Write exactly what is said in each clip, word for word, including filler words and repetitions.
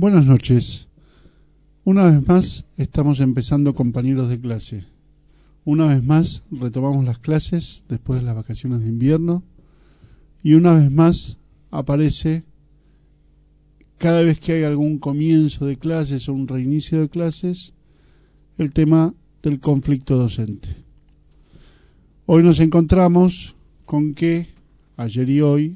Buenas noches. Una vez más estamos empezando compañeros de clase. Una vez más retomamos las clases después de las vacaciones de invierno y una vez más aparece, cada vez que hay algún comienzo de clases o un reinicio de clases, el tema del conflicto docente. Hoy nos encontramos con que ayer y hoy,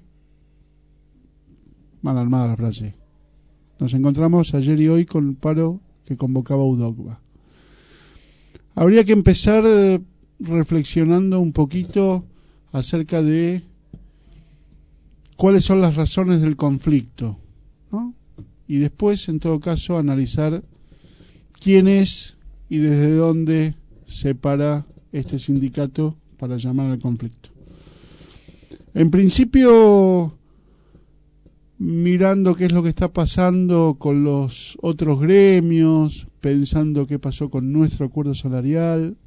mal armada la frase, nos encontramos ayer y hoy con el paro que convocaba UDOCVA. Habría que empezar eh, reflexionando un poquito acerca de cuáles son las razones del conflicto, ¿no? Y después, en todo caso, analizar quién es y desde dónde se para este sindicato para llamar al conflicto. En principio, mirando qué es lo que está pasando con los otros gremios, pensando qué pasó con nuestro acuerdo salarial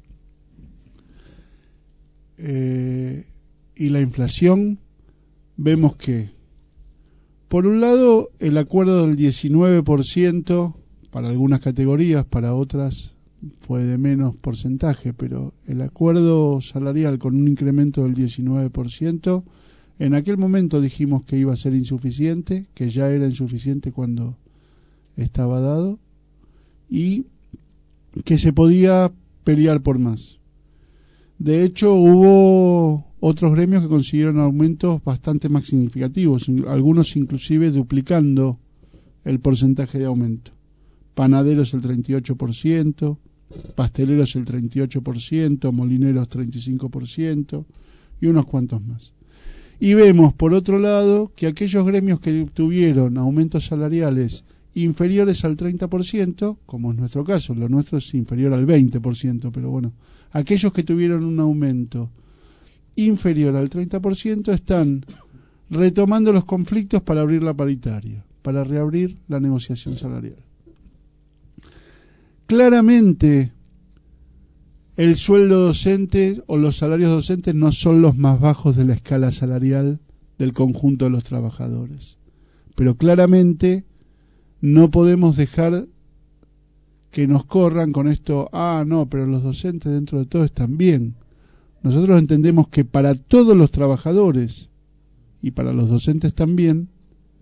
eh, y la inflación, vemos que, por un lado, el acuerdo del diecinueve por ciento para algunas categorías, para otras fue de menos porcentaje, pero el acuerdo salarial con un incremento del diecinueve por ciento, en aquel momento dijimos que iba a ser insuficiente, que ya era insuficiente cuando estaba dado, y que se podía pelear por más. De hecho, hubo otros gremios que consiguieron aumentos bastante más significativos, algunos inclusive duplicando el porcentaje de aumento. Panaderos el treinta y ocho por ciento, pasteleros el treinta y ocho por ciento, molineros treinta y cinco por ciento y unos cuantos más. Y vemos, por otro lado, que aquellos gremios que tuvieron aumentos salariales inferiores al treinta por ciento, como es nuestro caso, lo nuestro es inferior al veinte por ciento, pero bueno, aquellos que tuvieron un aumento inferior al treinta por ciento están retomando los conflictos para abrir la paritaria, para reabrir la negociación salarial. Claramente, el sueldo docente o los salarios docentes no son los más bajos de la escala salarial del conjunto de los trabajadores. Pero claramente no podemos dejar que nos corran con esto, ah, no, pero los docentes dentro de todo están bien. Nosotros entendemos que para todos los trabajadores y para los docentes también,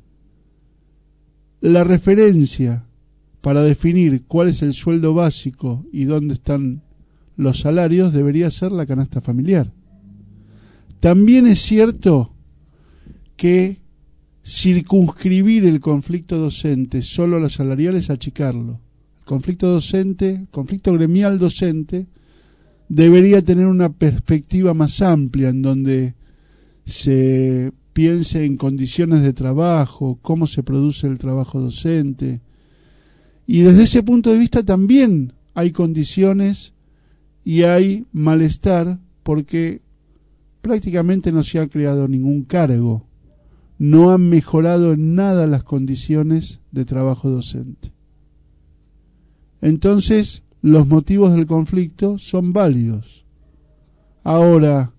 la referencia para definir cuál es el sueldo básico y dónde están los salarios debería ser la canasta familiar. También es cierto que circunscribir el conflicto docente solo a los salariales es achicarlo. El conflicto docente, el conflicto gremial docente, debería tener una perspectiva más amplia en donde se piense en condiciones de trabajo, cómo se produce el trabajo docente. Y desde ese punto de vista también hay condiciones y hay malestar porque prácticamente no se ha creado ningún cargo, no han mejorado en nada las condiciones de trabajo docente. Entonces, los motivos del conflicto son válidos. Ahora,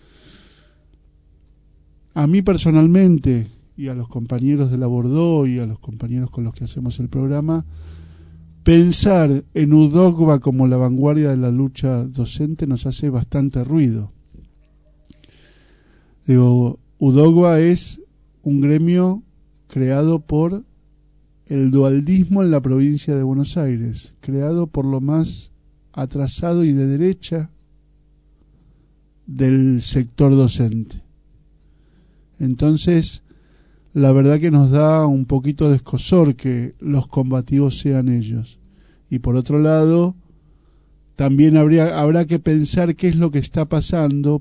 a mí personalmente y a los compañeros de la Bordeaux y a los compañeros con los que hacemos el programa, pensar en UDOCVA como la vanguardia de la lucha docente nos hace bastante ruido. Digo, UDOCVA es un gremio creado por el dualdismo en la provincia de Buenos Aires, creado por lo más atrasado y de derecha del sector docente. Entonces, la verdad que nos da un poquito de escozor que los combativos sean ellos. Y por otro lado, también habría, habrá que pensar qué es lo que está pasando,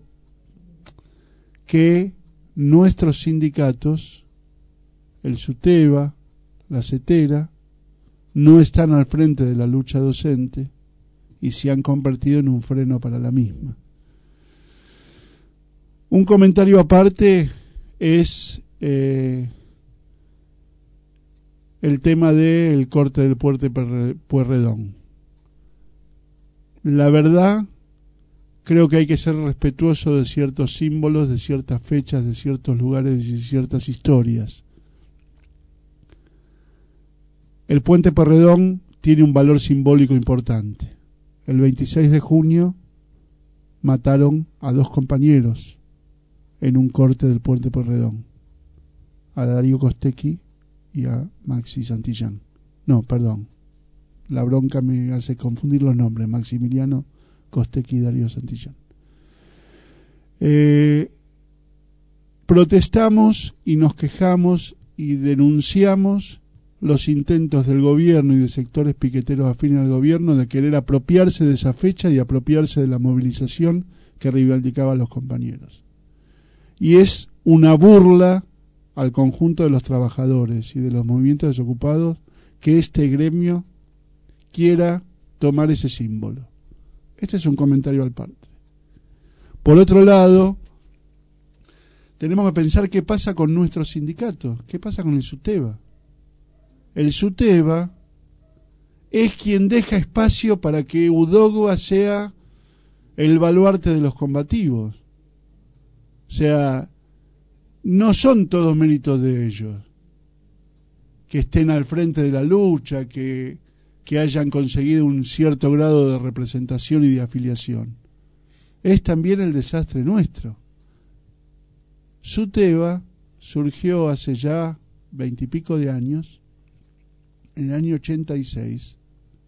que nuestros sindicatos, el SUTEBA, la CETERA, no están al frente de la lucha docente y se han convertido en un freno para la misma. Un comentario aparte es eh, el tema del corte del puente Pueyrredón. La verdad, creo que hay que ser respetuoso de ciertos símbolos, de ciertas fechas, de ciertos lugares y ciertas historias. el Puente Pueyrredón tiene un valor simbólico importante. El veintiséis de junio mataron a dos compañeros en un corte del Puente Pueyrredón, a Darío Costecchi y a Maxi Santillán. No, perdón, la bronca me hace confundir los nombres, Maximiliano Costecchi y Darío Santillán. Eh, protestamos y nos quejamos y denunciamos los intentos del gobierno y de sectores piqueteros afines al gobierno de querer apropiarse de esa fecha y apropiarse de la movilización que reivindicaban los compañeros. Y es una burla al conjunto de los trabajadores y de los movimientos desocupados que este gremio quiera tomar ese símbolo. Este es un comentario al parte. Por otro lado, tenemos que pensar qué pasa con nuestros sindicatos, qué pasa con el SUTEBA. El SUTEBA es quien deja espacio para que Udogba sea el baluarte de los combativos. O sea, no son todos méritos de ellos, que estén al frente de la lucha, que, que hayan conseguido un cierto grado de representación y de afiliación. Es también el desastre nuestro. SUTEBA surgió hace ya veintipico de años, en el año ochenta y seis,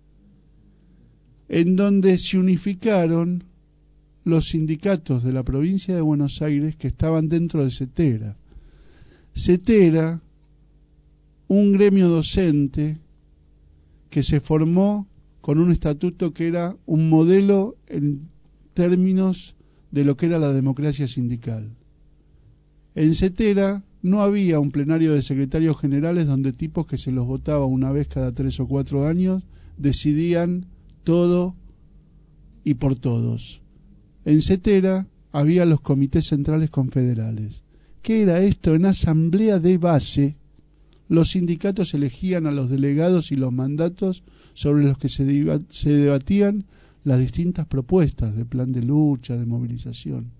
en donde se unificaron los sindicatos de la provincia de Buenos Aires que estaban dentro de CETERA. CETERA, un gremio docente que se formó con un estatuto que era un modelo en términos de lo que era la democracia sindical. En CETERA no había un plenario de secretarios generales donde tipos que se los votaba una vez cada tres o cuatro años decidían todo y por todos. En CETERA había los comités centrales confederales. ¿Qué era esto? En asamblea de base, los sindicatos elegían a los delegados y los mandatos sobre los que se, deba- se debatían las distintas propuestas de plan de lucha, de movilización.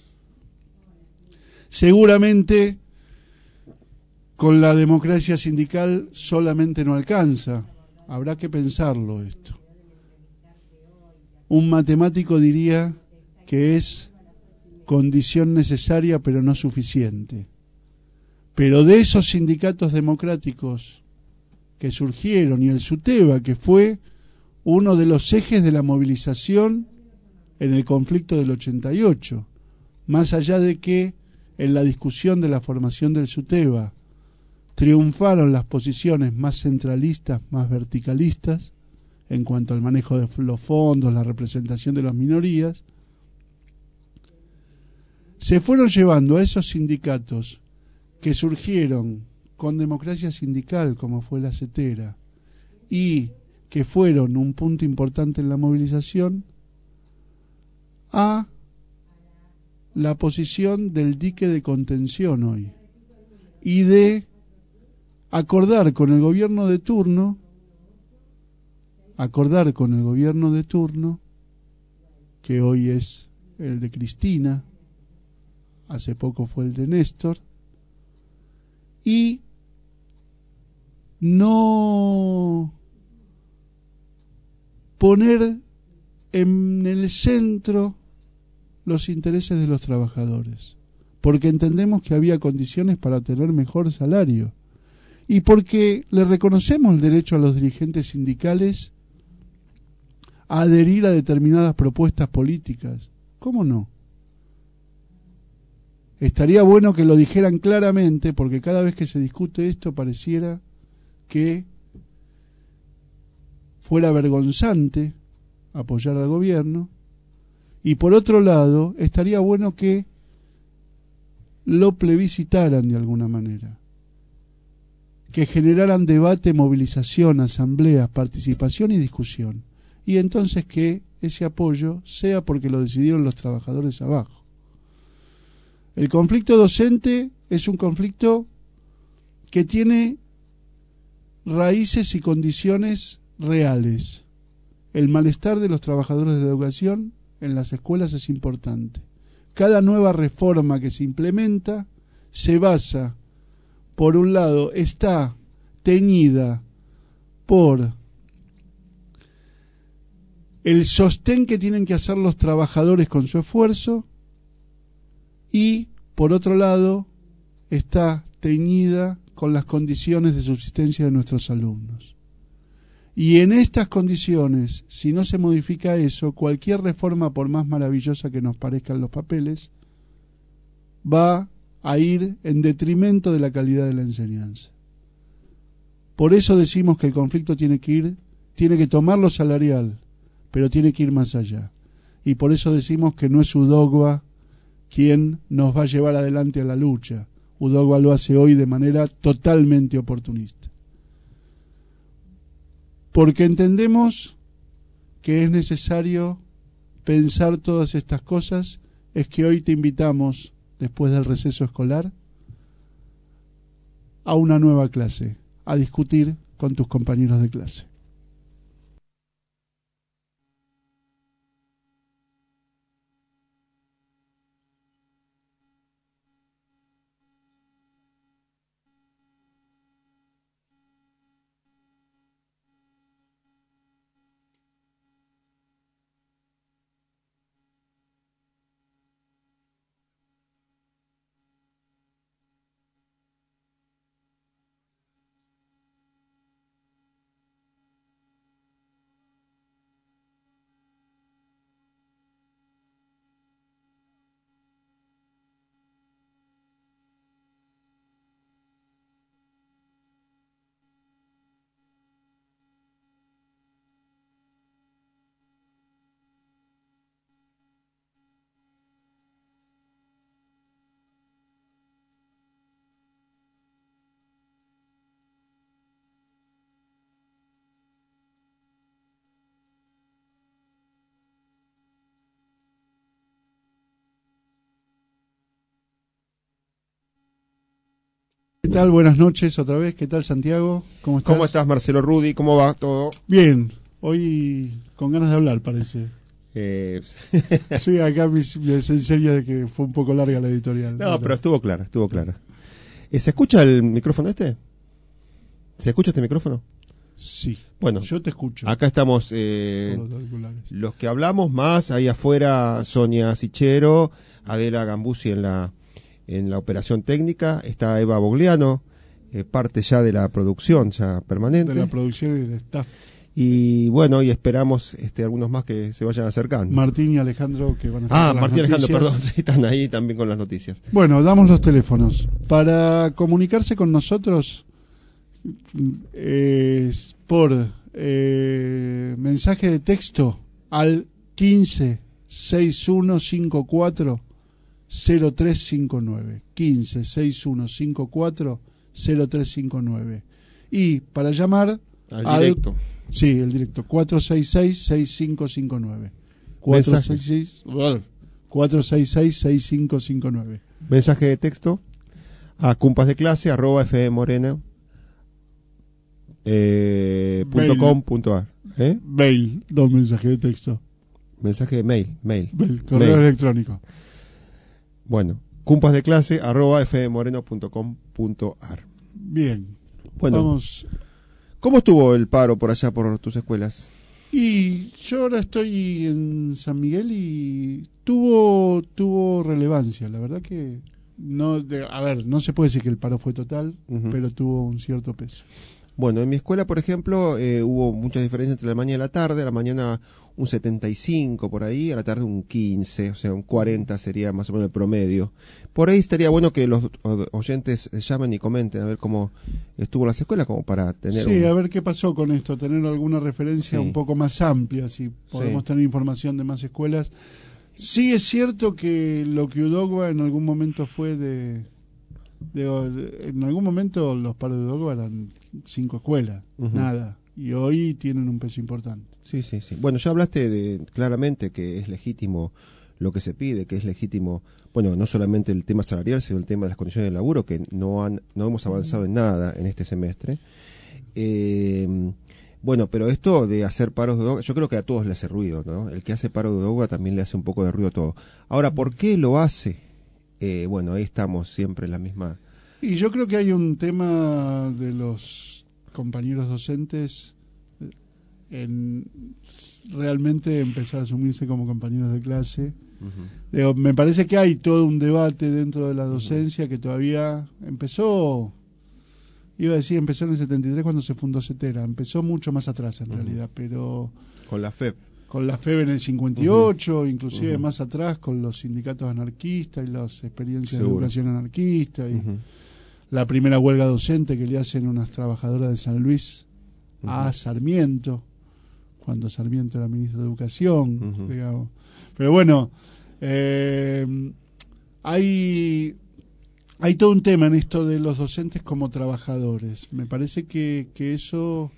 Seguramente con la democracia sindical solamente no alcanza. Habrá que pensarlo esto. Un matemático diría que es condición necesaria pero no suficiente. Pero de esos sindicatos democráticos que surgieron, y el SUTEBA, que fue uno de los ejes de la movilización en el conflicto del ochenta y ocho, más allá de que en la discusión de la formación del SUTEBA triunfaron las posiciones más centralistas, más verticalistas, en cuanto al manejo de los fondos, la representación de las minorías, se fueron llevando a esos sindicatos que surgieron con democracia sindical, como fue la CETERA, y que fueron un punto importante en la movilización, a la posición del dique de contención hoy, y de acordar con el gobierno de turno, acordar con el gobierno de turno, que hoy es el de Cristina, hace poco fue el de Néstor, y no poner en el centro los intereses de los trabajadores, porque entendemos que había condiciones para tener mejor salario y porque le reconocemos el derecho a los dirigentes sindicales a adherir a determinadas propuestas políticas. ¿Cómo no? Estaría bueno que lo dijeran claramente, porque cada vez que se discute esto pareciera que fuera vergonzante apoyar al gobierno, y por otro lado estaría bueno que lo plebiscitaran de alguna manera, que generaran debate, movilización, asambleas, participación y discusión, y entonces que ese apoyo sea porque lo decidieron los trabajadores abajo. El conflicto docente es un conflicto que tiene raíces y condiciones reales. El malestar de los trabajadores de educación en las escuelas es importante. Cada nueva reforma que se implementa se basa, por un lado, está teñida por el sostén que tienen que hacer los trabajadores con su esfuerzo, y por otro lado está teñida con las condiciones de subsistencia de nuestros alumnos. Y en estas condiciones, si no se modifica eso, cualquier reforma, por más maravillosa que nos parezcan los papeles, va a ir en detrimento de la calidad de la enseñanza. Por eso decimos que el conflicto tiene que ir, tiene que tomar lo salarial, pero tiene que ir más allá. Y por eso decimos que no es Udogba quien nos va a llevar adelante a la lucha. Udogba lo hace hoy de manera totalmente oportunista. Porque entendemos que es necesario pensar todas estas cosas, es que hoy te invitamos, después del receso escolar, a una nueva clase, a discutir con tus compañeros de clase. ¿Qué tal? Buenas noches otra vez. ¿Qué tal, Santiago? ¿Cómo estás? ¿Cómo estás, Marcelo Rudy? ¿Cómo va todo? Bien. Hoy con ganas de hablar, parece. Eh... sí, acá me, me enseña de que fue un poco larga la editorial. No, pero, pero estuvo clara, estuvo clara. ¿Se escucha el micrófono este? ¿Se escucha este micrófono? Sí. Bueno, yo te escucho. Acá estamos eh, los, los que hablamos más, ahí afuera Sonia Sichero, Adela Gambuzzi en la en la operación técnica, está Eva Bogliano, eh, parte ya de la producción ya permanente. De la producción y del staff. Y bueno, y esperamos este algunos más que se vayan acercando. Martín y Alejandro que van a estar Ah, con las Martín y Alejandro, noticias. perdón, sí, están ahí también con las noticias. Bueno, damos los teléfonos. Para comunicarse con nosotros eh, por eh, mensaje de texto al quince sesenta y uno cincuenta y cuatro cero tres cincuenta y nueve, quince sesenta y uno cincuenta y cuatro cero tres cincuenta y nueve, y para llamar al, al directo. Sí, el directo cuatro seis seis seis cinco cinco nueve, cuatro seis seis cuatro seis seis seis cinco cinco nueve. Mensaje de texto a cumpas de clase arroba fmmorena eh, punto com punto ar. ¿Eh? Mail, dos mensajes de texto. Mensaje de mail, mail. mail correo mail. electrónico. Bueno, cumpas de clase arroba fmmoreno punto com punto ar. Bien. Bueno, vamos. ¿Cómo estuvo el paro por allá por tus escuelas? Y yo ahora estoy en San Miguel y tuvo tuvo relevancia, la verdad que no de, a ver, no se puede decir que el paro fue total, uh-huh. pero tuvo un cierto peso. Bueno, en mi escuela, por ejemplo, eh, hubo mucha diferencia entre la mañana y la tarde. A la mañana un setenta y cinco por ahí, a la tarde un quince, o sea, un cuarenta sería más o menos el promedio. Por ahí estaría bueno que los oyentes llamen y comenten a ver cómo estuvo las escuelas, como para tener... Sí, un... a ver qué pasó con esto, tener alguna referencia sí. un poco más amplia, si podemos sí. tener información de más escuelas. Sí es cierto que lo que Udogba en algún momento fue de... De, en algún momento los paros de Udogba eran cinco escuelas, uh-huh. nada, y hoy tienen un peso importante. Sí, sí, sí. Bueno, ya hablaste de claramente que es legítimo lo que se pide, que es legítimo, bueno, no solamente el tema salarial, sino el tema de las condiciones de laburo, que no han no hemos avanzado en nada en este semestre. Eh, bueno, pero esto de hacer paros de Udogba, yo creo que a todos le hace ruido, ¿no? El que hace paro de Udogba también le hace un poco de ruido a todo. Ahora, ¿por qué lo hace? Eh, bueno, ahí estamos siempre en la misma... Y yo creo que hay un tema de los compañeros docentes en realmente empezar a asumirse como compañeros de clase. Uh-huh. Digo, me parece que hay todo un debate dentro de la docencia uh-huh. que todavía empezó, iba a decir, empezó en el setenta y tres cuando se fundó CETERA, empezó mucho más atrás en uh-huh. realidad, pero... Con la F E P. Con la F E B en el cincuenta y ocho, uh-huh. inclusive uh-huh. más atrás con los sindicatos anarquistas y las experiencias Seguro. de educación anarquista y uh-huh. la primera huelga docente que le hacen unas trabajadoras de San Luis uh-huh. a Sarmiento, cuando Sarmiento era ministro de Educación, uh-huh. digamos. Pero bueno, eh, hay, hay todo un tema en esto de los docentes como trabajadores. Me parece que, que eso...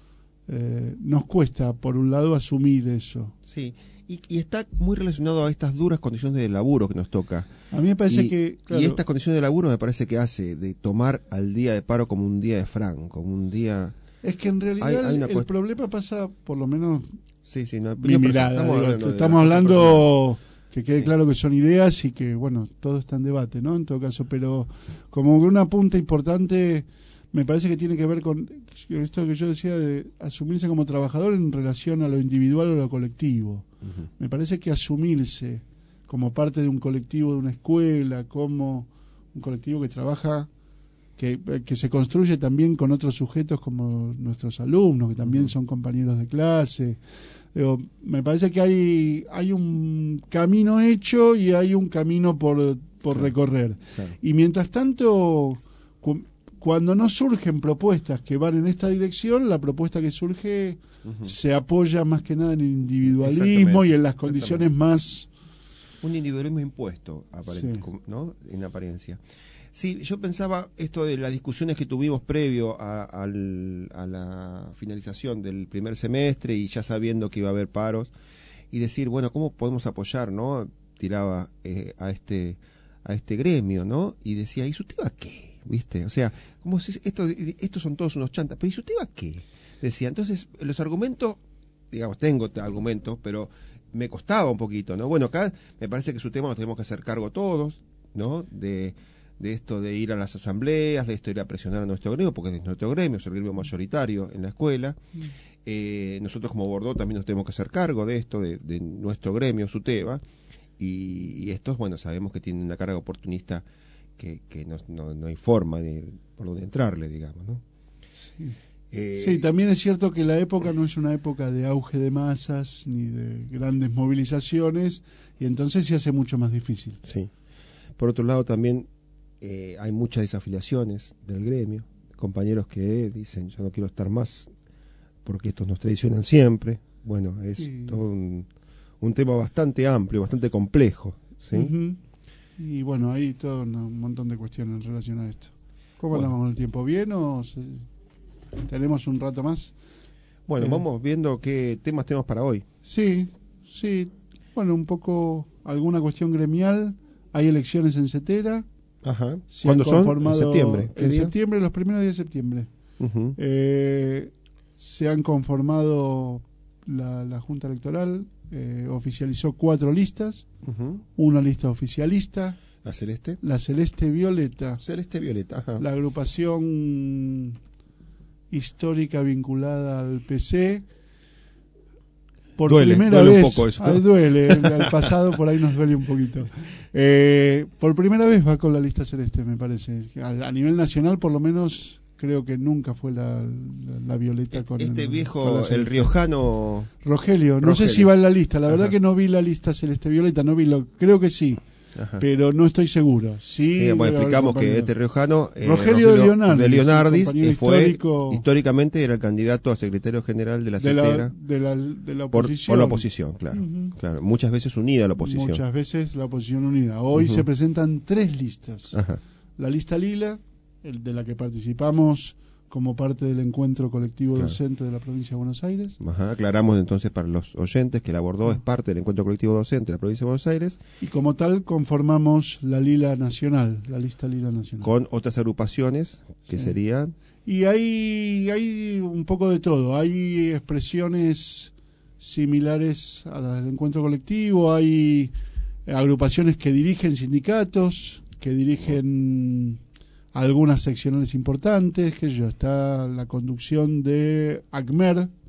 Eh, nos cuesta, por un lado, asumir eso. Sí, y, y está muy relacionado a estas duras condiciones de laburo que nos toca. A mí me parece y, que... Claro, y estas condiciones de laburo me parece que hace de tomar al día de paro como un día de Franco, como un día... Es que en realidad hay, hay el, el problema pasa, por lo menos... Sí, sí, no, mi mirada. Estamos digo, hablando, estamos hablando que quede sí. claro que son ideas y que, bueno, todo está en debate, ¿no? En todo caso, pero como una punta importante... Me parece que tiene que ver con esto que yo decía de asumirse como trabajador en relación a lo individual o a lo colectivo. Uh-huh. Me parece que asumirse como parte de un colectivo de una escuela, como un colectivo que trabaja, que, que se construye también con otros sujetos como nuestros alumnos, que también uh-huh. son compañeros de clase. Digo, me parece que hay, hay un camino hecho y hay un camino por, por claro. recorrer. Claro. Y mientras tanto... Cu- Cuando no surgen propuestas que van en esta dirección, la propuesta que surge uh-huh. se apoya más que nada en el individualismo y en las condiciones más... Un individualismo impuesto, aparent- sí. ¿no? En apariencia. Sí, yo pensaba esto de las discusiones que tuvimos previo a, a, a la finalización del primer semestre y ya sabiendo que iba a haber paros, y decir, bueno, ¿cómo podemos apoyar, no? Tiraba eh, a este a este gremio, ¿no? Y decía, ¿y usted va a qué? ¿Viste? O sea, como si esto, estos son todos unos chantas, pero ¿y usted va a qué? Decía, entonces, los argumentos, digamos, tengo argumentos, pero me costaba un poquito, ¿no? Bueno, acá me parece que su tema nos tenemos que hacer cargo todos, ¿no? De, de esto de ir a las asambleas, de esto de ir a presionar a nuestro gremio, porque es nuestro gremio, es el gremio mayoritario en la escuela. Mm. Eh, nosotros como Bordeaux también nos tenemos que hacer cargo de esto, de, de nuestro gremio, SUTEBA, y, y estos, bueno, sabemos que tienen una carga oportunista que, que no, no, no hay forma de por dónde entrarle, digamos, ¿no? Sí. Eh, sí, también es cierto que la época no es una época de auge de masas ni de grandes movilizaciones y entonces se hace mucho más difícil. Sí. Por otro lado también eh, hay muchas desafiliaciones del gremio, compañeros que dicen yo no quiero estar más porque estos nos traicionan siempre. Bueno, es sí. todo un, un tema bastante amplio, bastante complejo, ¿sí? Uh-huh. Y bueno, hay todo un montón de cuestiones en relación a esto. ¿Cómo bueno. andamos con el tiempo? ¿Bien o se... tenemos un rato más? Bueno, eh, vamos viendo qué temas tenemos para hoy. Sí, sí. Bueno, un poco alguna cuestión gremial. Hay elecciones en CETERA. Ajá. ¿Cuándo son? En septiembre. En día? septiembre, los primeros días de septiembre. Uh-huh. Eh, se han conformado la, la Junta Electoral. Eh, oficializó cuatro listas, uh-huh. una lista oficialista, la celeste, la celeste violeta, celeste violeta, ajá. la agrupación histórica vinculada al P C. Por duele, primera duele vez, un poco eso. Ay, duele, al pasado por ahí nos duele un poquito. Eh, por primera vez va con la lista celeste, me parece. A, a nivel nacional, por lo menos. Creo que nunca fue la, la, la violeta con este el, viejo, con el riojano Rogelio. No Rogelio. sé si va en la lista. La Ajá. verdad que no vi la lista celeste violeta. No vi lo. Creo que sí, Ajá. pero no estoy seguro. Sí. sí bueno, explicamos que este riojano eh, Rogelio, Rogelio de Leonardis, de Leonardis eh, fue histórico, históricamente era el candidato a secretario general de la de CETERA la, de la, de la por, oposición. por la oposición, claro, uh-huh. claro. Muchas veces unida a la oposición. Muchas veces la oposición unida. Hoy uh-huh. se presentan tres listas. Ajá. La lista lila, el de la que participamos como parte del encuentro colectivo claro. docente de la provincia de Buenos Aires. Ajá, aclaramos entonces para los oyentes que la Bordeaux es parte del encuentro colectivo docente de la provincia de Buenos Aires. Y como tal conformamos la Lila Nacional, la lista Lila Nacional. Con otras agrupaciones que sí. serían... Y hay, hay un poco de todo, hay expresiones similares a las del encuentro colectivo, hay agrupaciones que dirigen sindicatos, que dirigen... algunas seccionales importantes, que yo está la conducción de ACMER,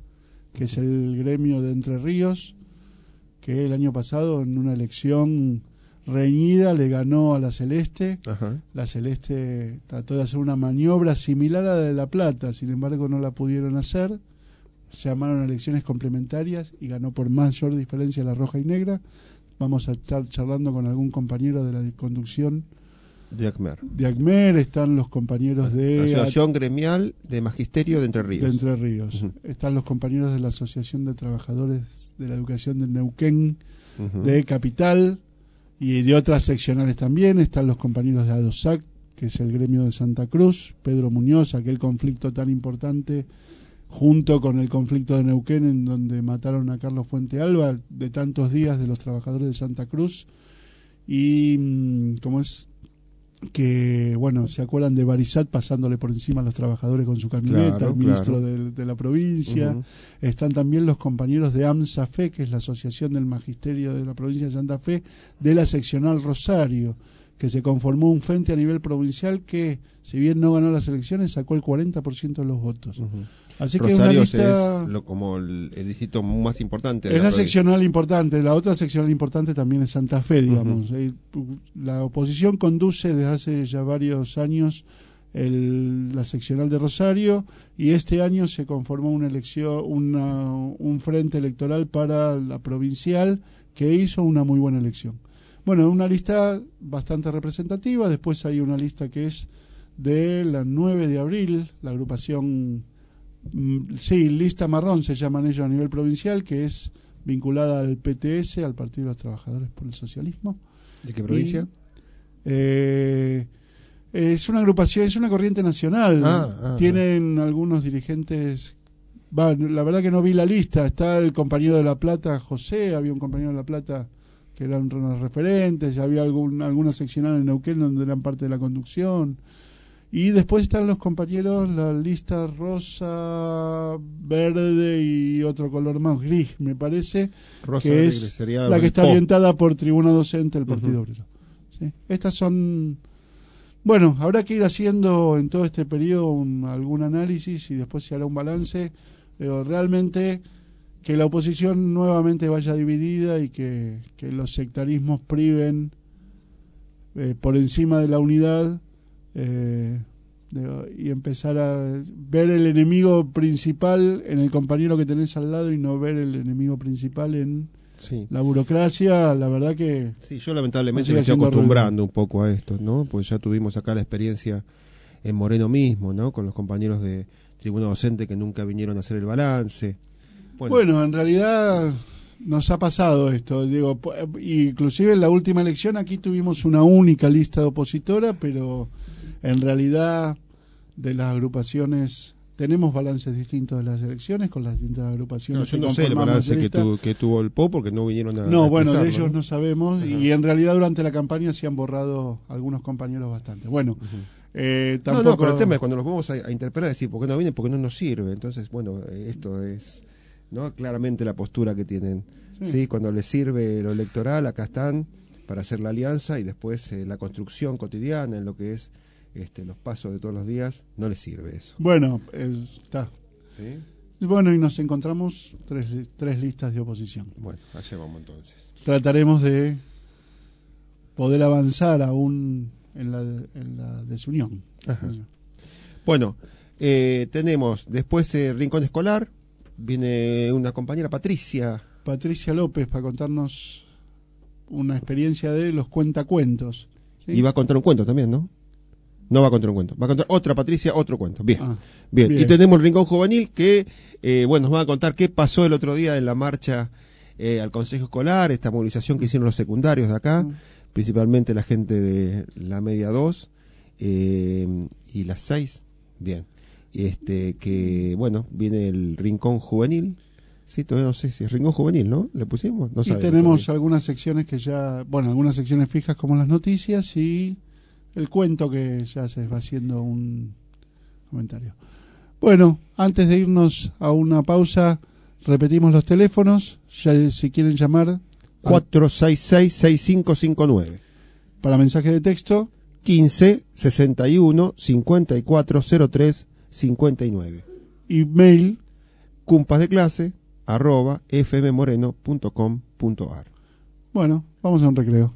que es el gremio de Entre Ríos, que el año pasado en una elección reñida le ganó a la Celeste. Ajá. La Celeste trató de hacer una maniobra similar a la de La Plata, sin embargo no la pudieron hacer. Se llamaron elecciones complementarias y ganó por mayor diferencia la roja y negra. Vamos a estar charlando con algún compañero de la conducción de ACMER. De ACMER están los compañeros de... Asociación Gremial de Magisterio de Entre Ríos. De Entre Ríos. Uh-huh. Están los compañeros de la Asociación de Trabajadores de la Educación de Neuquén, uh-huh. de Capital, y de otras seccionales también. Están los compañeros de ADOSAC, que es el gremio de Santa Cruz, Pedro Muñoz, aquel conflicto tan importante, junto con el conflicto de Neuquén, en donde mataron a Carlos Fuente Alba, de tantos días de los trabajadores de Santa Cruz. Y, ¿cómo es? Que, bueno, ¿se acuerdan de Barisat pasándole por encima a los trabajadores con su camioneta, claro, el ministro claro. de, de la provincia? Uh-huh. Están también los compañeros de AMSAFE, que es la Asociación del Magisterio de la Provincia de Santa Fe, de la seccional Rosario, que se conformó un frente a nivel provincial que, si bien no ganó las elecciones, sacó el cuarenta por ciento de los votos. Uh-huh. Así que Rosario es una lista, es lo, como el, el distrito más importante. De es la, la seccional importante. La otra seccional importante también es Santa Fe, digamos. Uh-huh. La oposición conduce desde hace ya varios años el, la seccional de Rosario, y este año se conformó una elección, una, un frente electoral para la provincial que hizo una muy buena elección. Bueno, una lista bastante representativa. Después hay una lista que es de la nueve de abril, la agrupación... Sí, lista marrón se llaman ellos a nivel provincial, que es vinculada al P T S, al Partido de los Trabajadores por el Socialismo. ¿De qué provincia? Y, eh, es una agrupación, es una corriente nacional. Ah, ah, Tienen ah. algunos dirigentes. Va, la verdad que no vi la lista. Está el compañero de La Plata, José, había un compañero de La Plata que eran unos referentes, había algún, alguna seccional en Neuquén donde eran parte de la conducción. Y después están los compañeros, la lista rosa, verde y otro color más, gris, me parece, rosa, que verde, es sería la que está pop. orientada por Tribuna Docente del Partido Uh-huh. Obrero. ¿Sí? Estas son... Bueno, habrá que ir haciendo en todo este periodo un, algún análisis y después se hará un balance. Pero realmente que la oposición nuevamente vaya dividida y que, que los sectarismos priven eh, por encima de la unidad. Eh, de, y empezar a ver el enemigo principal en el compañero que tenés al lado y no ver el enemigo principal en sí. la burocracia. La verdad que sí, yo lamentablemente me estoy acostumbrando un poco a esto, ¿no? Pues ya tuvimos acá la experiencia en Moreno mismo, ¿no? Con los compañeros de Tribuna Docente que nunca vinieron a hacer el balance. Bueno, bueno en realidad nos ha pasado esto, digo, inclusive en la última elección aquí tuvimos una única lista de opositora, pero en realidad de las agrupaciones tenemos balances distintos de las elecciones con las distintas agrupaciones. No, yo no sé el balance que, tu, que tuvo el P O porque no vinieron a No, a bueno, de ellos ¿no? no sabemos. Ajá. Y en realidad durante la campaña se han borrado algunos compañeros bastante. Bueno, uh-huh. eh, tampoco... No, no, pero el tema es cuando los vamos a, a interpelar, decir, ¿por qué no vienen? Porque no nos sirve. Entonces, bueno, esto es no claramente la postura que tienen. Sí, ¿sí? Cuando les sirve lo electoral, acá están para hacer la alianza y después eh, la construcción cotidiana en lo que es Este, los pasos de todos los días, no les sirve eso. Bueno, eh, está. ¿Sí? Bueno, y nos encontramos tres, tres listas de oposición. Bueno, allá vamos entonces. Trataremos de poder avanzar aún en la, en la desunión. Ajá. Bueno, eh, tenemos después eh, Rincón Escolar, viene una compañera, Patricia. Patricia López, para contarnos una experiencia de los cuentacuentos. ¿Sí? Y va a contar un cuento también, ¿no? No va a contar un cuento, va a contar otra Patricia, otro cuento. Bien, ah, bien. bien. Y tenemos el Rincón Juvenil que, eh, bueno, nos va a contar qué pasó el otro día en la marcha eh, al Consejo Escolar, esta movilización que hicieron los secundarios de acá, mm. principalmente la gente de la media dos eh, y las seis. Bien, este que, bueno, viene el Rincón Juvenil. Sí, todavía no sé si es Rincón Juvenil, ¿no? ¿Le pusimos? No y sabemos, tenemos todavía. Algunas secciones que ya, bueno, algunas secciones fijas como las noticias y el cuento que ya se va haciendo un comentario. Bueno, antes de irnos a una pausa, repetimos los teléfonos, ya si quieren llamar. cuatro seis seis, seis cinco cinco nueve. Para mensaje de texto. quince, sesenta y uno, cincuenta y cuatro, cero tres, cincuenta y nueve. Email. Cumpas de clase, arroba fmmoreno punto com punto ar. Bueno, vamos a un recreo.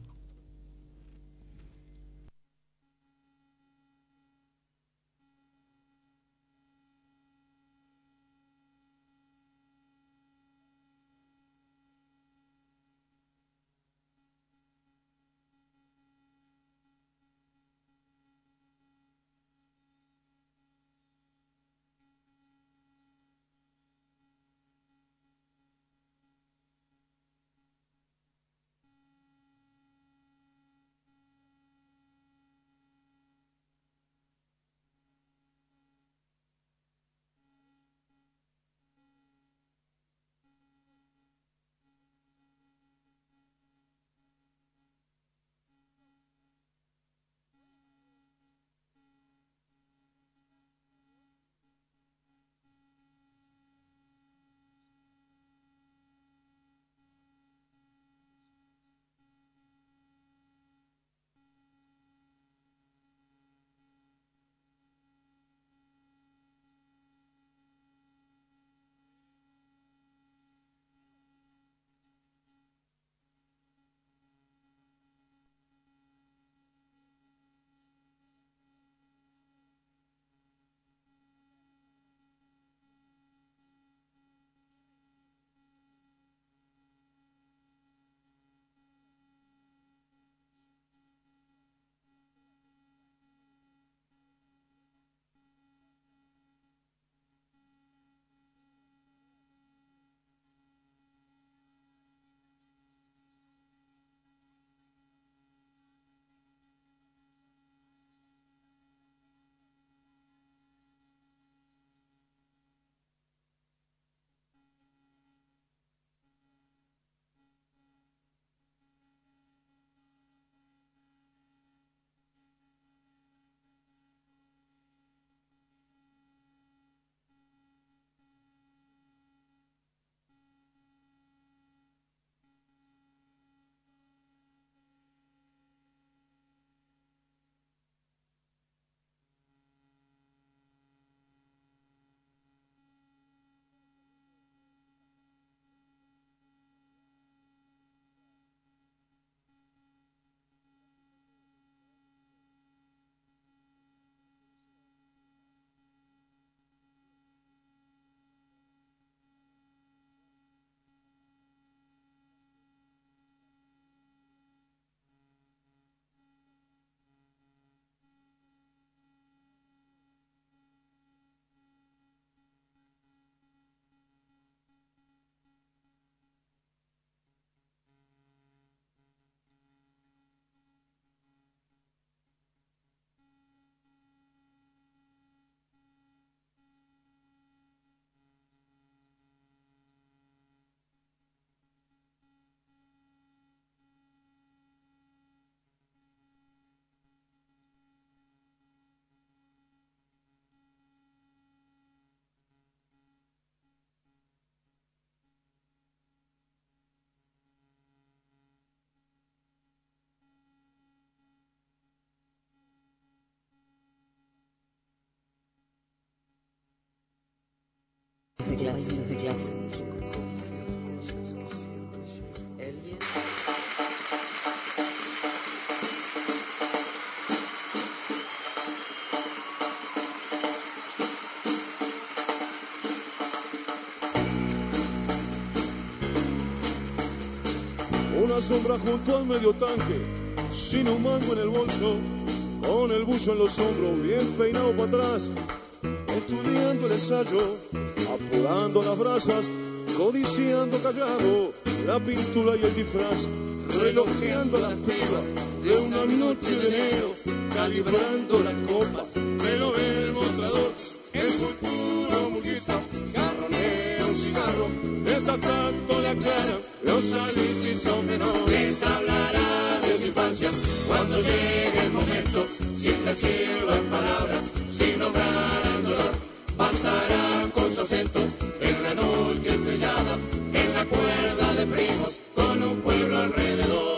Una sombra junto al medio tanque, sin un mango en el bolso, con el buzo en los hombros, bien peinado para atrás, estudiando el ensayo, apurando las brasas, codiciando callado la pintura y el disfraz, relojeando las pibas de una noche de enero, calibrando las copas, pero el mostrador, el futuro murguista, garronea un cigarro, destacando la cara, los salís y son menores. Les hablará de su infancia cuando llegue el momento, sin decirlo en palabras, sin nombrar el dolor, bastará con su acento en la noche estrellada, en la cuerda de primos, con un pueblo alrededor.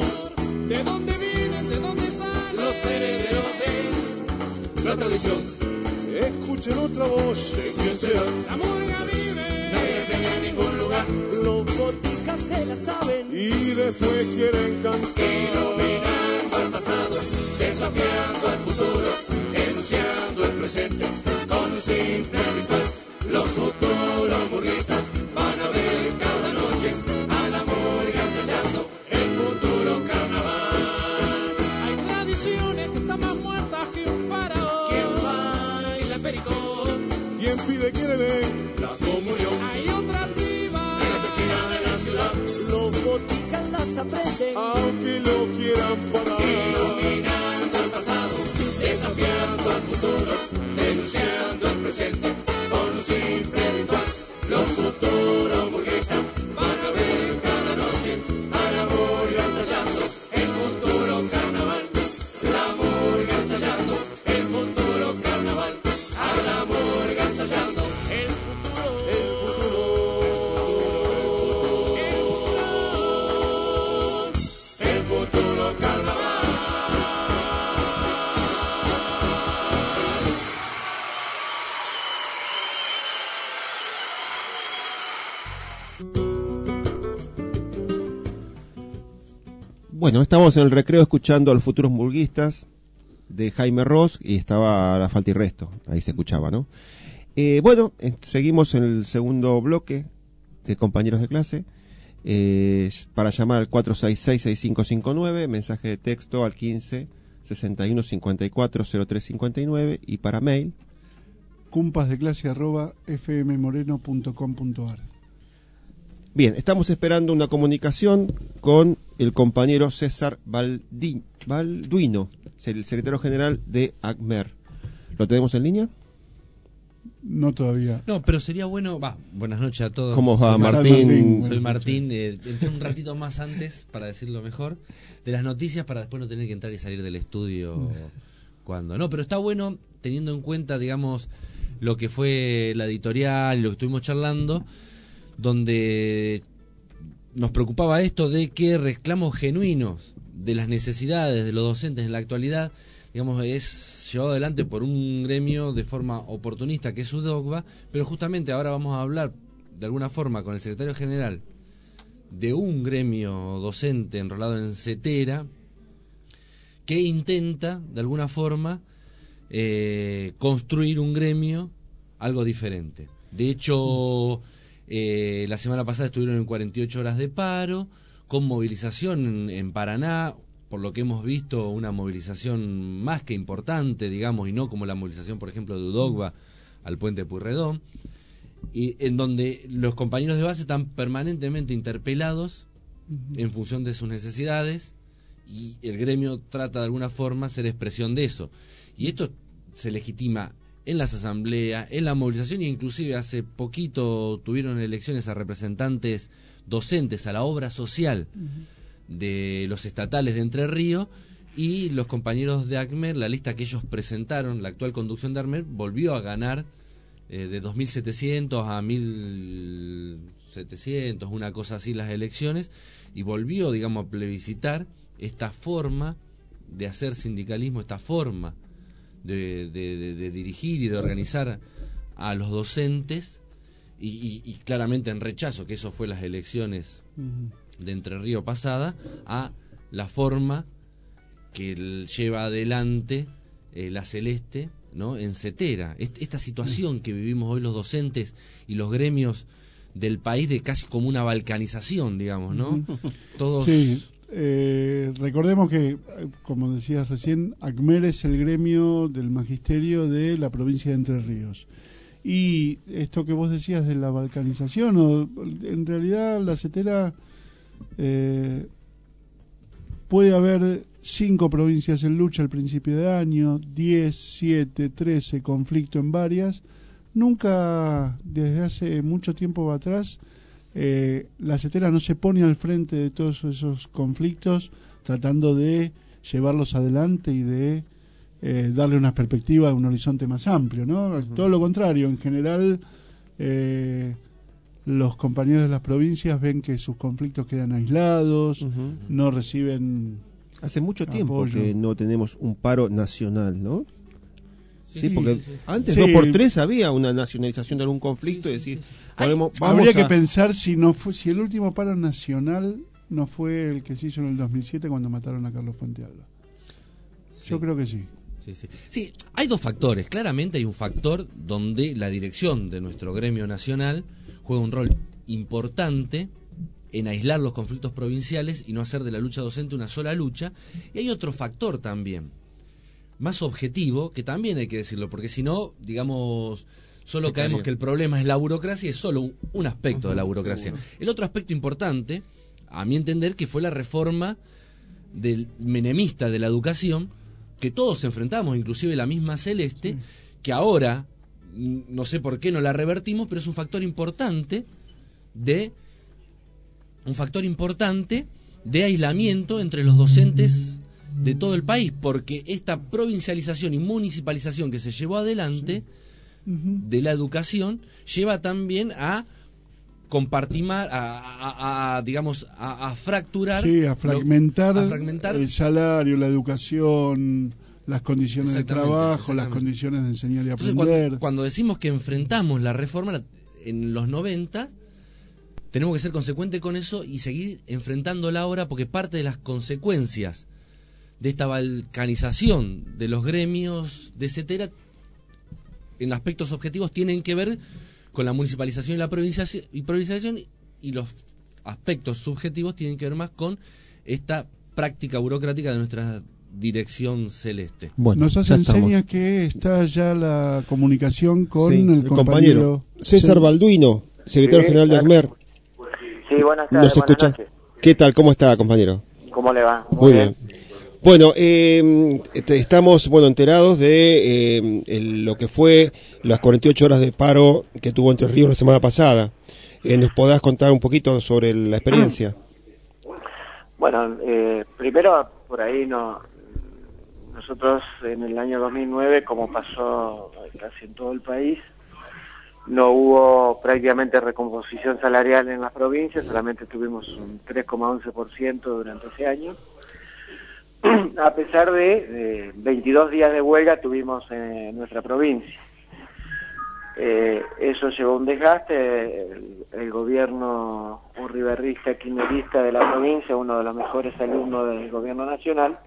¿De dónde vienen? ¿De dónde salen? Los herederos de la tradición. escuchen otra voz en quien sea. La murga vive, Nadie tiene en ningún lugar. Los boticas se la saben. Y después quieren cantar. Iluminando el pasado, desafiando el futuro, enunciando el presente, con un simple ritual. Los futuros murguistas van a ver cada noche a la murga ensayando el futuro carnaval. hay tradiciones que están más muertas que un faraón. ¿Quién baila pericón? ¿Quién pide, quiere ver? La comunión Hay otras vivas, en la esquina de la ciudad. Los boticas las aprenden. Aunque lo quieran parar. Iluminando el pasado, desafiando el futuro, denunciando el presente, con un simple ritual. Los futuros burguesas van a ver cada noche a la murga ensayando el futuro carnaval. La murga ensayando el futuro carnaval. A la murga ensayando el futuro, el futuro, el futuro carnaval. Bueno, estamos en el recreo escuchando a los futuros murguistas de Jaime Ross y estaba La Falta y Resto, ahí se escuchaba, ¿no? Eh, bueno, eh, seguimos en el segundo bloque de compañeros de clase, eh, para llamar al cuatro seis seis, seis cinco cinco nueve, mensaje de texto al quince, sesenta y uno, cincuenta y cuatro, cero tres cincuenta y nueve y para mail. cumpasdeclase arroba fmmoreno punto com punto ar. Bien, estamos esperando una comunicación con el compañero César Baldi- Balduino, el secretario general de ACMER. ¿Lo tenemos en línea? No todavía. No, pero sería bueno. Va, buenas noches a todos. ¿Cómo va, Soy Martín? Martín. Soy Martín. Eh, entré un ratito más antes, para decirlo mejor, de las noticias para después no tener que entrar y salir del estudio cuando. No, pero está bueno teniendo en cuenta, digamos, lo que fue la editorial y lo que estuvimos charlando, donde nos preocupaba esto de que reclamos genuinos de las necesidades de los docentes en la actualidad, digamos, es llevado adelante por un gremio de forma oportunista que es UDOGBA, pero justamente ahora vamos a hablar de alguna forma con el secretario general de un gremio docente enrolado en CETERA que intenta de alguna forma eh, construir un gremio algo diferente. De hecho, eh, la semana pasada estuvieron en cuarenta y ocho horas de paro, con movilización en, en Paraná, por lo que hemos visto una movilización más que importante, digamos, y no como la movilización, por ejemplo, de UDOGBA al puente de Pueyrredón, y en donde los compañeros de base están permanentemente interpelados en función de sus necesidades, y el gremio trata de alguna forma ser expresión de eso. Y esto se legitima en las asambleas, en la movilización, y inclusive hace poquito tuvieron elecciones a representantes docentes a la obra social de los estatales de Entre Ríos, y los compañeros de ACMER, la lista que ellos presentaron, la actual conducción de ACMER, volvió a ganar eh, de dos mil setecientos a mil setecientos, una cosa así, las elecciones, y volvió, digamos, a plebiscitar esta forma de hacer sindicalismo, esta forma de, de, de, de dirigir y de organizar a los docentes, y, y, y claramente en rechazo, que eso fue las elecciones de Entre Ríos pasada, a la forma que el, lleva adelante eh, la Celeste, ¿no?, en CETERA. Est, esta situación que vivimos hoy los docentes y los gremios del país, de casi como una balcanización, digamos, ¿no? Todos... Sí. Eh, recordemos que, como decías recién, ACMER es el gremio del magisterio de la provincia de Entre Ríos. Y esto que vos decías de la balcanización, o, en realidad la CETERA, eh, puede haber cinco provincias en lucha al principio de año, diez, siete, trece, conflicto en varias. Nunca, desde hace mucho tiempo atrás, Eh, la CETERA no se pone al frente de todos esos conflictos tratando de llevarlos adelante y de eh, darle una perspectiva, un horizonte más amplio, ¿no? Uh-huh. Todo lo contrario, en general eh, los compañeros de las provincias ven que sus conflictos quedan aislados, uh-huh. no reciben hace mucho tiempo apoyo. Que no tenemos un paro nacional, ¿no? Sí, Sí, porque sí, sí. antes Sí. dos por tres había una nacionalización de algún conflicto Sí, y sí, decir, sí, sí. podemos, vamos Habría que a- pensar si no fue, si el último paro nacional no fue el que se hizo en el dos mil siete cuando mataron a Carlos Fuentealba. Yo Sí. creo que sí. Sí, sí. Sí, hay dos factores. Claramente hay un factor donde la dirección de nuestro gremio nacional juega un rol importante en aislar los conflictos provinciales y no hacer de la lucha docente una sola lucha. Y hay otro factor también, más objetivo, que también hay que decirlo, porque si no, digamos, solo Pecaría. caemos que el problema es la burocracia y es solo un, un aspecto de la burocracia. El otro aspecto importante, a mi entender, que fue la reforma del menemista de la educación, que todos enfrentamos, inclusive la misma Celeste, que ahora, mm, no sé por qué no la revertimos, pero es un factor importante de un factor importante de aislamiento entre los docentes de todo el país, porque esta provincialización y municipalización que se llevó adelante de la educación lleva también a compartimar, a, a- a, digamos, a, a fracturar, Sí, a fragmentar, lo- a fragmentar el salario, la educación, las condiciones de Exactamente, trabajo, las exactamente. condiciones de enseñar y Entonces, aprender. cuando, cuando decimos que enfrentamos la reforma la- en los noventa, tenemos que ser consecuentes con eso y seguir enfrentándola ahora, porque parte de las consecuencias de esta balcanización de los gremios de CETERA en aspectos objetivos tienen que ver con la municipalización y la provinciaci- y provincialización, y los aspectos subjetivos tienen que ver más con esta práctica burocrática de nuestra dirección celeste. Bueno, Nos ya hace estamos. enseña que está ya la comunicación con Sí, el, compañero, César Balduino, secretario Sí, general de claro. ACMER. Sí, buenas tardes, ¿Nos buenas escucha? noches. ¿Qué tal? ¿Cómo está, compañero? ¿Cómo le va? Muy bien. Bueno, eh, este, estamos bueno enterados de eh, el- lo que fue las cuarenta y ocho horas de paro que tuvo Entre Ríos la semana pasada. Eh, ¿Nos podás contar un poquito sobre la experiencia? Bueno, eh, primero por ahí no, nosotros en el año dos mil nueve, como pasó casi en todo el país, no hubo prácticamente recomposición salarial en las provincias, solamente tuvimos un tres coma once por ciento durante ese año. A pesar de eh, veintidós días de huelga tuvimos en nuestra provincia. Eh, eso llevó un desgaste. El, el gobierno urriberrista, kirchnerista de la provincia, uno de los mejores alumnos del gobierno nacional,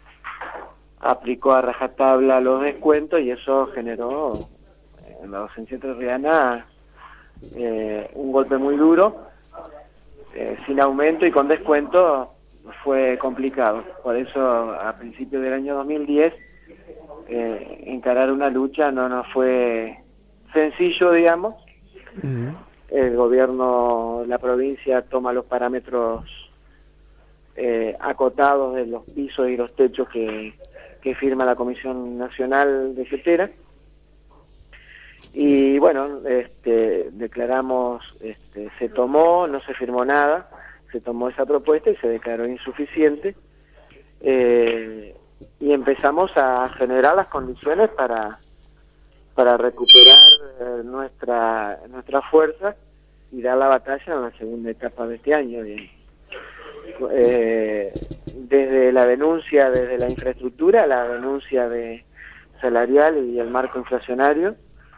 aplicó a rajatabla los descuentos y eso generó en la docencia entrerriana eh, un golpe muy duro. Eh, sin aumento y con descuento fue complicado. Por eso a principios del año dos mil diez eh, encarar una lucha no nos fue sencillo, digamos. El gobierno, la provincia toma los parámetros eh, acotados de los pisos y los techos que, que firma la Comisión Nacional de CETERA. Y bueno, este, declaramos, este, se tomó, no se firmó nada, se tomó esa propuesta y se declaró insuficiente, eh, y empezamos a generar las condiciones para para recuperar eh, nuestra nuestra fuerza y dar la batalla en la segunda etapa de este año. Bien. Eh, desde la denuncia, desde la infraestructura, la denuncia de salarial y el marco inflacionario,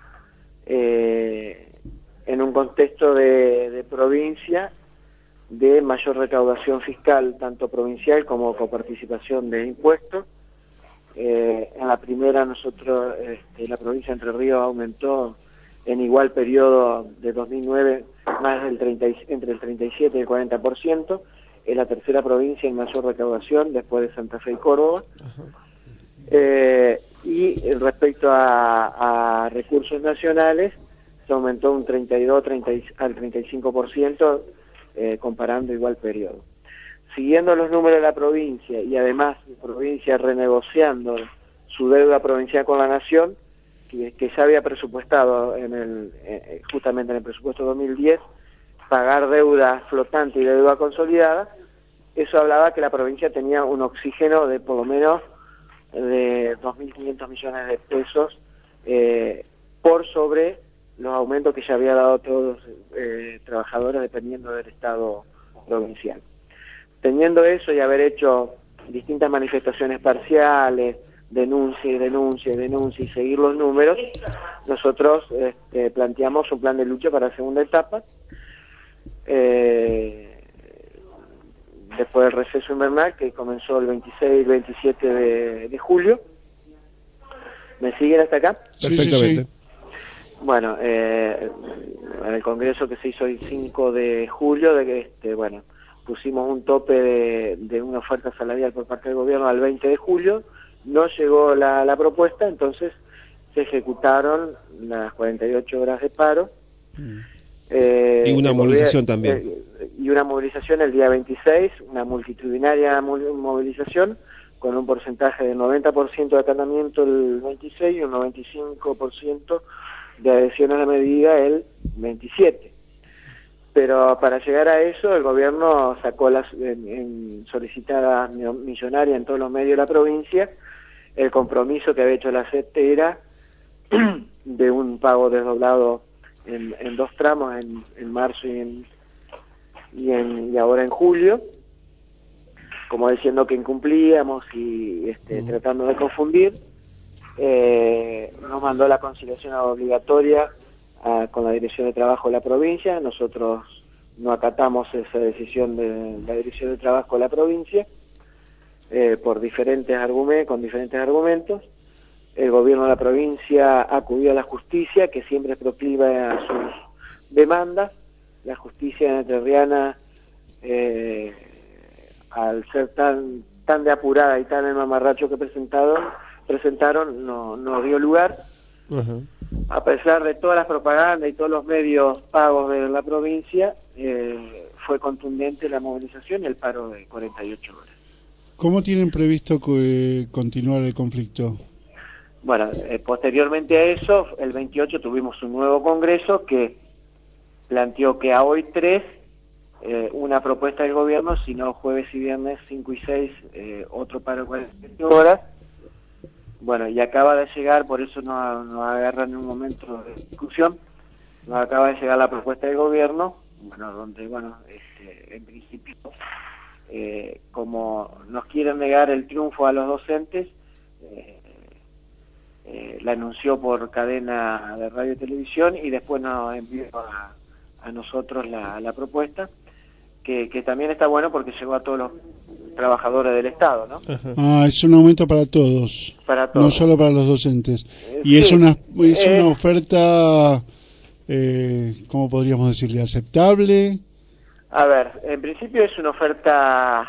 eh, en un contexto de, de provincia de mayor recaudación fiscal, tanto provincial como coparticipación de impuestos. Eh, en la primera nosotros, este, la provincia de Entre Ríos aumentó en igual periodo de dos mil nueve más del treinta, entre el treinta y siete y el cuarenta por ciento. Es la tercera provincia en mayor recaudación después de Santa Fe y Córdoba. Eh, y respecto a, a recursos nacionales, se aumentó un treinta y dos treinta al treinta y cinco por ciento eh, comparando igual periodo. Siguiendo los números de la provincia y además la provincia renegociando su deuda provincial con la nación, que, que ya había presupuestado en el eh, justamente en el presupuesto dos mil diez, pagar deuda flotante y deuda consolidada, eso hablaba que la provincia tenía un oxígeno de por lo menos de dos mil quinientos millones de pesos eh, por sobre los aumentos que ya había dado todos los eh, trabajadores dependiendo del Estado provincial. Teniendo eso y haber hecho distintas manifestaciones parciales, denuncia y denuncia y denuncia y seguir los números, nosotros este, planteamos un plan de lucha para la segunda etapa. Eh, después del receso invernal, que comenzó el veintiséis y veintisiete de, de julio. ¿Me siguen hasta acá? Perfectamente. Sí, sí, sí. Bueno, eh, en el congreso que se hizo el cinco de julio, de que este, bueno, pusimos un tope de, de una oferta salarial por parte del gobierno al veinte de julio, no llegó la, la propuesta, entonces se ejecutaron las cuarenta y ocho horas de paro. Mm. Eh, y una movilización también. Eh, y una movilización el día veintiséis, una multitudinaria movilización con un porcentaje del noventa por ciento de acatamiento el veintiséis y un noventa y cinco por ciento de adhesión a la medida el veintisiete. Pero para llegar a eso, el gobierno sacó las en, en solicitada millonaria en todos los medios de la provincia el compromiso que había hecho la C E T era de un pago desdoblado en, en dos tramos, en, en marzo y, en, y, en, y ahora en julio, como diciendo que incumplíamos y este, tratando de confundir. Eh, nos mandó la conciliación obligatoria a, con la Dirección de Trabajo de la provincia. Nosotros no acatamos esa decisión de la Dirección de Trabajo de la provincia eh, por diferentes argumentos, con diferentes argumentos. El gobierno de la provincia acudió a la justicia, que siempre es proclive a sus demandas. La justicia entrerriana, eh, al ser tan tan de apurada y tan el mamarracho que presentaron, presentaron no, no dio lugar. Uh-huh. A pesar de todas las propagandas y todos los medios pagos de la provincia, eh, fue contundente la movilización y el paro de cuarenta y ocho horas. ¿Cómo tienen previsto que, continuar el conflicto? Bueno, eh, posteriormente a eso, el veintiocho tuvimos un nuevo congreso que planteó que a hoy tres, eh, una propuesta del gobierno, sino jueves y viernes cinco y seis, eh, otro paro de cuarenta y ocho horas. Bueno, y acaba de llegar, por eso nos no agarran en un momento de discusión, nos acaba de llegar la propuesta del gobierno, bueno, donde, bueno, este, en principio, eh, como nos quieren negar el triunfo a los docentes, eh, eh, la anunció por cadena de radio y televisión y después nos envió a, a nosotros la, la propuesta, que, que también está bueno porque llegó a todos los trabajadores del Estado, ¿no? Ah, es un aumento para todos, para todos, no solo para los docentes. Eh, y sí, es una es eh, una oferta, eh, ¿cómo podríamos decirle? ¿Aceptable? A ver, en principio es una oferta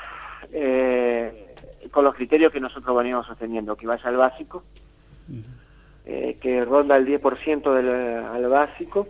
eh, con los criterios que nosotros venimos sosteniendo, que vaya al básico, uh-huh. eh, que ronda el diez por ciento del, al básico,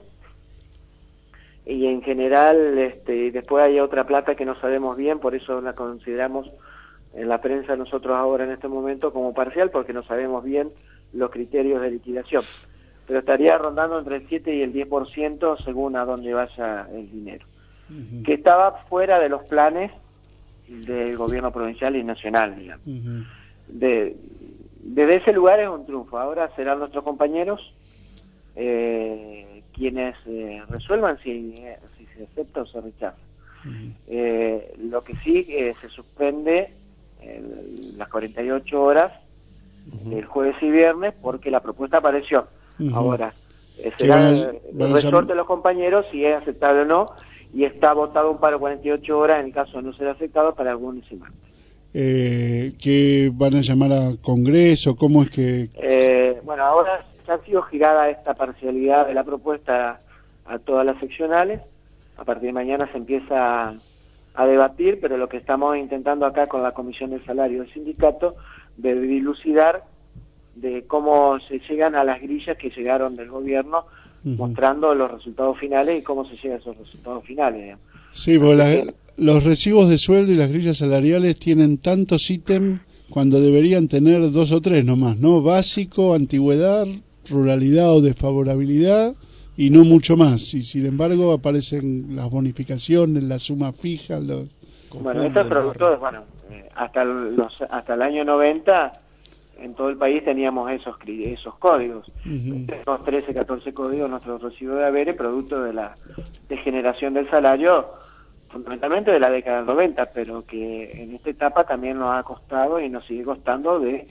y en general este, después hay otra plata que no sabemos bien, por eso la consideramos en la prensa nosotros ahora en este momento como parcial, porque no sabemos bien los criterios de liquidación, pero estaría rondando entre el siete y el diez por ciento según a dónde vaya el dinero, uh-huh. que estaba fuera de los planes del gobierno provincial y nacional, digamos. Uh-huh. De, desde ese lugar es un triunfo. Ahora serán nuestros compañeros eh, quienes eh, resuelvan si, si se acepta o se rechaza. Uh-huh. Eh, lo que sí eh, se suspende eh, las cuarenta y ocho horas uh-huh. el jueves y viernes porque la propuesta apareció. Uh-huh. Ahora eh, será el resorte de los compañeros si es aceptable o no, y está votado un paro de cuarenta y ocho horas en el caso de no ser aceptado para el lunes y martes. Eh, ¿Qué van a llamar a Congreso? ¿Cómo es que...? Eh, bueno, ahora ya ha sido girada esta parcialidad de la propuesta a, a todas las seccionales. A partir de mañana se empieza a, a debatir, pero lo que estamos intentando acá con la Comisión del Salario del Sindicato, de dilucidar de cómo se llegan a las grillas que llegaron del gobierno, uh-huh. mostrando los resultados finales y cómo se llega a esos resultados finales. Digamos. Sí, porque la, los recibos de sueldo y las grillas salariales tienen tantos ítems cuando deberían tener dos o tres nomás, ¿no? Básico, antigüedad, ruralidad o desfavorabilidad y no mucho más. Y sin embargo aparecen las bonificaciones, la suma fija. Los... Bueno, estos productos, bueno, eh, hasta, los, hasta el año noventa... en todo el país teníamos esos esos códigos, uh-huh. Tenemos trece, catorce códigos nuestros recibos de haberes, producto de la degeneración del salario, fundamentalmente de la década del noventa, pero que en esta etapa también nos ha costado y nos sigue costando de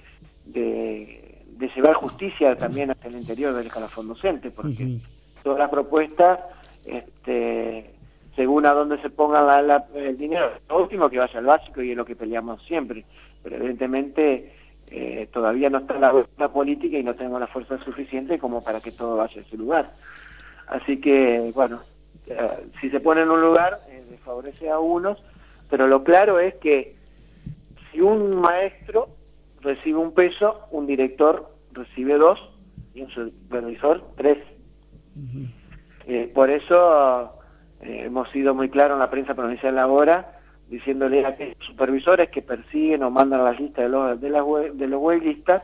de, de llevar justicia también hasta el interior del escalafón docente, porque Uh-huh. todas las propuestas, este, según a dónde se ponga la, la, el dinero, lo último que vaya al básico, y es lo que peleamos siempre, pero evidentemente eh, todavía no está la, la política y no tenemos la fuerza suficiente como para que todo vaya a ese lugar. Así que, bueno, eh, si se pone en un lugar, eh, desfavorece a unos, pero lo claro es que si un maestro recibe un peso, un director recibe dos y un supervisor tres. Uh-huh. Eh, por eso eh, hemos sido muy claros en la prensa provincial ahora, diciéndole a aquellos supervisores que persiguen o mandan las listas de los, de las, de los huelguistas,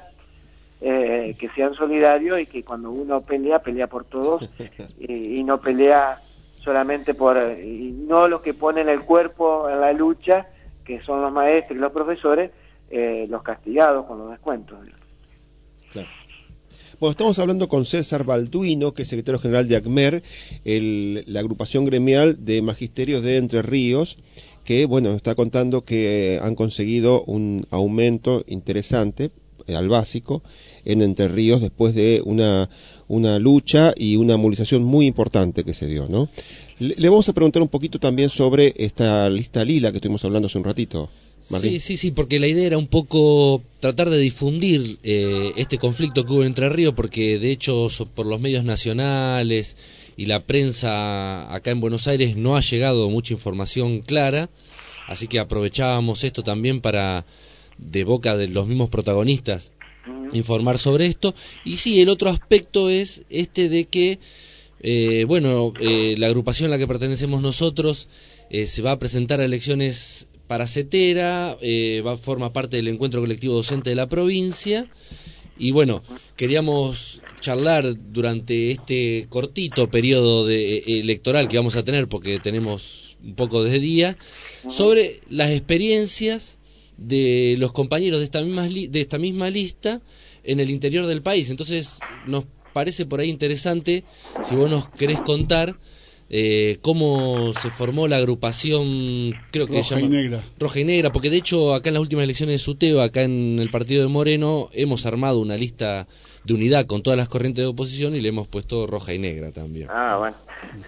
eh, que sean solidarios y que cuando uno pelea, pelea por todos y, y no pelea solamente por, y no los que ponen el cuerpo en la lucha, que son los maestros y los profesores, eh, los castigados con los descuentos. Claro. Bueno, estamos hablando con César Balduino, que es secretario general de ACMER, el, la agrupación gremial de magisterios de Entre Ríos, que, bueno, está contando que han conseguido un aumento interesante al básico en Entre Ríos después de una, una lucha y una movilización muy importante que se dio, ¿no? Le, le vamos a preguntar un poquito también sobre esta lista lila que estuvimos hablando hace un ratito. Martín. Sí, sí, sí, porque la idea era un poco tratar de difundir eh, este conflicto que hubo en Entre Ríos, porque de hecho so, por los medios nacionales y la prensa acá en Buenos Aires no ha llegado mucha información clara, así que aprovechábamos esto también para, de boca de los mismos protagonistas, informar sobre esto. Y sí, el otro aspecto es este de que, eh, bueno, eh, la agrupación a la que pertenecemos nosotros eh, se va a presentar a elecciones para Cetera, eh, va, forma parte del encuentro colectivo docente de la provincia, y bueno, queríamos charlar durante este cortito periodo de, eh, electoral que vamos a tener, porque tenemos un poco de día, sobre las experiencias de los compañeros de esta misma, de esta misma lista en el interior del país. Entonces nos parece por ahí interesante, si vos nos querés contar eh, cómo se formó la agrupación, creo que Roja se llama y Negra. Roja y Negra, porque de hecho acá en las últimas elecciones de Suteo, acá en el partido de Moreno, hemos armado una lista de unidad con todas las corrientes de oposición y le hemos puesto Roja y Negra también. Ah, bueno.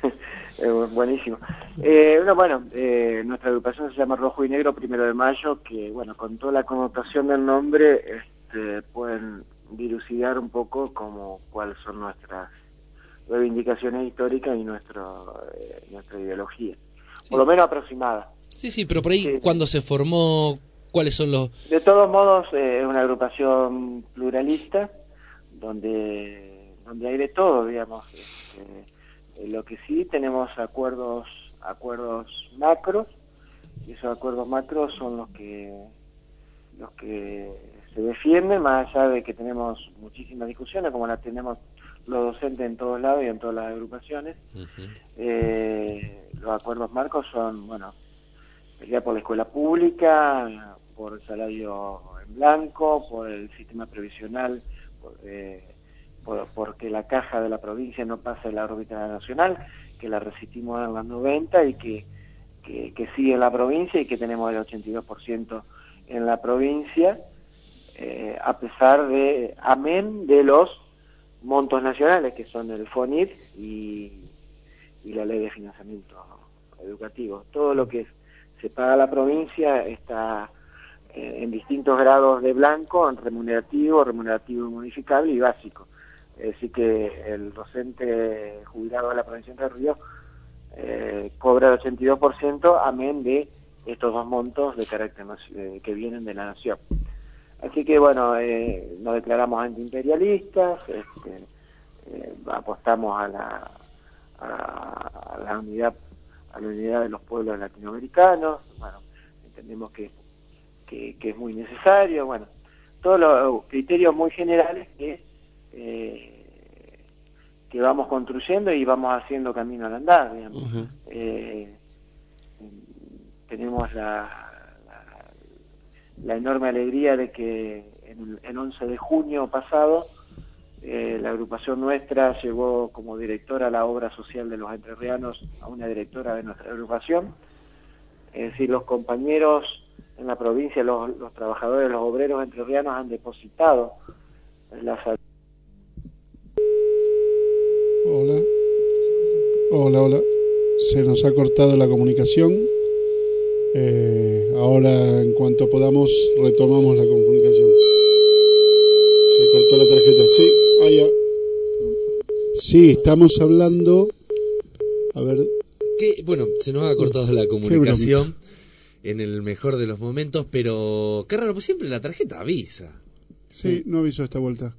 Eh, buenísimo. Eh, no, bueno, eh, nuestra agrupación se llama Rojo y Negro Primero de Mayo, que bueno, con toda la connotación del nombre, este, pueden dilucidar un poco como cuáles son nuestras reivindicaciones históricas y nuestro eh, nuestra ideología, Sí. por lo menos aproximada. Sí, sí, pero por ahí, Sí. ¿cuándo se formó? ¿Cuáles son los...? De todos modos, eh, es una agrupación pluralista, donde donde hay de todo, digamos. Este, eh, lo que sí tenemos acuerdos acuerdos macros, y esos acuerdos macros son los que los que se defienden, más allá de que tenemos muchísimas discusiones, como las tenemos los docentes en todos lados y en todas las agrupaciones. Uh-huh. Eh, los acuerdos marcos son, bueno, pelear por la escuela pública, por el salario en blanco, por el sistema previsional, por, eh, por, porque la caja de la provincia no pase la órbita nacional, que la resistimos en los noventa y que, que, que sigue en la provincia y que tenemos el ochenta y dos por ciento en la provincia, eh, a pesar de, amén de los montos nacionales que son el FONIT y, y la ley de financiamiento educativo. Todo lo que se paga a la provincia está eh, en distintos grados de blanco, en remunerativo, remunerativo modificable y básico. Así que el docente jubilado de la provincia de Entre Ríos eh, cobra el ochenta y dos por ciento, amén de estos dos montos de carácter eh, que vienen de la nación. Así que bueno, eh, nos declaramos antiimperialistas, este, eh, apostamos a la, a, a la unidad a la unidad de los pueblos latinoamericanos, bueno, entendemos que, que, que es muy necesario, bueno, todos los criterios muy generales que eh, que vamos construyendo y vamos haciendo camino al andar, digamos. Uh-huh. eh, tenemos la, la, la enorme alegría de que en el once de junio pasado eh, la agrupación nuestra llevó como directora la obra social de los entrerrianos a una directora de nuestra agrupación. Es decir, los compañeros en la provincia los, los trabajadores, los obreros entrerrianos han depositado la salud. Hola. Hola, hola. Se nos ha cortado la comunicación. Eh, ahora, en cuanto podamos, retomamos la comunicación. Se cortó la tarjeta. Sí, ahí ya. Sí, estamos hablando. A ver. Que, bueno, se nos ha cortado la comunicación en el mejor de los momentos, pero qué raro, pues siempre la tarjeta avisa. Sí, no avisó esta vuelta.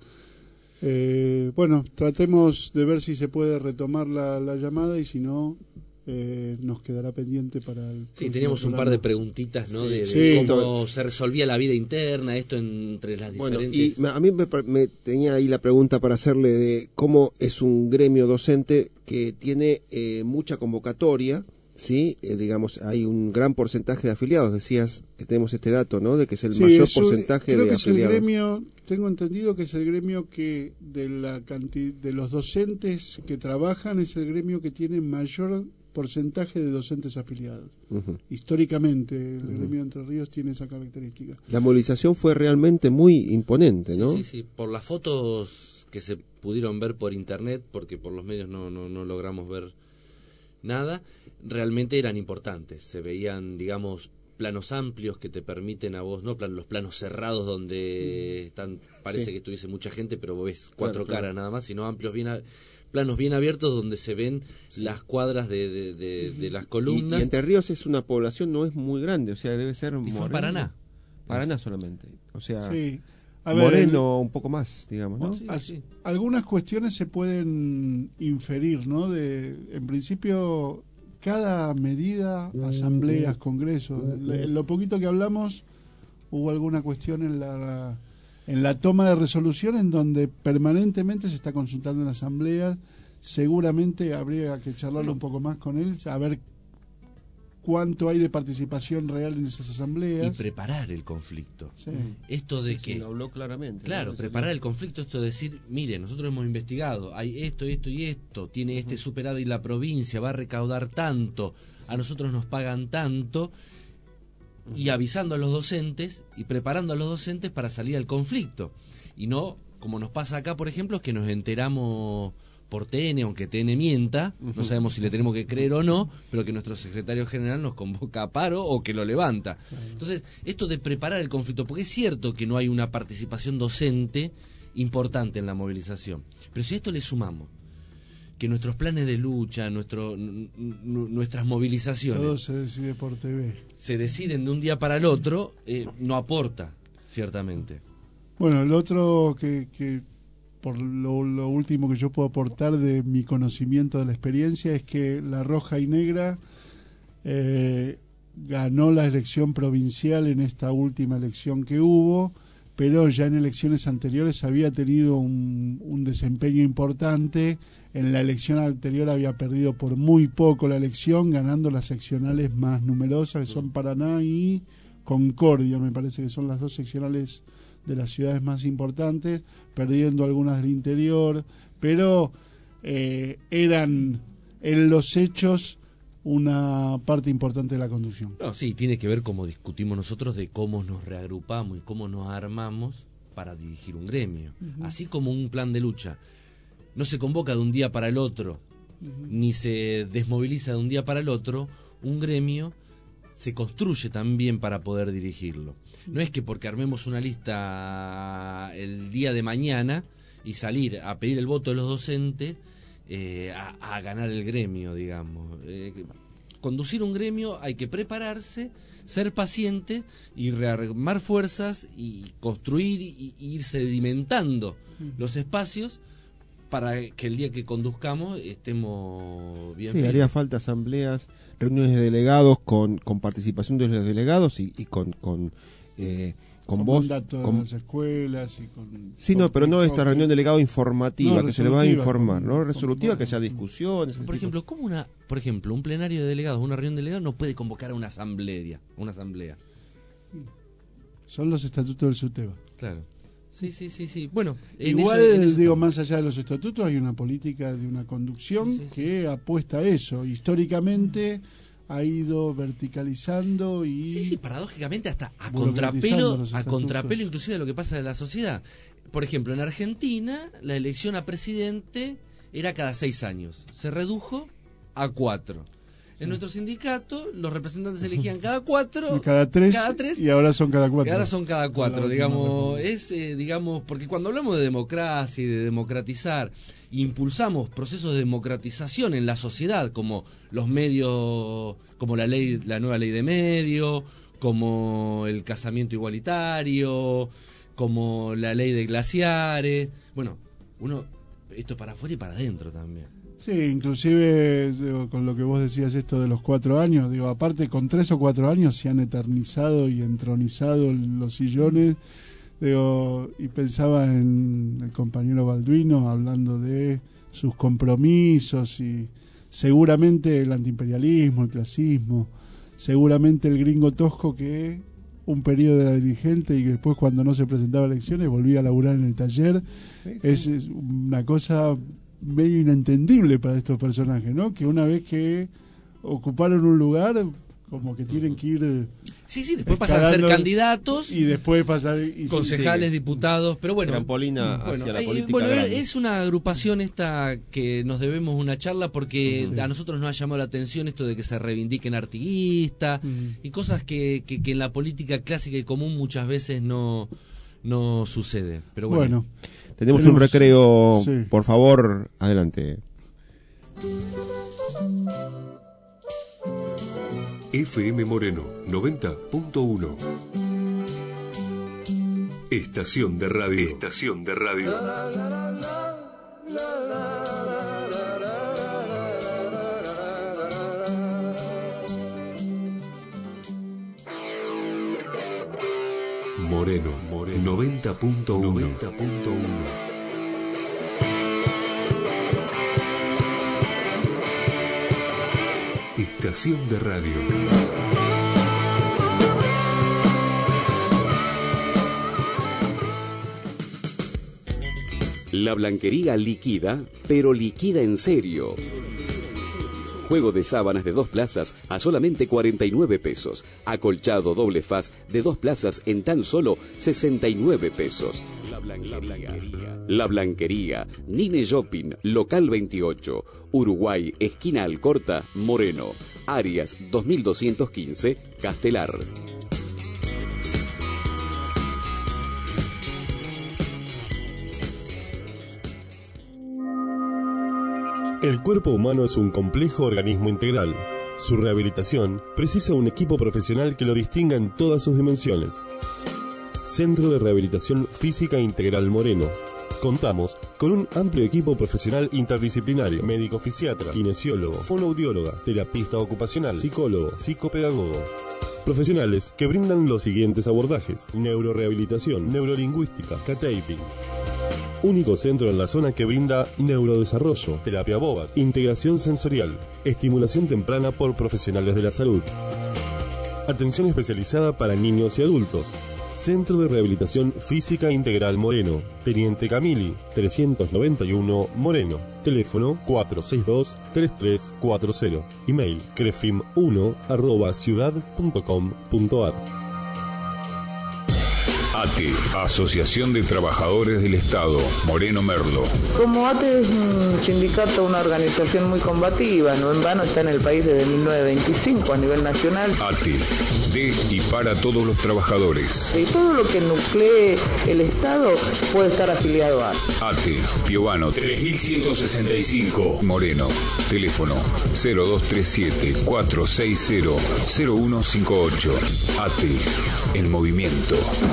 Eh, bueno, tratemos de ver si se puede retomar la, la llamada y si no, eh, nos quedará pendiente para el... Sí, teníamos un par de preguntitas, ¿no? Sí, de, de sí. cómo se resolvía la vida interna, esto entre las Bueno, diferentes... y a mí me, me tenía ahí la pregunta para hacerle de cómo es un gremio docente que tiene eh, mucha convocatoria, ¿sí? Eh, digamos, hay un gran porcentaje de afiliados, decías que tenemos este dato, ¿no? De que es el Sí, mayor es un- porcentaje creo de que es afiliados. el gremio, tengo entendido que es el gremio que de la canti- de los docentes que trabajan es el gremio que tiene mayor porcentaje de docentes afiliados. Ujú. Históricamente el gremio de Entre Ríos tiene esa característica. La movilización fue realmente muy imponente, Sí, ¿no? sí, sí, por las fotos que se pudieron ver por internet, porque por los medios no, no, no logramos ver nada, realmente eran importantes. Se veían, digamos, planos amplios que te permiten a vos, no plan, los planos cerrados donde están, parece Sí. que estuviese mucha gente, pero vos ves cuatro Claro, claro. caras nada más, sino amplios, bien a- planos bien abiertos donde se ven las cuadras de, de, de, de las Y, columnas. y Entre Ríos es una población, no es muy grande, o sea, debe ser... Y fue en Moreno. Paraná. Paraná solamente, o sea, Sí. A ver, Moreno un poco más, digamos, ¿no? Sí, As- sí. Algunas cuestiones se pueden inferir, ¿no? De, en principio, cada medida, asambleas, congresos, le- en lo poquito que hablamos, hubo alguna cuestión en la en la toma de resolución en donde permanentemente se está consultando en asambleas. Seguramente habría que charlarlo un poco más con él, a ver cuánto hay de participación real en esas Y asambleas. preparar el conflicto. Sí. Esto de Sí, que... lo habló claramente. Claro, ¿no? preparar el conflicto, esto de decir, mire, nosotros hemos investigado, hay esto, esto y esto, tiene este superado y la provincia va a recaudar tanto, a nosotros nos pagan tanto, y avisando a los docentes y preparando a los docentes para salir al conflicto. Y no, como nos pasa acá, por ejemplo, es que nos enteramos por T N, aunque T N mienta, no sabemos si le tenemos que creer o no, pero que nuestro secretario general nos convoca a paro o que lo levanta. Entonces, esto de preparar el conflicto, porque es cierto que no hay una participación docente importante en la movilización, pero si a esto le sumamos que nuestros planes de lucha, nuestro, n- n- nuestras movilizaciones Todo se decide por T V. se deciden de un día para el otro, eh, no aporta, ciertamente. Bueno, el otro que, que por lo, lo último que yo puedo aportar de mi conocimiento de la experiencia es que la Roja y Negra eh, ganó la elección provincial en esta última elección que hubo, pero ya en elecciones anteriores había tenido un, un desempeño importante. En la elección anterior había perdido por muy poco la elección, ganando las seccionales más numerosas, que son Paraná y Concordia, me parece que son las dos seccionales de las ciudades más importantes, perdiendo algunas del interior, pero eh, eran en los hechos una parte importante de la conducción. No, sí, tiene que ver como discutimos nosotros de cómo nos reagrupamos y cómo nos armamos para dirigir un gremio. Uh-huh. Así como un plan de lucha no se convoca de un día para el otro, uh-huh. ni se desmoviliza de un día para el otro, un gremio se construye también para poder dirigirlo. No es que porque armemos una lista el día de mañana y salir a pedir el voto de los docentes eh, a, a ganar el gremio, digamos. Eh, conducir un gremio hay que prepararse, ser paciente y rearmar fuerzas y construir y, y ir sedimentando los espacios para que el día que conduzcamos estemos bien. Sí, firmes. haría falta asambleas, reuniones de delegados con, con participación de los delegados y, y con con, eh, con, con vos. mandato Con... de las escuelas y con... Sí, no, pero no esta con... reunión de delegado informativa, no, que se le va a informar, con, ¿no? Resolutiva, con, que haya discusiones. Por ejemplo, ¿cómo una, por ejemplo, un plenario de delegados, una reunión de delegados no puede convocar a una asamblea, una asamblea? Son los estatutos del SUTEBA. Claro. Sí, sí, sí, sí. Bueno, en igual eso, en eso digo, estamos. más allá de los estatutos hay una política de una conducción sí, sí, sí. que apuesta a eso. Históricamente ha ido verticalizando y... Sí, sí, paradójicamente hasta a burocratizando contrapelo, los a estatutos. contrapelo inclusive de lo que pasa en la sociedad. Por ejemplo, en Argentina la elección a presidente era cada seis años. Se redujo a cuatro. En nuestro sindicato los representantes se elegían cada cuatro, cada tres, cada tres y ahora son cada cuatro. y ahora son cada cuatro, Cada digamos, es eh, digamos, porque cuando hablamos de democracia y de democratizar, impulsamos procesos de democratización en la sociedad, como los medios, como la ley, la nueva ley de medios, como el casamiento igualitario, como la ley de glaciares. Bueno, uno esto para afuera y para adentro también. Sí, inclusive digo, con lo que vos decías esto de los cuatro años, digo, aparte con tres o cuatro años se han eternizado y entronizado los sillones, digo, y pensaba en el compañero Balduino hablando de sus compromisos y seguramente el antiimperialismo, el clasismo, seguramente el gringo tosco que un periodo era dirigente y que después cuando no se presentaba a elecciones volvía a laburar en el taller. Sí, sí. Es, es una cosa medio inentendible para estos personajes, ¿no? Que una vez que ocuparon un lugar, como que tienen que ir... Sí, sí, después pasan a ser candidatos. Y después pasar... Y concejales, sí, diputados, pero bueno... Trampolina bueno, hacia la eh, política bueno, grande. Es una agrupación esta que nos debemos una charla porque sí, a nosotros nos ha llamado la atención esto de que se reivindiquen artiguistas uh-huh. y cosas que, que, que en la política clásica y común muchas veces no, no sucede. Pero bueno... bueno. Tenemos, Tenemos un recreo, sí. Por favor, adelante. F M Moreno noventa punto uno. Estación de radio. Estación de radio. Moreno, Moreno noventa punto uno. Estación de radio. La Blanquería liquida, pero liquida en serio. Juego de sábanas de dos plazas a solamente cuarenta y nueve pesos. Acolchado doble faz de dos plazas en tan solo sesenta y nueve pesos. La Blanquería. La Blanquería. Nine Shopping, local veintiocho. Uruguay, esquina Alcorta, Moreno. Arias dos mil doscientos quince, Castelar. El cuerpo humano es un complejo organismo integral. Su rehabilitación precisa un equipo profesional que lo distinga en todas sus dimensiones. Centro de Rehabilitación Física Integral Moreno. Contamos con un amplio equipo profesional interdisciplinario: médico fisiatra, kinesiólogo, fonoaudióloga, terapista ocupacional, psicólogo, psicopedagogo. Profesionales que brindan los siguientes abordajes: neurorehabilitación, neurolingüística, K-taping. Único centro en la zona que brinda neurodesarrollo, terapia boba, integración sensorial, estimulación temprana por profesionales de la salud. Atención especializada para niños y adultos. Centro de Rehabilitación Física Integral Moreno, Teniente Camili, trescientos noventa y uno, Moreno. Teléfono cuatro seis dos, tres tres cuatro cero. Email crefim uno arroba ciudad punto com punto ar. A T E, Asociación de Trabajadores del Estado, Moreno Merlo. Como A T E es un sindicato, una organización muy combativa, no en vano está en el país desde mil novecientos veinticinco a nivel nacional. A T E, de y para todos los trabajadores. Y todo lo que nuclee el Estado puede estar afiliado a A T E, Piovano tres mil ciento sesenta y cinco, Moreno. Teléfono cero dos tres siete, cuatro seis cero, cero uno cinco ocho. A T E, en movimiento.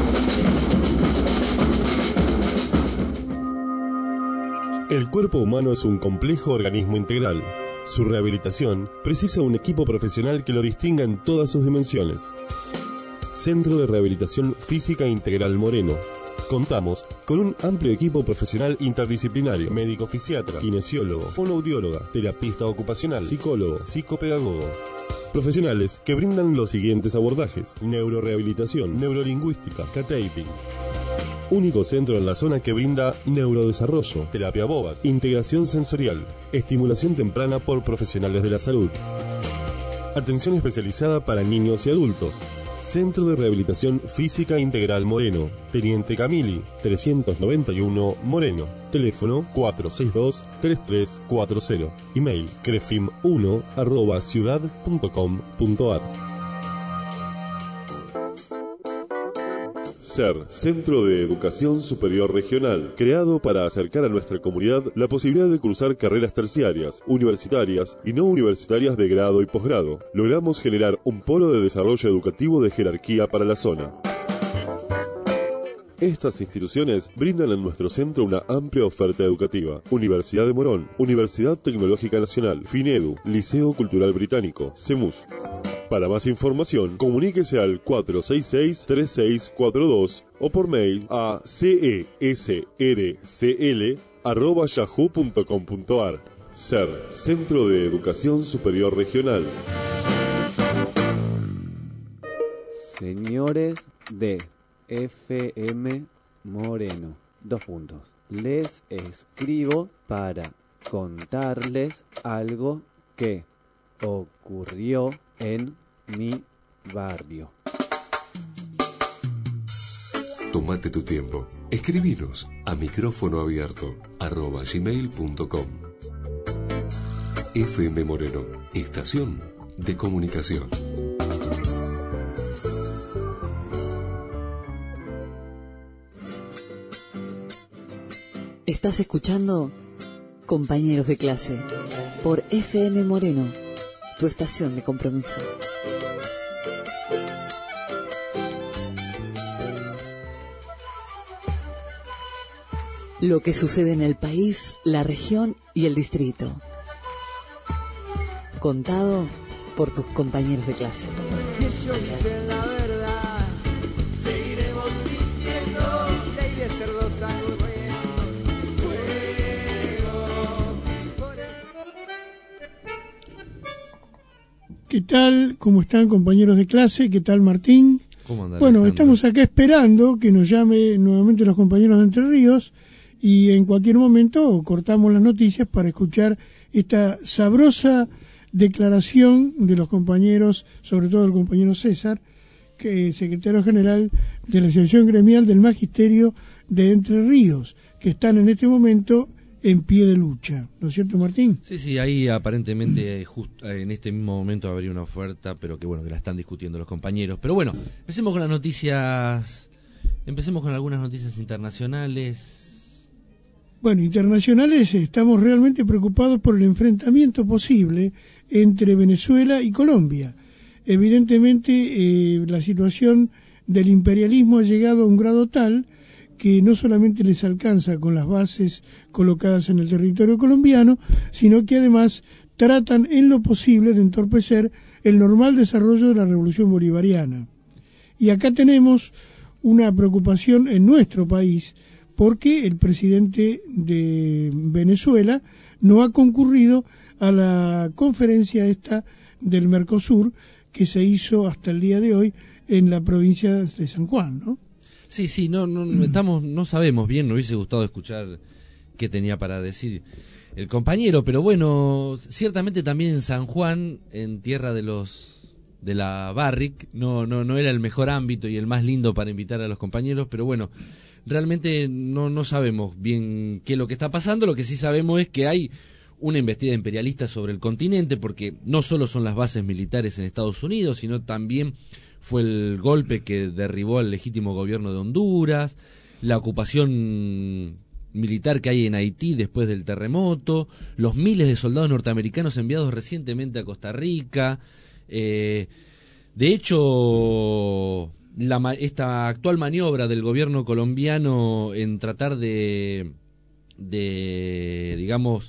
El cuerpo humano es un complejo organismo integral. Su rehabilitación precisa un equipo profesional que lo distinga en todas sus dimensiones. Centro de Rehabilitación Física Integral Moreno. Contamos con un amplio equipo profesional interdisciplinario: médico fisiatra, kinesiólogo, fonoaudióloga, terapista ocupacional, psicólogo, psicopedagogo. Profesionales que brindan los siguientes abordajes: neurorehabilitación, neurolingüística, K-taping. Único centro en la zona que brinda neurodesarrollo, terapia boba, integración sensorial, estimulación temprana por profesionales de la salud. Atención especializada para niños y adultos. Centro de Rehabilitación Física Integral Moreno, Teniente Camili, trescientos noventa y uno Moreno. Teléfono cuatro seis dos, tres tres cuatro cero. Email crefim uno arroba ciudad punto com punto ar. C E R, Centro de Educación Superior Regional, creado para acercar a nuestra comunidad la posibilidad de cursar carreras terciarias, universitarias y no universitarias de grado y posgrado. Logramos generar un polo de desarrollo educativo de jerarquía para la zona. Estas instituciones brindan en nuestro centro una amplia oferta educativa. Universidad de Morón, Universidad Tecnológica Nacional, FINEDU, Liceo Cultural Británico, CEMUS. Para más información, comuníquese al cuatro seis seis, tres seis cuatro dos o por mail a cesrcl arroba yahoo punto com punto ar. C E R, Centro de Educación Superior Regional. Señores de F M Moreno, dos puntos. Les escribo para contarles algo que ocurrió en mi barrio. Tómate tu tiempo. Escribinos a micrófono abierto arroba gmail punto com. F M Moreno, estación de comunicación. Estás escuchando Compañeros de Clase por F M Moreno, tu estación de compromiso. Lo que sucede en el país, la región y el distrito. Contado por tus compañeros de clase. Si ellos dicen la verdad, seguiremos mintiendo. Ley de cerdos angurrientos, fuego. ¿Qué tal? ¿Cómo están, compañeros de clase? ¿Qué tal, Martín? ¿Cómo andan, bueno, Alejandro? estamos acá esperando que nos llame nuevamente los compañeros de Entre Ríos y en cualquier momento cortamos las noticias para escuchar esta sabrosa declaración de los compañeros, sobre todo el compañero César, que es secretario general de la Asociación Gremial del Magisterio de Entre Ríos, que están en este momento en pie de lucha, ¿no es cierto, Martín? Sí, sí, ahí aparentemente justo en este mismo momento habría una oferta, pero que bueno, que la están discutiendo los compañeros. Pero bueno, empecemos con las noticias, empecemos con algunas noticias internacionales. Bueno, internacionales, estamos realmente preocupados por el enfrentamiento posible entre Venezuela y Colombia. Evidentemente, eh, la situación del imperialismo ha llegado a un grado tal que no solamente les alcanza con las bases colocadas en el territorio colombiano, sino que además tratan en lo posible de entorpecer el normal desarrollo de la revolución bolivariana. Y acá tenemos una preocupación en nuestro país, porque el presidente de Venezuela no ha concurrido a la conferencia esta del Mercosur que se hizo hasta el día de hoy en la provincia de San Juan, ¿no? Sí, sí, no, no, estamos, no sabemos bien, nos hubiese gustado escuchar qué tenía para decir el compañero, pero bueno, ciertamente también en San Juan, en tierra de los de la Barrick, no, no, no era el mejor ámbito y el más lindo para invitar a los compañeros, pero bueno, realmente no, no sabemos bien qué es lo que está pasando. Lo que sí sabemos es que hay una embestida imperialista sobre el continente, porque no solo son las bases militares en Estados Unidos, sino también fue el golpe que derribó al legítimo gobierno de Honduras, la ocupación militar que hay en Haití después del terremoto, los miles de soldados norteamericanos enviados recientemente a Costa Rica. Eh, de hecho, la, esta actual maniobra del gobierno colombiano en tratar de, de digamos,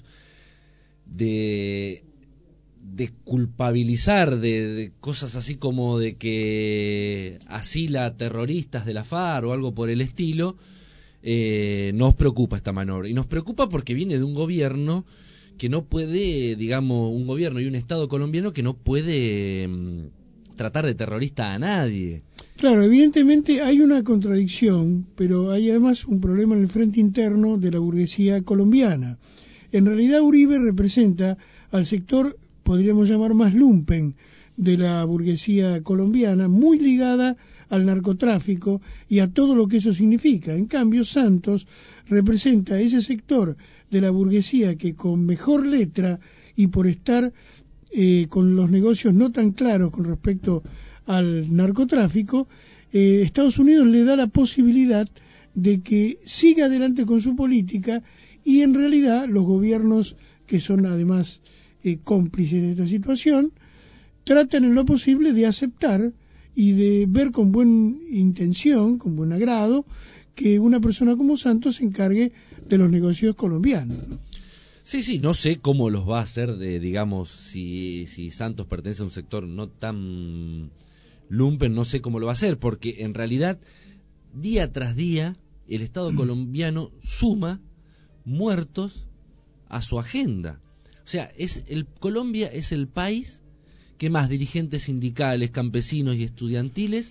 de, de culpabilizar de, de cosas así como de que asila terroristas de la FARC o algo por el estilo, eh, nos preocupa esta maniobra. Y nos preocupa porque viene de un gobierno que no puede, digamos, un gobierno y un Estado colombiano que no puede mmm, tratar de terrorista a nadie. Claro, evidentemente hay una contradicción, pero hay además un problema en el frente interno de la burguesía colombiana. En realidad Uribe representa al sector, podríamos llamar más lumpen, de la burguesía colombiana, muy ligada al narcotráfico y a todo lo que eso significa. En cambio, Santos representa ese sector de la burguesía que con mejor letra y por estar eh, con los negocios no tan claros con respecto al narcotráfico, eh, Estados Unidos le da la posibilidad de que siga adelante con su política y en realidad los gobiernos que son además eh, cómplices de esta situación tratan en lo posible de aceptar y de ver con buena intención, con buen agrado, que una persona como Santos se encargue de los negocios colombianos, ¿no? Sí, sí, no sé cómo los va a hacer, de, digamos, si, si Santos pertenece a un sector no tan lumpen, no sé cómo lo va a hacer, porque en realidad, día tras día, el Estado colombiano suma muertos a su agenda. O sea, es el Colombia es el país que más dirigentes sindicales, campesinos y estudiantiles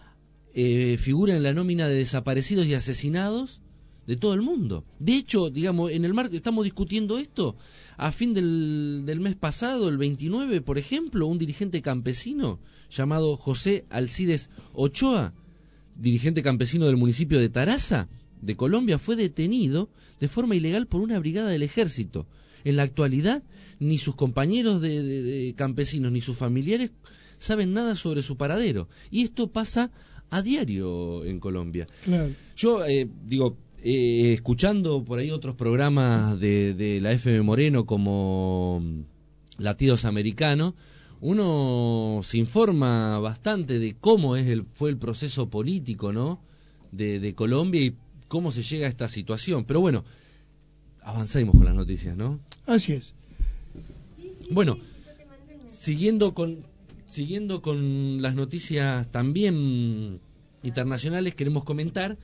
eh, figuran en la nómina de desaparecidos y asesinados de todo el mundo. De hecho, digamos, en el marco, estamos discutiendo esto, a fin del, del mes pasado, el veintinueve, por ejemplo, un dirigente campesino llamado José Alcides Ochoa, dirigente campesino del municipio de Taraza, de Colombia, fue detenido de forma ilegal por una brigada del ejército. En la actualidad, ni sus compañeros de, de, de campesinos ni sus familiares saben nada sobre su paradero. Y esto pasa a diario en Colombia. Claro. Yo, eh, digo, eh, escuchando por ahí otros programas de, de la F M Moreno como Latidos Americanos, uno se informa bastante de cómo es el, fue el proceso político, ¿no?, de, de Colombia y cómo se llega a esta situación. Pero bueno, avancemos con las noticias, ¿no? Así es. Bueno, siguiendo con siguiendo con las noticias también internacionales, queremos comentar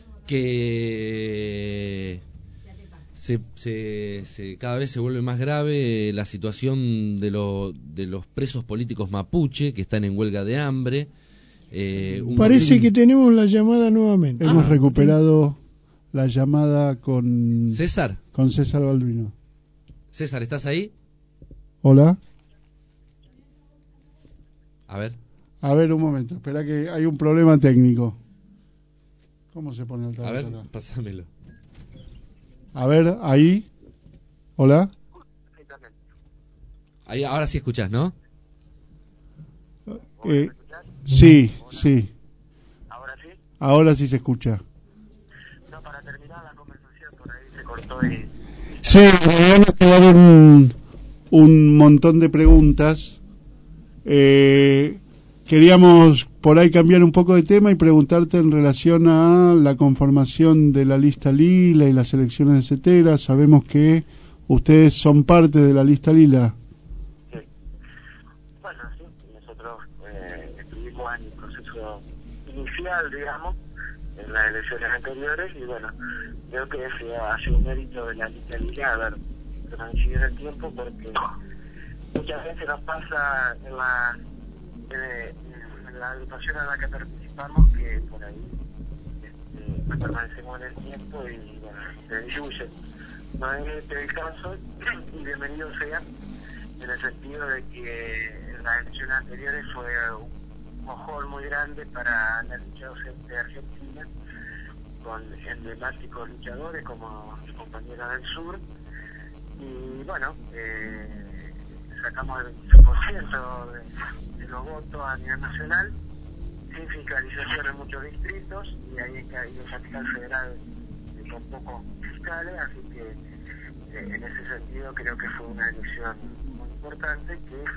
que se, se, se cada vez se vuelve más grave la situación de, lo, de los presos políticos mapuche que están en huelga de hambre. Eh, un Parece un... que tenemos la llamada nuevamente. Hemos ah, recuperado la llamada con César. Con César Balduino. César, ¿estás ahí? Hola. A ver. A ver, un momento. Espera que hay un problema técnico. ¿Cómo se pone el A ver, teléfono? pásamelo. A ver, ahí. Hola. Ahí, ahora sí escuchás, ¿no? Eh, sí, sí. ¿Ahora sí? Ahora sí se escucha. No, para terminar la conversación, por ahí se cortó y... Sí, en realidad nos quedaron un montón de preguntas. Eh, queríamos por ahí cambiar un poco de tema y preguntarte en relación a la conformación de la lista Lila y las elecciones de Cetera. Sabemos que ustedes son parte de la lista Lila. Sí. Bueno, sí, nosotros eh, estuvimos en el proceso inicial, digamos, en las elecciones anteriores y bueno, creo que ese ha sido un mérito de la lista Lila haber transcurrido el tiempo, porque muchas veces nos pasa en la, eh, en la agrupación en la que participamos que por ahí este, no permanecemos en el tiempo y bueno, se diluyen. No es este el caso y bienvenido sea, en el sentido de que en las elecciones anteriores fue un mojón muy grande para la lucha docente argentina, con emblemáticos luchadores como mis compañeros del sur, y bueno, eh, sacamos el veintiséis por ciento de, de los votos a nivel nacional, sin fiscalización en muchos distritos, y ahí en la capital federal eh, con pocos fiscales, así que eh, en ese sentido creo que fue una elección muy importante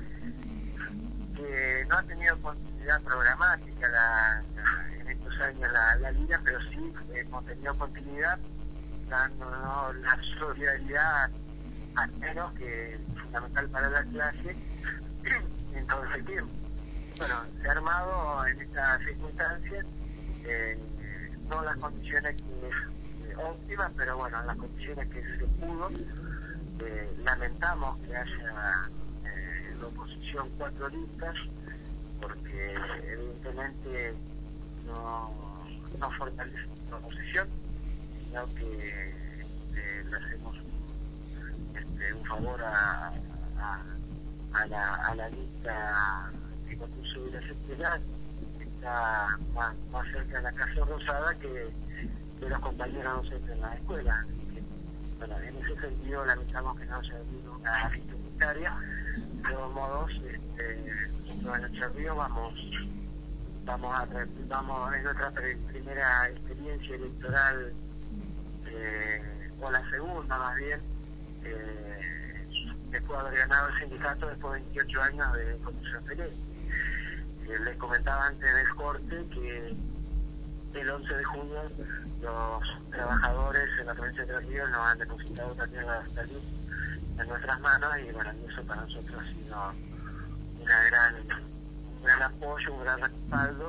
que, que no ha tenido continuidad programática la, la, en estos años la, la Liga, pero sí eh, hemos tenido continuidad dándonos la solidaridad al menos que es fundamental para la clase en todo ese tiempo. Bueno, se ha armado en estas circunstancias, eh, no las condiciones que, eh, óptimas, pero bueno, en las condiciones que se pudo. Eh, lamentamos que haya eh, en la oposición cuatro listas, porque evidentemente no, no fortalece la oposición, sino que eh, le hacemos un, este, un favor a, a, a, la, a la lista este concurso de la Centenal está más, más cerca de la Casa Rosada que de los compañeros docentes en la escuela. Así que, bueno, en ese sentido lamentamos que no haya habido una lista unitaria. De todos modos, este, nosotros en Entre Ríos vamos, vamos a vamos, es nuestra primera experiencia electoral, eh, o la segunda más bien, eh, después de haber ganado el sindicato después de veintiocho años de conducción feliz. Eh, les comentaba antes del corte que el once de junio los trabajadores en la provincia de Entre Ríos nos han depositado también la salud en nuestras manos, y bueno, eso para nosotros ha sido una gran, un gran apoyo, un gran respaldo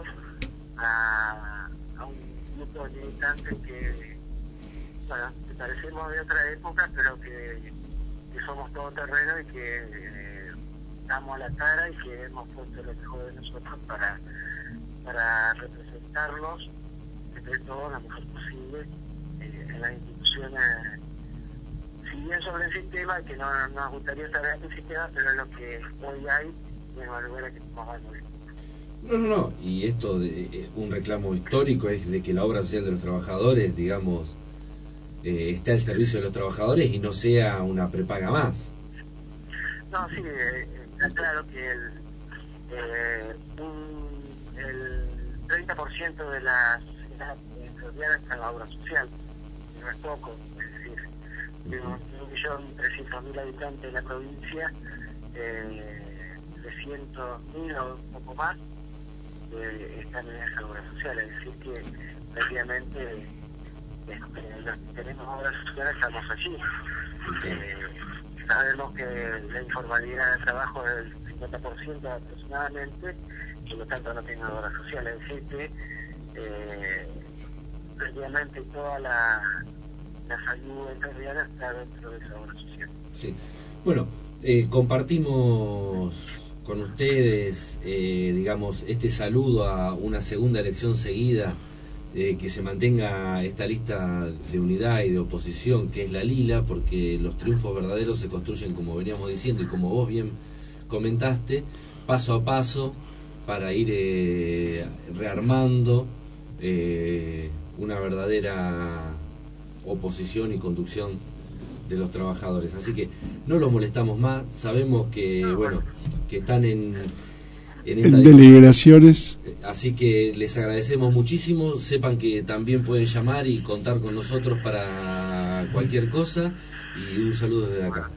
a, a un grupo de militantes que, bueno, que parecemos de otra época, pero que, que somos todoterreno y que eh, damos la cara y que hemos puesto lo mejor de nosotros para, para representarlos entre todo lo mejor posible eh, en las instituciones. Si bien sobre el sistema, que no nos gustaría saber el sistema, pero es lo que hoy hay y en el lugar que estamos valorando. No, no, no, y esto de eh, un reclamo histórico es de que la obra social de los trabajadores, digamos, eh, esté al servicio de los trabajadores y no sea una prepaga más. No, sí, eh, está claro que el, eh, un, el treinta por ciento de las ferroviarias está en la obra social, no es poco, es decir, de un millón trescientos mil habitantes de la provincia, eh, trescientos mil o un poco más eh, están en esa obra social, es decir que prácticamente este, los que tenemos obras sociales estamos allí. Eh, sabemos que la informalidad de trabajo es del cincuenta por ciento aproximadamente, por lo tanto no tienen obras sociales, es decir que eh, prácticamente toda la, la salud enfermera está dentro de esa obra social. Sí. Bueno, eh, compartimos con ustedes, eh, digamos, este saludo a una segunda elección seguida, eh, que se mantenga esta lista de unidad y de oposición, que es la lila, porque los triunfos verdaderos se construyen, como veníamos diciendo, y como vos bien comentaste, paso a paso, para ir eh, rearmando eh, una verdadera oposición y conducción de los trabajadores. Así que no los molestamos más, sabemos que bueno que están en en, esta en deliberaciones, así que les agradecemos muchísimo. Sepan que también pueden llamar y contar con nosotros para cualquier cosa, y un saludo desde acá.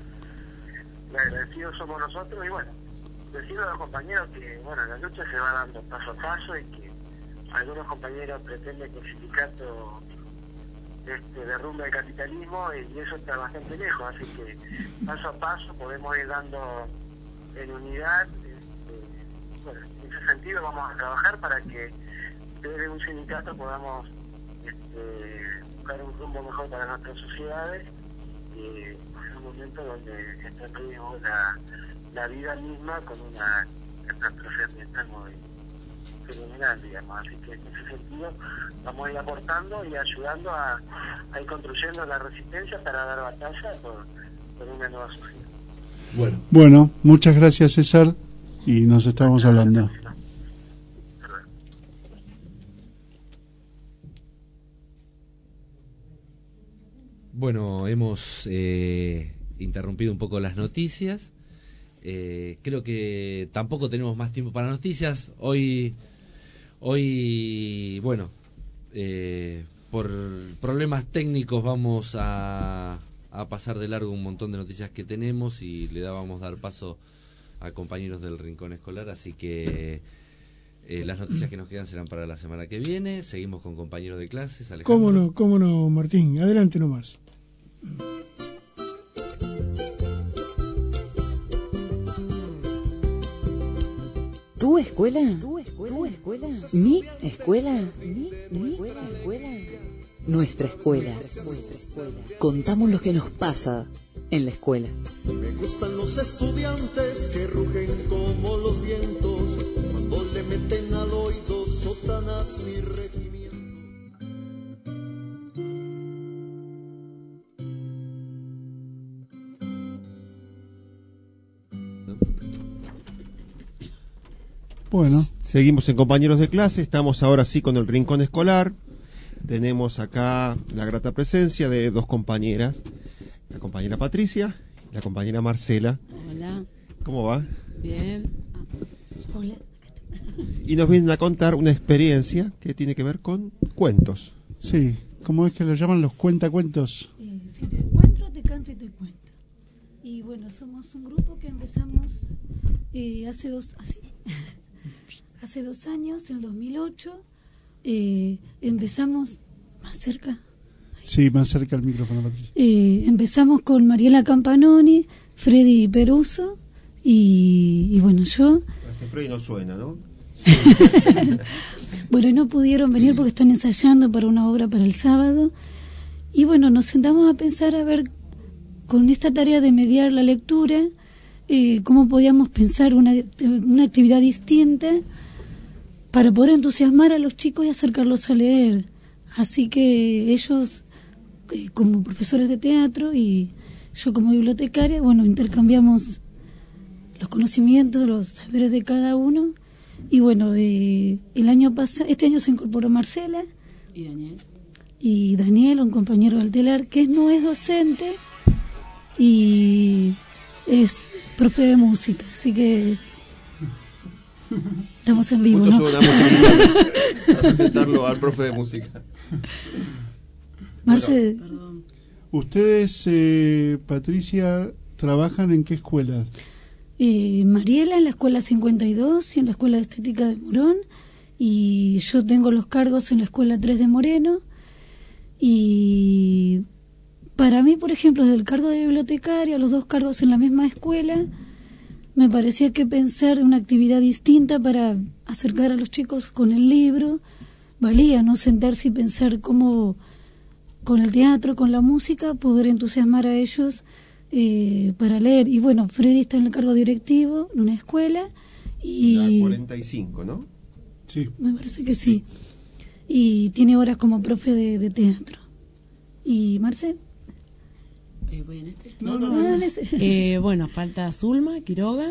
Los agradecidos somos nosotros, y bueno, decirle a los compañeros que bueno, la lucha se va dando paso a paso, y que algunos compañeros pretenden que el sindicato este, derrumbe el capitalismo, y eso está bastante lejos, así que paso a paso podemos ir dando en unidad. Este, bueno, en ese sentido vamos a trabajar para que desde un sindicato podamos este, buscar un rumbo mejor para nuestras sociedades, y en un momento donde está en riesgo la, la vida misma con una catástrofe ambiental muy fenomenal, digamos. Así que en ese sentido vamos a ir aportando y ayudando a, a ir construyendo la resistencia para dar batalla por, por una nueva sociedad. Bueno. Bueno, muchas gracias, César, y nos estamos hablando. Bueno, hemos eh, interrumpido un poco las noticias. Eh, creo que tampoco tenemos más tiempo para noticias. Hoy, hoy bueno, eh, por problemas técnicos vamos a, a pasar de largo un montón de noticias que tenemos, y le dábamos dar paso a compañeros del Rincón Escolar, así que eh, las noticias que nos quedan serán para la semana que viene. Seguimos con compañeros de clases. Alejandro. Cómo no, cómo no, Martín, adelante nomás. ¿Tu escuela? ¿Tu escuela? ¿Tu escuela? ¿Mi escuela? ¿Mi, mi escuela? Nuestra escuela. Contamos lo que nos pasa en la escuela. Me gustan los estudiantes que rugen como los vientos cuando le meten al oído sotanas y regimientos. Bueno. Seguimos en Compañeros de Clase, estamos ahora sí con el Rincón Escolar. Tenemos acá la grata presencia de dos compañeras, la compañera Patricia y la compañera Marcela. Hola. ¿Cómo va? Bien. Hola. Y nos vienen a contar una experiencia que tiene que ver con cuentos. Sí, ¿cómo es que lo llaman los cuentacuentos? Eh, si te encuentro, te canto y te cuento. Y bueno, somos un grupo que empezamos eh, hace dos así, hace dos años, en el dos mil ocho. Eh, empezamos más cerca. Sí, más cerca al micrófono, Patricia. Eh, empezamos con Mariela Campanoni, Freddy Peruso y, y bueno, yo. Ese Freddy no suena, ¿no? Bueno, no pudieron venir porque están ensayando para una obra para el sábado. Y bueno, nos sentamos a pensar a ver, con esta tarea de mediar la lectura, eh, cómo podíamos pensar una, una actividad distinta para poder entusiasmar a los chicos y acercarlos a leer. Así que ellos, eh, como profesores de teatro y yo como bibliotecaria, bueno, intercambiamos los conocimientos, los saberes de cada uno. Y bueno, eh, el año pasado, este año se incorporó Marcela y Daniel. Y Daniel, un compañero del telar, que no es docente y es profe de música, así que estamos en vivo, ¿no? A presentarlo al profe de música. Marce, bueno, ustedes, eh, Patricia, ¿trabajan en qué escuelas? Eh, Mariela en la escuela cincuenta y dos y en la escuela de estética de Morón, y yo tengo los cargos en la escuela tres de Moreno. Y para mí, por ejemplo, desde el cargo de bibliotecaria, los dos cargos en la misma escuela, me parecía que pensar una actividad distinta para acercar a los chicos con el libro valía, no sentarse y pensar cómo con el teatro, con la música, poder entusiasmar a ellos eh, para leer. Y bueno, Freddy está en el cargo directivo en una escuela y la cuarenta y cinco, ¿no? Sí. Me parece que sí. Y tiene horas como profe de, de teatro. ¿Y Marce? Eh, ¿Voy en este? No, no, no. no. Eh, bueno, falta Zulma Quiroga,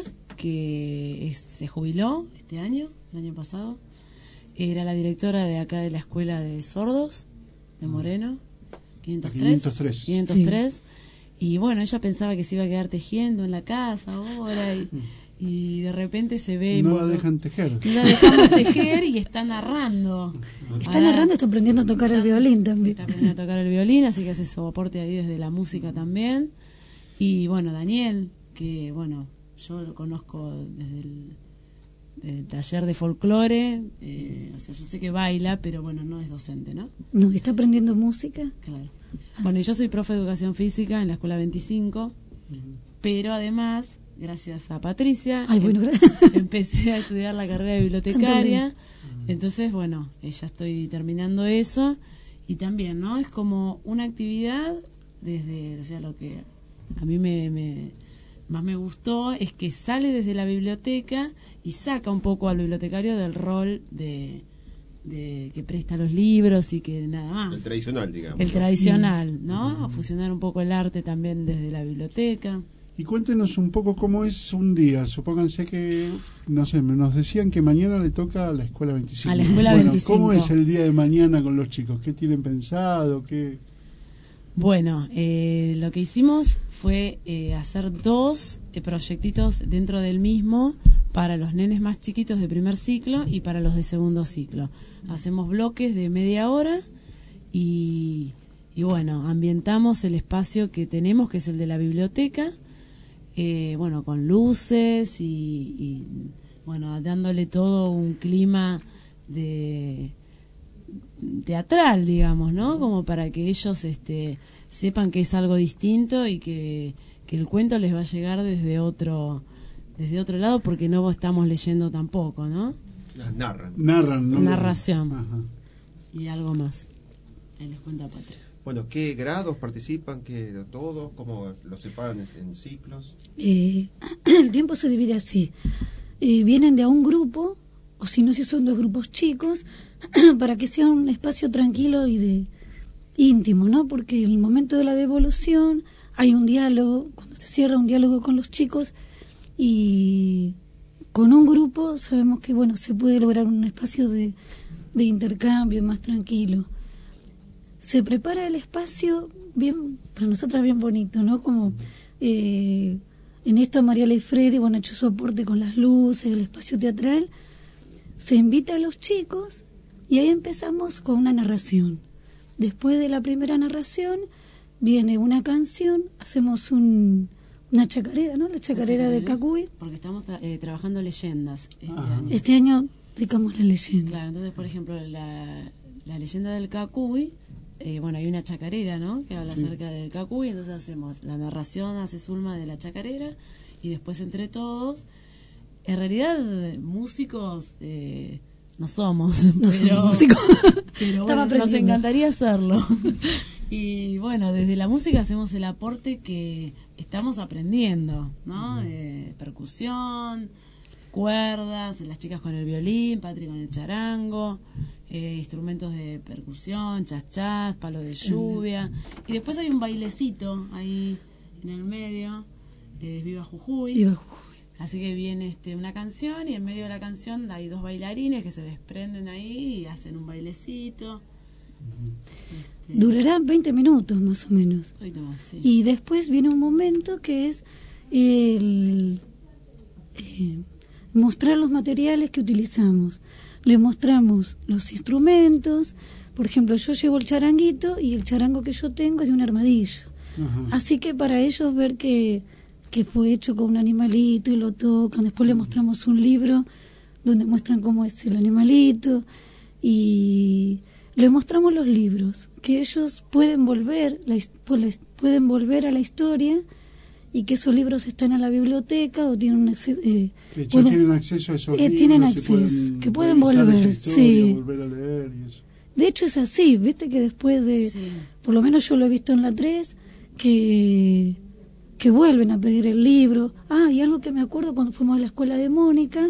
que es, se jubiló este año, el año pasado. Era la directora de acá de la Escuela de Sordos de Moreno, quinientos tres. quinientos tres. quinientos tres. Sí. Y bueno, ella pensaba que se iba a quedar tejiendo en la casa ahora y... y de repente se ve... No la dejan tejer. No la dejamos tejer y está narrando. Está Ahora, narrando y está aprendiendo a tocar está, el violín también. Está aprendiendo a tocar el violín, así que hace su aporte ahí desde la música también. Y bueno, Daniel, que bueno, yo lo conozco desde el, el taller de folclore, eh, o sea, yo sé que baila, pero bueno, no es docente, ¿no? No, está aprendiendo música. Claro. Bueno, y yo soy profe de educación física en la escuela veinticinco, uh-huh. Pero además... gracias a Patricia, Ay, bueno, empecé a estudiar la carrera de bibliotecaria. Entonces, bueno, ya estoy terminando eso. Y también, ¿no? Es como una actividad desde, o sea, lo que a mí me, me más me gustó es que sale desde la biblioteca y saca un poco al bibliotecario del rol de, de que presta los libros y que nada más. El tradicional, digamos. El tradicional, ¿no? Uh-huh. Fusionar un poco el arte también desde la biblioteca. Y cuéntenos un poco cómo es un día. Supónganse que, no sé, nos decían que mañana le toca a la Escuela veinticinco. A la Escuela bueno, veinticinco. ¿Cómo es el día de mañana con los chicos? ¿Qué tienen pensado? ¿Qué? Bueno, eh, lo que hicimos fue eh, hacer dos eh, proyectitos dentro del mismo para los nenes más chiquitos de primer ciclo y para los de segundo ciclo. Hacemos bloques de media hora y, y bueno, ambientamos el espacio que tenemos, que es el de la biblioteca. Eh, bueno, con luces y, y bueno, dándole todo un clima de teatral, digamos, ¿no? Como para que ellos este sepan que es algo distinto y que, que el cuento les va a llegar desde otro desde otro lado, porque no estamos leyendo tampoco, ¿no? Las narran. Narran, ¿no? Narración. Ajá. Y algo más. Ahí les cuenta Patria. Bueno, ¿qué grados participan? ¿Qué todos? ¿Cómo los separan en, en ciclos? Eh, el tiempo se divide así. Eh, vienen de a un grupo, o si no, si son dos grupos chicos, para que sea un espacio tranquilo y de íntimo, ¿no? Porque en el momento de la devolución hay un diálogo, cuando se cierra un diálogo con los chicos, y con un grupo sabemos que bueno se puede lograr un espacio de, de intercambio más tranquilo. Se prepara el espacio bien, para nosotras bien bonito, ¿no? Como eh, en esto Mariela y Freddy, bueno, ha hecho su aporte con las luces, el espacio teatral. Se invita a los chicos y ahí empezamos con una narración. Después de la primera narración viene una canción, hacemos un, una chacarera, ¿no? La chacarera, chacarera de Cacuy. Porque estamos eh, trabajando leyendas este Ajá. año. Este año dedicamos la leyenda. Claro, entonces, por ejemplo, la, la leyenda del Cacuy, eh, bueno, hay una chacarera, ¿no? Que habla sí. acerca del Cacuy, entonces hacemos la narración, hace Zulma de la chacarera, y después entre todos, en realidad, músicos... Eh, no somos, no pero, somos músicos. pero bueno, nos encantaría hacerlo. Y bueno, desde la música hacemos el aporte que estamos aprendiendo, ¿no? Eh, percusión, cuerdas, las chicas con el violín, Patri con el charango, eh, instrumentos de percusión, chas-chas, palo de lluvia. Y después hay un bailecito ahí en el medio, eh, Viva Jujuy. Viva Jujuy. Así que viene este una canción y en medio de la canción hay dos bailarines que se desprenden ahí y hacen un bailecito. Este, Durará veinte minutos más o menos. Más, sí. Y después viene un momento que es el eh, mostrar los materiales que utilizamos. Le mostramos los instrumentos. Por ejemplo, yo llevo el charanguito y el charango que yo tengo es de un armadillo. Ajá. Así que para ellos ver que que fue hecho con un animalito y lo tocan. Después le mostramos un libro donde muestran cómo es el animalito y le mostramos los libros que ellos pueden volver la, pueden volver a la historia y que esos libros están en la biblioteca o tienen un acceso eh, que ya tienen acceso a esos eh, libros, tienen acceso pueden que pueden volver historia, sí. volver a leer y eso. De hecho es así, viste que después de sí. por lo menos yo lo he visto en la tres que que vuelven a pedir el libro. Ah, y algo que me acuerdo cuando fuimos a la escuela de Mónica,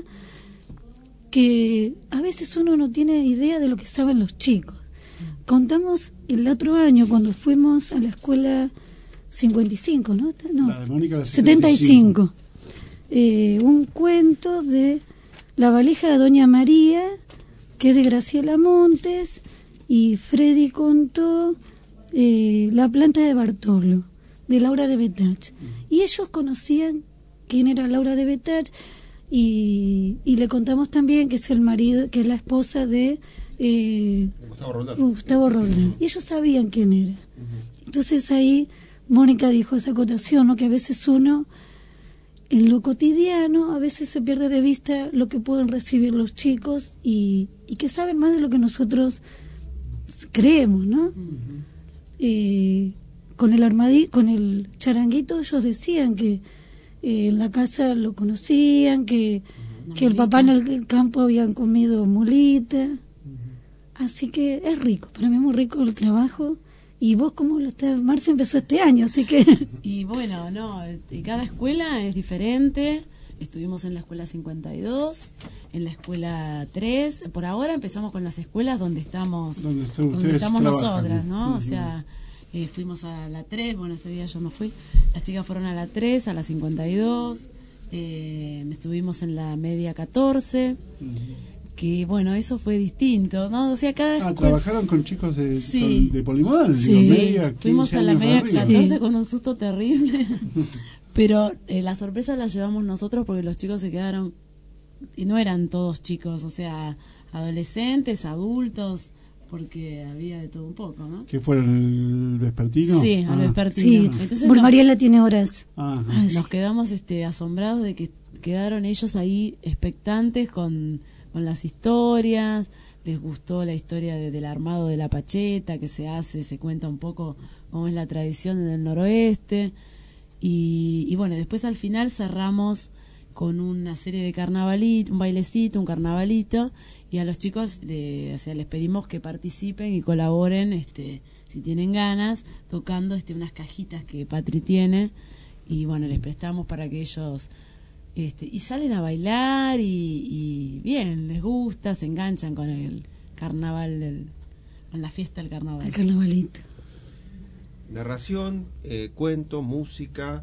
que a veces uno no tiene idea de lo que saben los chicos. Contamos el otro año cuando fuimos a la escuela cincuenta y cinco, ¿no? no la de Mónica, la setenta y cinco. Eh, un cuento de La valija de Doña María, que es de Graciela Montes, y Freddy contó eh, La planta de Bartolo, de Laura de Betach. Y ellos conocían quién era Laura de Betach y, y le contamos también que es el marido, que es la esposa de eh, Gustavo Roldán. Gustavo Roldán. Y ellos sabían quién era. Uh-huh. Entonces ahí Mónica dijo esa acotación, ¿no? Que a veces uno en lo cotidiano a veces se pierde de vista lo que pueden recibir los chicos y, y que saben más de lo que nosotros creemos, ¿no? Uh-huh. eh, con el armadillo, con el charanguito ellos decían que eh, en la casa lo conocían, que, uh-huh. que el papá en el campo habían comido mulita. Uh-huh. Así que es rico, para mí es muy rico el trabajo. Y vos, ¿cómo lo estás? Marcia empezó este año, así que... Y bueno, no, y cada escuela es diferente. Estuvimos en la escuela cincuenta y dos, en la escuela tres. Por ahora empezamos con las escuelas donde estamos, donde, donde estamos trabajan. nosotras, ¿no? Uh-huh. O sea... Eh, fuimos a la tres, bueno, ese día yo no fui, las chicas fueron a la tres, a la cincuenta y dos, eh, estuvimos en la media catorce, uh-huh. que bueno, eso fue distinto, ¿no? O sea, cada... Ah, trabajaron con chicos de, sí. con, de polimodal, sí. digo, media, fuimos a la media catorce sí. con un susto terrible, pero eh, la sorpresa la llevamos nosotros porque los chicos se quedaron, y no eran todos chicos, o sea, adolescentes, adultos, porque había de todo un poco, ¿no? ¿Que fueron el vespertino? Sí, al ah. vespertino. Sí. Entonces Por nos, Mariela tiene horas. Ajá. Nos quedamos este, asombrados de que quedaron ellos ahí expectantes con, con las historias. Les gustó la historia de, del armado de la pacheta que se hace, se cuenta un poco cómo es la tradición en el noroeste. Y, y bueno, después al final cerramos con una serie de carnavalito, un bailecito, un carnavalito, y a los chicos le, o sea, les pedimos que participen y colaboren, este, si tienen ganas, tocando este, unas cajitas que Patri tiene, y bueno, les prestamos para que ellos, este, y salen a bailar, y, y bien, les gusta, se enganchan con el carnaval, del, con la fiesta del carnaval. El carnavalito. Narración, eh, cuento, música,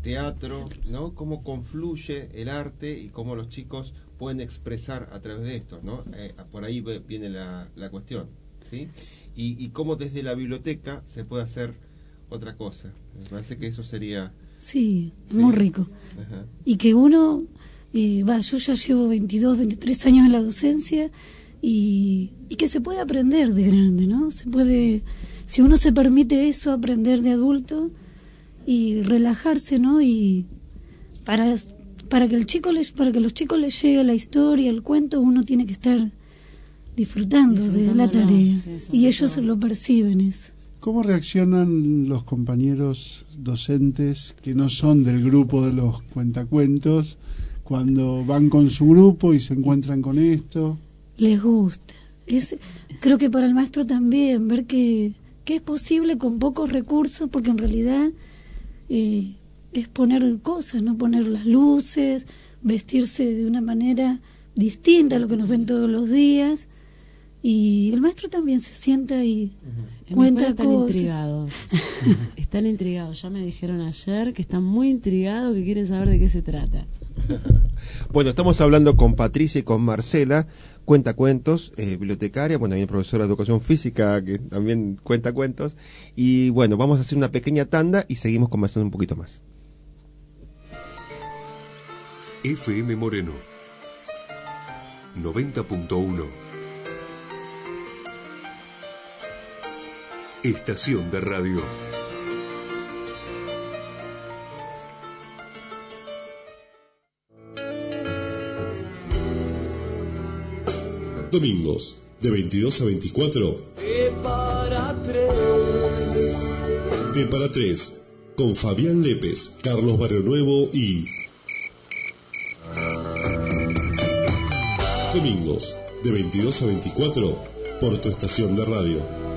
teatro, ¿no? Cómo confluye el arte y cómo los chicos pueden expresar a través de esto, ¿no? Eh, por ahí viene la, la cuestión, ¿sí? Y, y cómo desde la biblioteca se puede hacer otra cosa. Me parece que eso sería... Sí, ¿sí? muy rico. Ajá. Y que uno, eh, va, yo ya llevo veintidós, veintitrés años en la docencia y, y que se puede aprender de grande, ¿no? Se puede, si uno se permite eso, aprender de adulto y relajarse, ¿no? Y para para que el chico les, para que los chicos les llegue la historia, el cuento, uno tiene que estar disfrutando de la tarea, sí, y ellos lo perciben eso. ¿Cómo reaccionan los compañeros docentes que no son del grupo de los cuentacuentos cuando van con su grupo y se encuentran con esto? Les gusta. Es, creo que para el maestro también, ver que, que es posible con pocos recursos, porque en realidad eh, es poner cosas, no poner las luces, vestirse de una manera distinta a lo que nos ven todos los días. Y el maestro también se sienta y uh-huh. cuenta están cosas. intrigados. Están intrigados. Ya me dijeron ayer que están muy intrigados, que quieren saber de qué se trata. Bueno, estamos hablando con Patricia y con Marcela, cuentacuentos, eh, bibliotecaria, bueno, hay una profesora de educación física que también cuenta cuentos. Y bueno, vamos a hacer una pequeña tanda y seguimos conversando un poquito más. F M Moreno noventa punto uno. Estación de radio. Domingos, de veintidós a veinticuatro. De para tres. De para tres, con Fabián Lépez, Carlos Barrio Nuevo y... Domingos, de veintidós a veinticuatro, por tu estación de radio.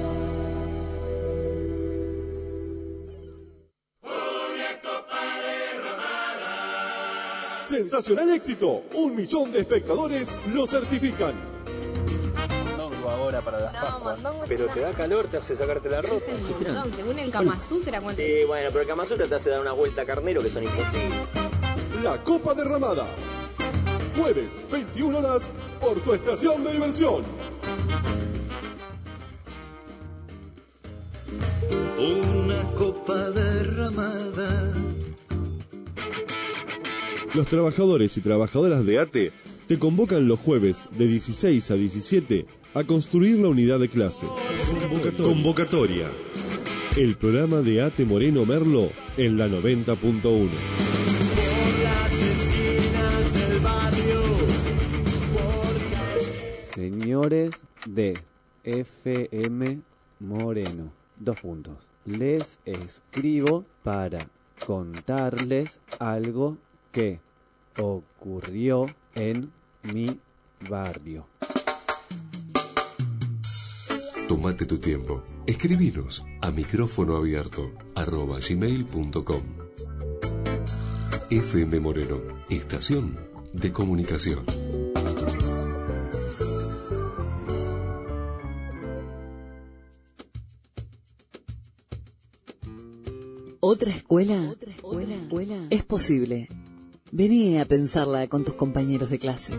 Sensacional éxito, un millón de espectadores lo certifican. Mondongo ahora para las No, Pascuas. mondongo Pero está- te da calor, te hace sacarte la ropa. Es un montón, según el Kama Sutra, ¿cuánto? Sí, bueno, pero el Kama Sutra te hace dar una vuelta a carnero que son imposibles. La Copa Derramada. Jueves, veintiuna horas, por tu estación de diversión. Una copa derramada. Los trabajadores y trabajadoras de ATE te convocan los jueves de dieciséis a diecisiete a construir la unidad de clase. Convocatoria. El programa de ATE Moreno Merlo en la noventa punto uno. Las esquinas del barrio. Señores de F M Moreno, dos puntos. Les escribo para contarles algo que ocurrió en mi barrio. Tómate tu tiempo. Escribinos a micrófono abierto arroba gmail punto com. F M Moreno, estación de comunicación. ¿Otra escuela? ¿Otra escuela? ¿Escuela? Es posible. Vení a pensarla con tus compañeros de clase.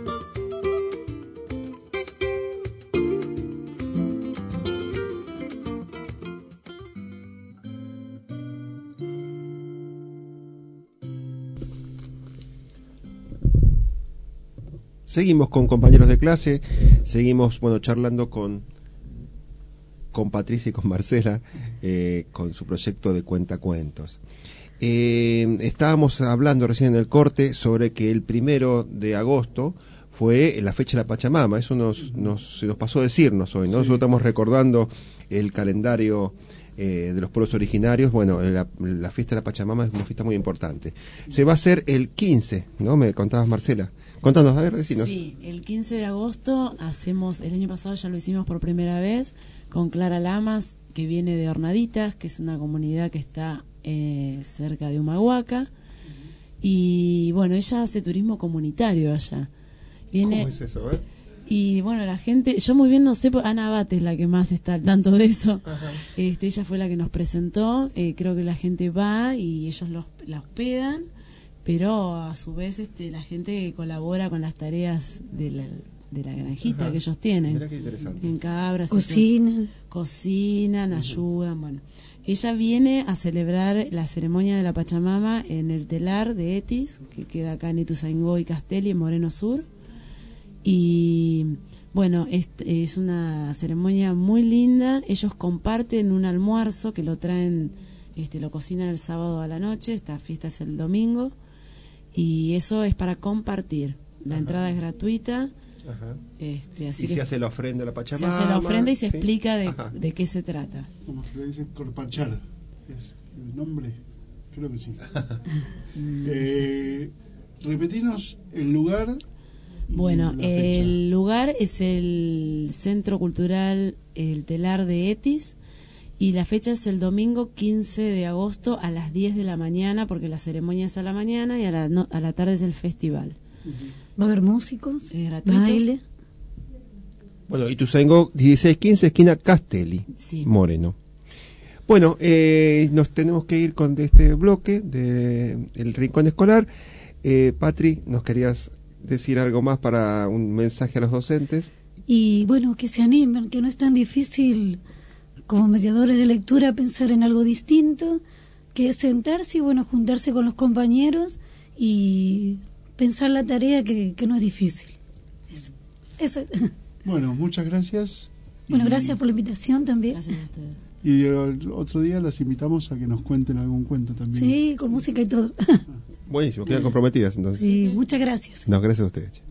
Seguimos con compañeros de clase, seguimos bueno charlando con con Patricia y con Marcela eh, con su proyecto de cuentacuentos. Eh, estábamos hablando recién en el corte sobre que el primero de agosto fue la fecha de la Pachamama. Eso nos, nos, se nos pasó a decirnos hoy, ¿no? Sí. Nosotros estamos recordando el calendario eh, de los pueblos originarios. Bueno, la, la fiesta de la Pachamama es una fiesta muy importante. Se va a hacer el quince, ¿no? Me contabas, Marcela. Contanos, a ver, decinos. Sí, el quince de agosto hacemos, el año pasado ya lo hicimos por primera vez, con Clara Lamas, que viene de Hornaditas, que es una comunidad que está eh, cerca de Humahuaca. Y bueno, ella hace turismo comunitario allá. Viene, ¿Cómo es eso? Eh? Y bueno, la gente, yo muy bien no sé, Ana Abate es la que más está al tanto de eso. Ajá. Este, ella fue la que nos presentó, eh, creo que la gente va y ellos los, la hospedan, pero a su vez este, la gente colabora con las tareas de la, de la granjita Ajá. que ellos tienen. Mirá qué interesante. En Cabras. Cocinan. Cocinan, uh-huh. ayudan, bueno. Ella viene a celebrar la ceremonia de la Pachamama en el telar de Etis, que queda acá en Ituzaingó y Castelli, en Moreno Sur. Y bueno, es, es una ceremonia muy linda. Ellos comparten un almuerzo que lo traen, este, lo cocinan el sábado a la noche. Esta fiesta es el domingo. Y eso es para compartir. La Ajá. entrada es gratuita. Ajá. Este, así y que se hace la ofrenda a la Pachamama. Se hace la ofrenda y se ¿sí? explica de, de qué se trata. Como se le dice corpachar. ¿Es el nombre? Creo que sí. eh, repetinos el lugar. Bueno, el lugar es el Centro Cultural El Telar de Etis y la fecha es el domingo quince de agosto a las diez de la mañana, porque la ceremonia es a la mañana y a la, no, a la tarde es el festival. Va a haber músicos, es gratuito. Baile. Bueno, Ituzaingó dieciséis quince, esquina Castelli, sí. Moreno. Bueno, eh, nos tenemos que ir con este bloque de El Rincón Escolar. Eh, Patri, ¿nos querías decir algo más para un mensaje a los docentes? Y bueno, que se animen, que no es tan difícil como mediadores de lectura pensar en algo distinto, que es sentarse y bueno, juntarse con los compañeros y pensar la tarea, que, que no es difícil. Eso, eso es. Bueno, muchas gracias. Bueno, y gracias por la invitación también. Gracias a ustedes. Y el otro día las invitamos a que nos cuenten algún cuento también. Sí, con música y todo. Buenísimo, quedan comprometidas entonces. Sí, sí, muchas gracias. No, gracias a ustedes.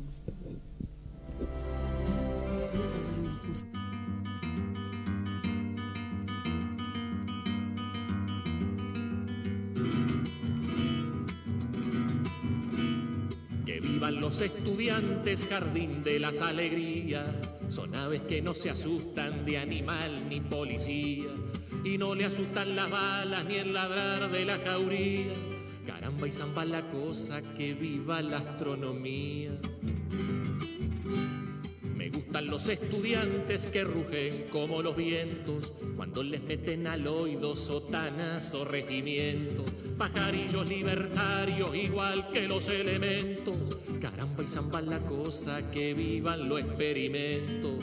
Que vivan los estudiantes, jardín de las alegrías. Son aves que no se asustan de animal ni policía, y no le asustan las balas ni el ladrar de la jauría. Caramba y zamba la cosa, que viva la astronomía. Me gustan los estudiantes que rugen como los vientos cuando les meten al oído sotanas o regimientos. Pajarillos libertarios igual que los elementos. Caramba y zamba la cosa, que vivan los experimentos.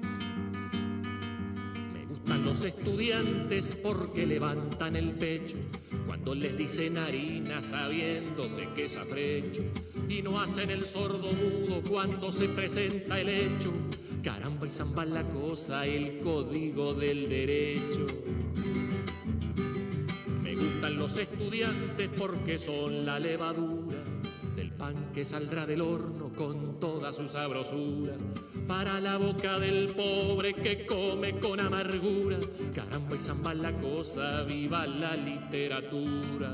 Me gustan los estudiantes porque levantan el pecho cuando les dicen harina sabiéndose que es afrecho, y no hacen el sordo mudo cuando se presenta el hecho. Caramba y zamba la cosa, el código del derecho. Me gustan los estudiantes porque son la levadura del pan que saldrá del horno con toda su sabrosura para la boca del pobre que come con amargura. Caramba y zamba la cosa, viva la literatura.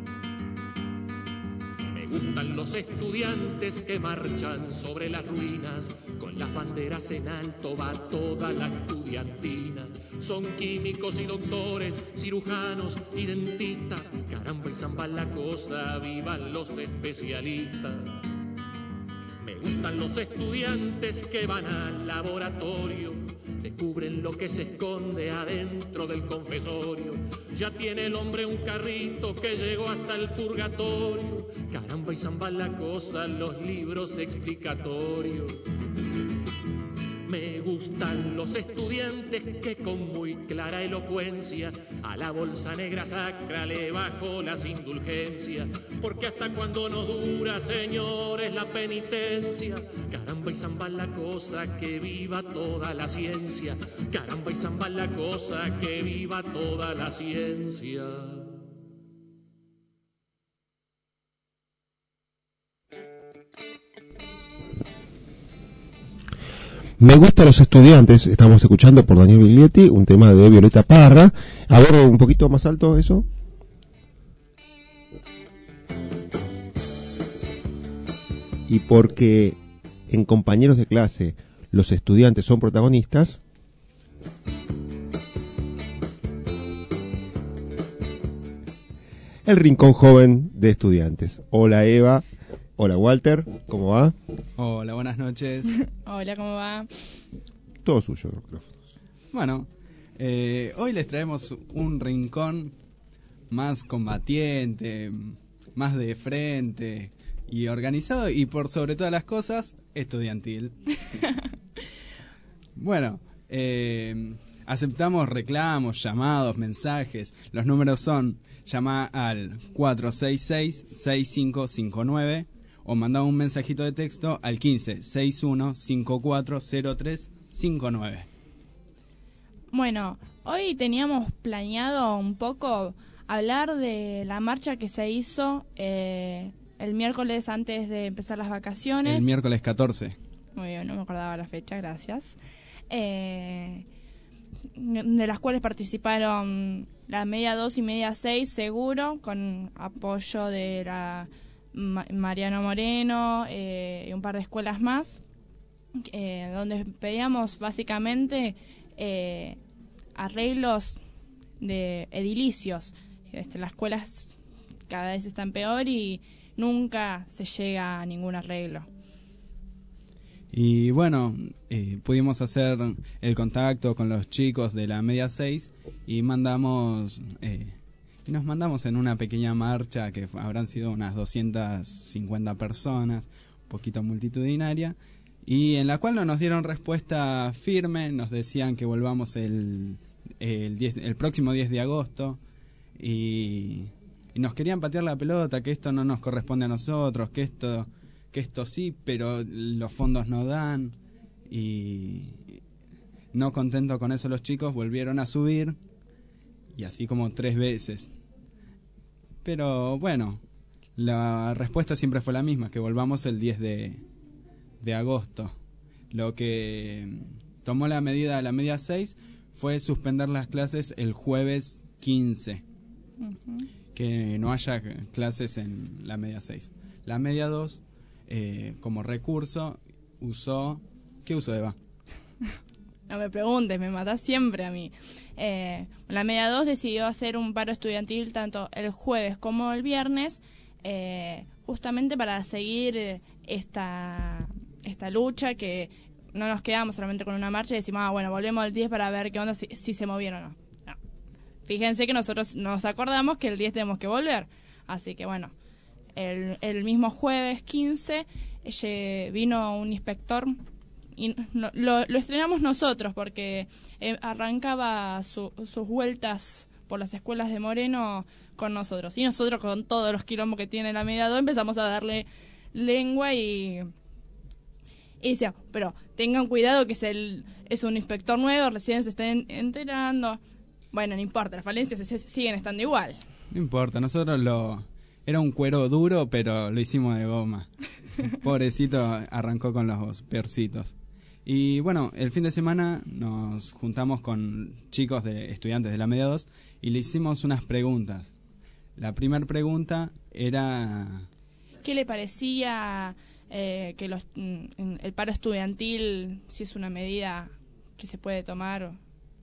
Me gustan los estudiantes que marchan sobre las ruinas con las banderas en alto, va toda la estudiantina. Son químicos y doctores, cirujanos y dentistas. Caramba y zamba la cosa, vivan los especialistas. Me gustan los estudiantes que van al laboratorio, descubren lo que se esconde adentro del confesorio. Ya tiene el hombre un carrito que llegó hasta el purgatorio. Caramba y zamba la cosa, los libros explicatorios. Me gustan los estudiantes que con muy clara elocuencia a la bolsa negra sacra le bajo las indulgencias, porque hasta cuando nos dura, señores, la penitencia. Caramba y zamba la cosa, que viva toda la ciencia. Caramba y zamba la cosa, que viva toda la ciencia. Me gustan los estudiantes, estamos escuchando por Daniel Biglietti, un tema de Violeta Parra. A ver, un poquito más alto eso. Y porque en Compañeros de Clase los estudiantes son protagonistas, el Rincón Joven de Estudiantes. Hola Eva, Hola Walter, ¿cómo va? Hola, buenas noches. Hola, ¿cómo va? Todo suyo, micrófonos. Bueno, eh, hoy les traemos un rincón más combatiente, más de frente y organizado y por sobre todas las cosas, estudiantil. Bueno, eh, aceptamos reclamos, llamados, mensajes. Los números son: llama al cuatro seis seis, seis cinco cinco nueve o manda un mensajito de texto al quince, sesenta y uno, cincuenta y cuatro, cero tres cincuenta y nueve. Bueno, hoy teníamos planeado un poco hablar de la marcha que se hizo eh, el miércoles antes de empezar las vacaciones. El miércoles catorce. Muy bien, no me acordaba la fecha, gracias. Eh, de las cuales participaron la media dos y media seis, seguro, con apoyo de la Ma- Mariano Moreno eh, y un par de escuelas más, eh, donde pedíamos básicamente eh, arreglos de edilicios. Este, las escuelas cada vez están peor y nunca se llega a ningún arreglo. Y bueno, eh, pudimos hacer el contacto con los chicos de la media seis y mandamos eh, y nos mandamos en una pequeña marcha que habrán sido unas doscientas cincuenta personas, un poquito multitudinaria, y en la cual no nos dieron respuesta firme. Nos decían que volvamos el el, diez, el próximo diez de agosto y, y nos querían patear la pelota, que esto no nos corresponde a nosotros, que esto que esto sí, pero los fondos no dan. Y no contentos con eso, los chicos volvieron a subir, y así como tres veces. Pero bueno, la respuesta siempre fue la misma, que volvamos el diez de agosto. Lo que tomó la medida de la media seis fue suspender las clases el jueves quince. Uh-huh. Que no haya clases en la media seis. La media dos, eh, como recurso, usó... ¿Qué usó, Eva? No me preguntes, me matás siempre a mí. Eh, la media dos decidió hacer un paro estudiantil tanto el jueves como el viernes, eh, justamente para seguir esta, esta lucha, que no nos quedamos solamente con una marcha y decimos, ah, bueno, volvemos el diez para ver qué onda, si, si se movieron o no. No. Fíjense que nosotros nos acordamos que el diez tenemos que volver. Así que bueno, el, el mismo jueves quince eh, vino un inspector y lo, lo, lo estrenamos nosotros porque eh, arrancaba su, sus vueltas por las escuelas de Moreno con nosotros. Y nosotros, con todos los quilombos que tiene la media dos, empezamos a darle lengua y... Y decía, pero tengan cuidado que es, el, es un inspector nuevo, recién se están enterando. Bueno, no importa, las falencias se, siguen estando igual. No importa, nosotros lo... Era un cuero duro, pero lo hicimos de goma. Pobrecito, arrancó con los peorcitos. Y bueno, el fin de semana nos juntamos con chicos de estudiantes de la media dos y le hicimos unas preguntas. La primera pregunta era... ¿Qué le parecía eh, que los, mm, el paro estudiantil, si es una medida que se puede tomar?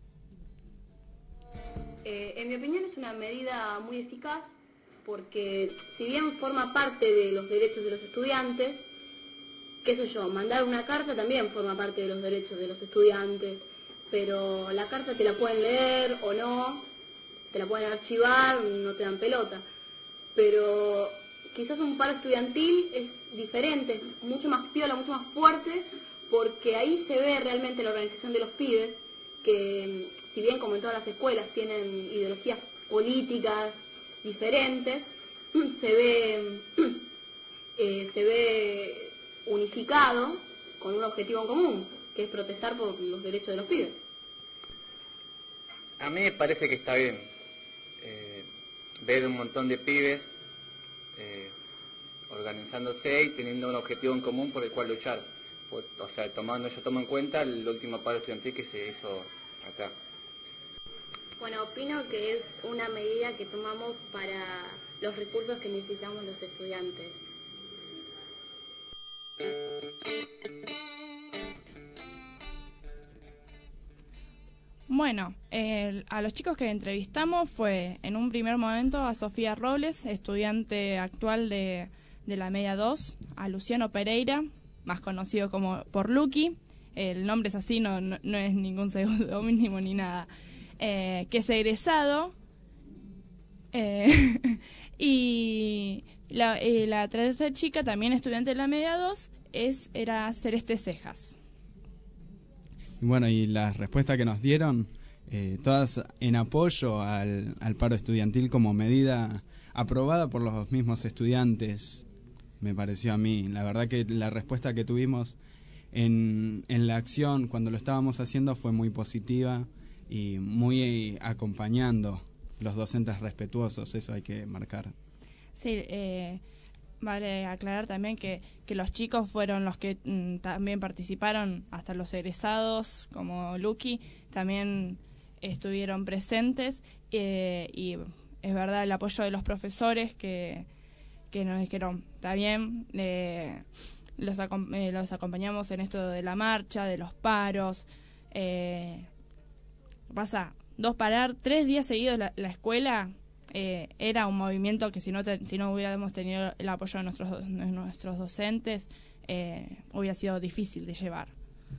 Eh, en mi opinión es una medida muy eficaz porque si bien forma parte de los derechos de los estudiantes, qué sé yo, mandar una carta también forma parte de los derechos de los estudiantes, pero la carta te la pueden leer o no, te la pueden archivar, no te dan pelota, pero quizás un paro estudiantil es diferente, mucho más piola, mucho más fuerte, porque ahí se ve realmente la organización de los pibes, que si bien como en todas las escuelas tienen ideologías políticas diferentes, se ve, eh, se ve unificado con un objetivo en común, que es protestar por los derechos de los pibes. A mí me parece que está bien eh, ver un montón de pibes eh, organizándose y teniendo un objetivo en común por el cual luchar. Pues, o sea, tomando, yo tomo en cuenta el último paro estudiantil que se hizo acá. Bueno, opino que es una medida que tomamos para los recursos que necesitamos los estudiantes. Bueno, eh, a los chicos que entrevistamos fue en un primer momento a Sofía Robles, estudiante actual de, de la media dos, a Luciano Pereira, más conocido como por Luqui. El nombre es así, no, no, no es ningún seudónimo ni nada. Eh, que es egresado. Eh, y la, eh, la tercera chica, también estudiante de la media dos, es, era Celeste Cejas. Bueno, y las respuestas que nos dieron, eh, todas en apoyo al, al paro estudiantil como medida aprobada por los mismos estudiantes, me pareció a mí. La verdad que la respuesta que tuvimos en, en la acción cuando lo estábamos haciendo fue muy positiva y muy acompañando los docentes respetuosos, eso hay que marcar. Sí, eh, vale aclarar también que, que los chicos fueron los que mm, también participaron, hasta los egresados como Luqui, también estuvieron presentes, eh, y es verdad el apoyo de los profesores que, que nos dijeron, está bien, eh, los, acom eh, los acompañamos en esto de la marcha, de los paros. Eh, pasa, dos parar, tres días seguidos la, la escuela, eh, era un movimiento que si no, te, si no hubiéramos tenido el apoyo de nuestros, de nuestros docentes, eh, hubiera sido difícil de llevar.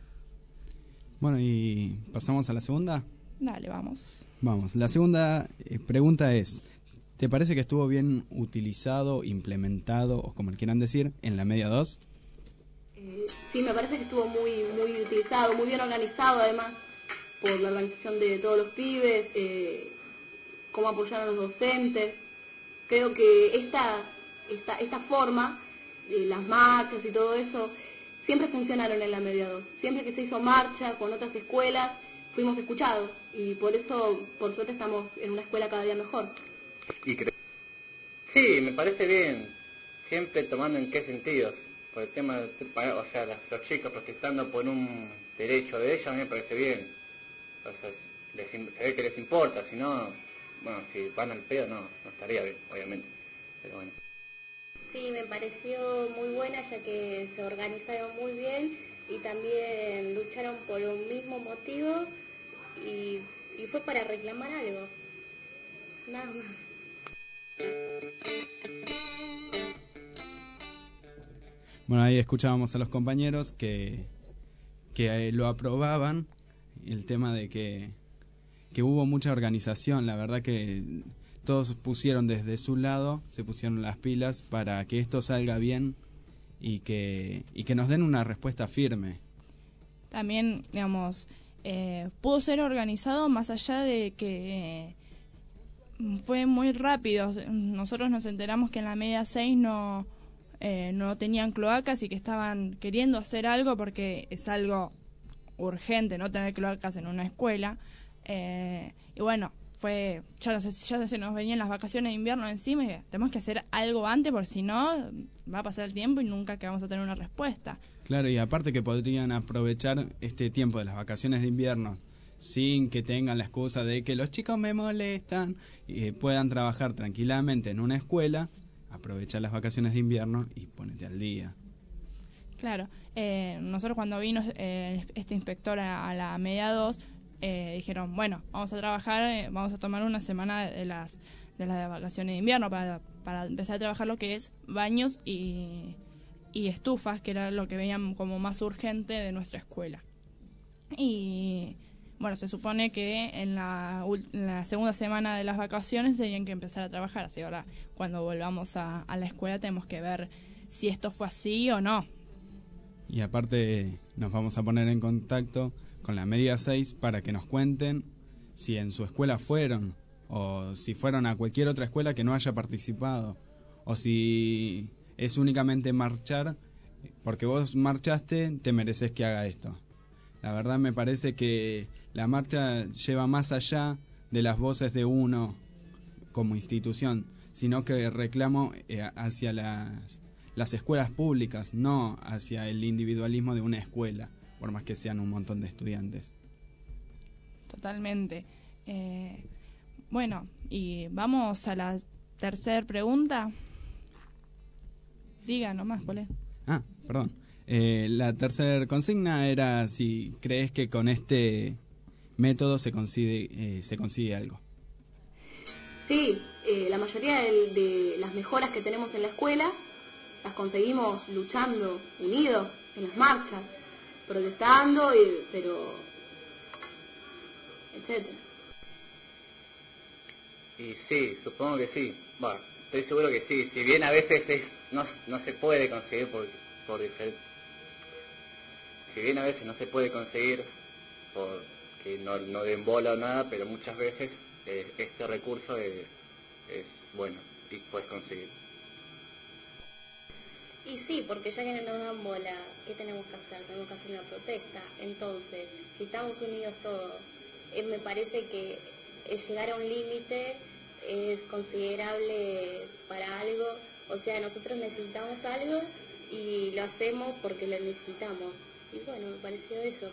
Bueno, y pasamos a la segunda. Dale, vamos. Vamos, la segunda eh, pregunta es, ¿te parece que estuvo bien utilizado, implementado, o como le quieran decir, en la media dos? Eh, sí, me parece que estuvo muy, muy utilizado, muy bien organizado además, por la organización de todos los pibes, eh, cómo apoyar a los docentes. Creo que esta, esta, esta forma, eh, las marchas y todo eso, siempre funcionaron en la media dos. Siempre que se hizo marcha con otras escuelas, fuimos escuchados, y por eso, por suerte, estamos en una escuela cada día mejor. Y cre sí, me parece bien, siempre tomando en qué sentido. Por el tema, de, o sea, las, los chicos protestando por un derecho de ellos, a mí me parece bien. O sea, les, se ve que les importa, si no, bueno, si van al pedo no, no estaría bien, obviamente, pero bueno. Sí, me pareció muy buena, ya que se organizaron muy bien y también lucharon por un mismo motivo, y, y fue para reclamar algo, nada más. Bueno, ahí escuchábamos a los compañeros que, que eh, lo aprobaban, el tema de que, que hubo mucha organización. La verdad que todos pusieron desde su lado, se pusieron las pilas para que esto salga bien y que, y que nos den una respuesta firme. También, digamos, eh, pudo ser organizado más allá de que eh, fue muy rápido. Nosotros nos enteramos que en la media seis no... Eh, no tenían cloacas y que estaban queriendo hacer algo porque es algo urgente no tener cloacas en una escuela, eh, y bueno, fue ya, no sé, ya se nos venían las vacaciones de invierno encima y tenemos que hacer algo antes porque si no va a pasar el tiempo y nunca que vamos a tener una respuesta. Claro, y aparte que podrían aprovechar este tiempo de las vacaciones de invierno sin que tengan la excusa de que los chicos me molestan, y eh, puedan trabajar tranquilamente en una escuela, aprovechar las vacaciones de invierno y ponete al día. Claro, eh, nosotros cuando vino eh, este inspector a, a la media dos, eh, dijeron, bueno, vamos a trabajar, eh, vamos a tomar una semana de las de las vacaciones de invierno para, para empezar a trabajar lo que es baños y, y estufas, que era lo que veían como más urgente de nuestra escuela. Y bueno, se supone que en la, en la segunda semana de las vacaciones tenían que empezar a trabajar, así ahora cuando volvamos a, a la escuela tenemos que ver si esto fue así o no. Y aparte nos vamos a poner en contacto con la media seis para que nos cuenten si en su escuela fueron, o si fueron a cualquier otra escuela que no haya participado, o si es únicamente marchar, porque vos marchaste, te mereces que haga esto. La verdad me parece que la marcha lleva más allá de las voces de uno como institución, sino que reclamo eh, hacia las, las escuelas públicas, no hacia el individualismo de una escuela, por más que sean un montón de estudiantes. Totalmente. Eh, bueno, y vamos a la tercera pregunta. Diga nomás, ¿cuál es? Ah, perdón. Eh, la tercera consigna era si crees que con este método se consigue, eh, se consigue algo. Sí, eh, la mayoría de, de las mejoras que tenemos en la escuela las conseguimos luchando, unidos, en las marchas, protestando, y, pero etcétera. Y sí, supongo que sí. Bueno, estoy seguro que sí. Si bien a veces es, no, no se puede conseguir por, por diferentes... Si bien a veces no se puede conseguir porque no, no den bola o nada, pero muchas veces eh, este recurso es, es bueno y puedes conseguir. Y sí, porque ya que no nos dan bola, ¿qué tenemos que hacer? Tenemos que hacer una protesta. Entonces, si estamos unidos todos, eh, me parece que eh, llegar a un límite es considerable para algo. O sea, nosotros necesitamos algo y lo hacemos porque lo necesitamos. Y bueno, me pareció eso.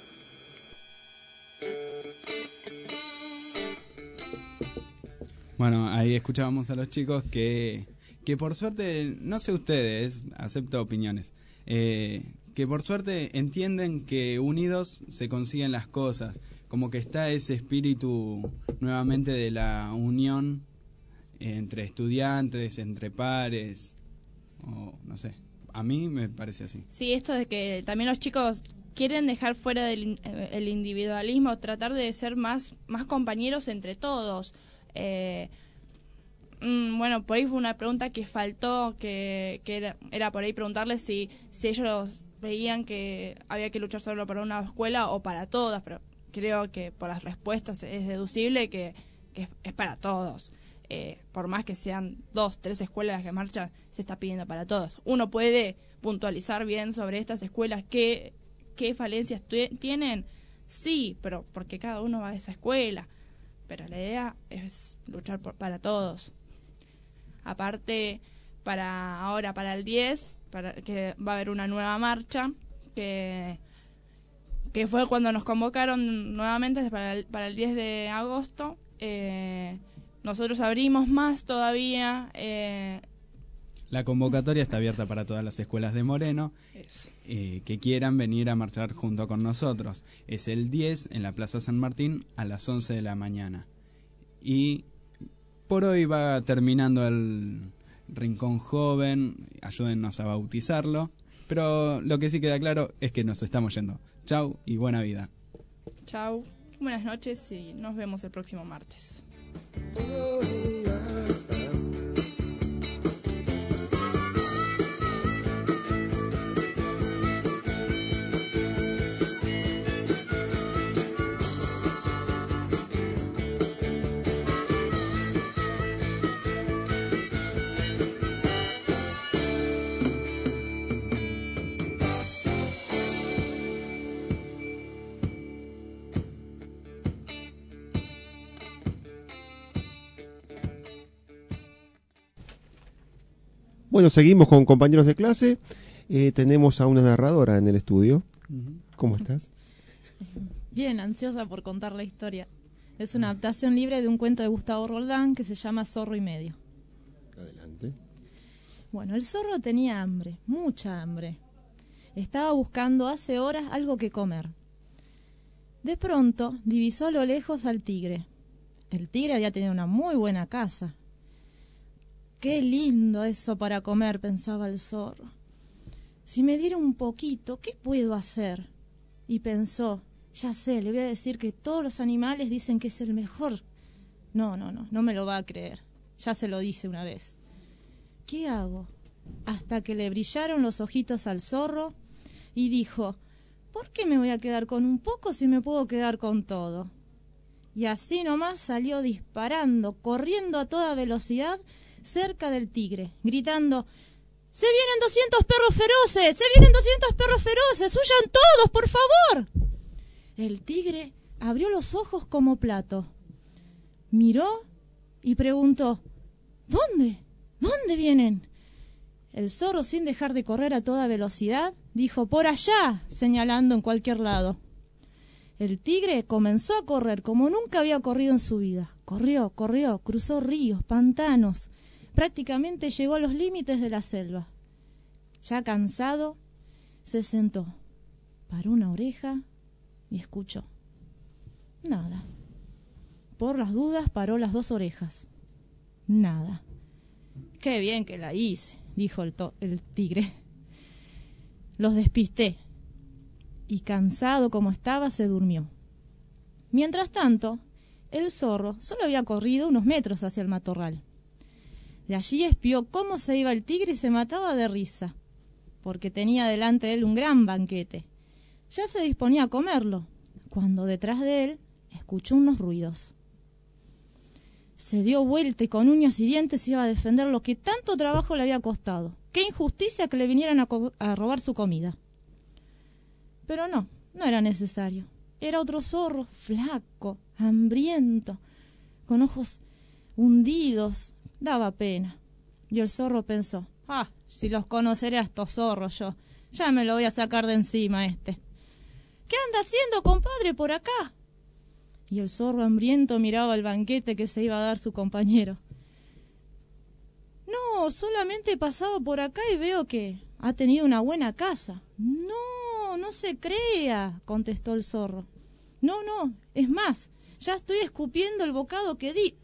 Bueno, ahí escuchábamos a los chicos que, que por suerte, no sé ustedes, acepto opiniones, eh, que por suerte entienden que unidos se consiguen las cosas, como que está ese espíritu nuevamente de la unión entre estudiantes, entre pares, o no sé, a mí me parece así. Sí, esto de que también los chicos quieren dejar fuera del el individualismo, tratar de ser más, más compañeros entre todos. Eh, mm, bueno, por ahí fue una pregunta que faltó, que, que era, era por ahí preguntarles si, si ellos veían que había que luchar solo para una escuela o para todas, pero creo que por las respuestas es deducible que, que es, es para todos. Eh, por más que sean dos, tres escuelas que marchan, se está pidiendo para todos. Uno puede puntualizar bien sobre estas escuelas qué, qué falencias tienen, sí, pero porque cada uno va a esa escuela. Pero la idea es luchar por, para todos. Aparte, para ahora, para el diez, para que va a haber una nueva marcha, que, que fue cuando nos convocaron nuevamente para el, para el diez de agosto. Eh, nosotros abrimos más todavía. Eh, La convocatoria está abierta para todas las escuelas de Moreno eh, que quieran venir a marchar junto con nosotros. Es el diez en la Plaza San Martín a las once de la mañana. Y por hoy va terminando el Rincón Joven, ayúdennos a bautizarlo. Pero lo que sí queda claro es que nos estamos yendo. Chau y buena vida. Chau, buenas noches y nos vemos el próximo martes. Bueno, seguimos con compañeros de clase. Eh, tenemos a una narradora en el estudio. ¿Cómo estás? Bien, ansiosa por contar la historia. Es una adaptación libre de un cuento de Gustavo Roldán que se llama Zorro y Medio. Adelante. Bueno, el zorro tenía hambre, mucha hambre. Estaba buscando hace horas algo que comer. De pronto divisó a lo lejos al tigre. El tigre había tenido una muy buena casa. Qué lindo eso para comer, pensaba el zorro. Si me diera un poquito, ¿qué puedo hacer? Y pensó, ya sé, le voy a decir que todos los animales dicen que es el mejor. No, no, no, no me lo va a creer. Ya se lo dice una vez. ¿Qué hago? Hasta que le brillaron los ojitos al zorro y dijo, ¿por qué me voy a quedar con un poco si me puedo quedar con todo? Y así nomás salió disparando, corriendo a toda velocidad cerca del tigre, gritando, ¡se vienen doscientos perros feroces! ¡Se vienen doscientos perros feroces! ¡Huyan todos, por favor! El tigre abrió los ojos como plato, miró y preguntó, ¿dónde? ¿Dónde vienen? El zorro, sin dejar de correr a toda velocidad, dijo, por allá, señalando en cualquier lado. El tigre comenzó a correr como nunca había corrido en su vida. Corrió, corrió, cruzó ríos, pantanos. Prácticamente llegó a los límites de la selva. Ya cansado, se sentó, paró una oreja y escuchó. Nada. Por las dudas paró las dos orejas. Nada. Qué bien que la hice, dijo el, to- el tigre. Los despisté y cansado como estaba se durmió. Mientras tanto, el zorro solo había corrido unos metros hacia el matorral. De allí espió cómo se iba el tigre y se mataba de risa, porque tenía delante de él un gran banquete. Ya se disponía a comerlo, cuando detrás de él escuchó unos ruidos. Se dio vuelta y con uñas y dientes iba a defender lo que tanto trabajo le había costado. ¡Qué injusticia que le vinieran a, co- a robar su comida! Pero no, no era necesario. Era otro zorro, flaco, hambriento, con ojos hundidos. Daba pena. Y el zorro pensó, ah, si los conoceré a estos zorros yo, ya me lo voy a sacar de encima este. ¿Qué anda haciendo, compadre, por acá? Y el zorro hambriento miraba el banquete que se iba a dar su compañero. No, solamente pasaba por acá y veo que ha tenido una buena casa. No, no se crea, contestó el zorro. No, no, es más, ya estoy escupiendo el bocado que di.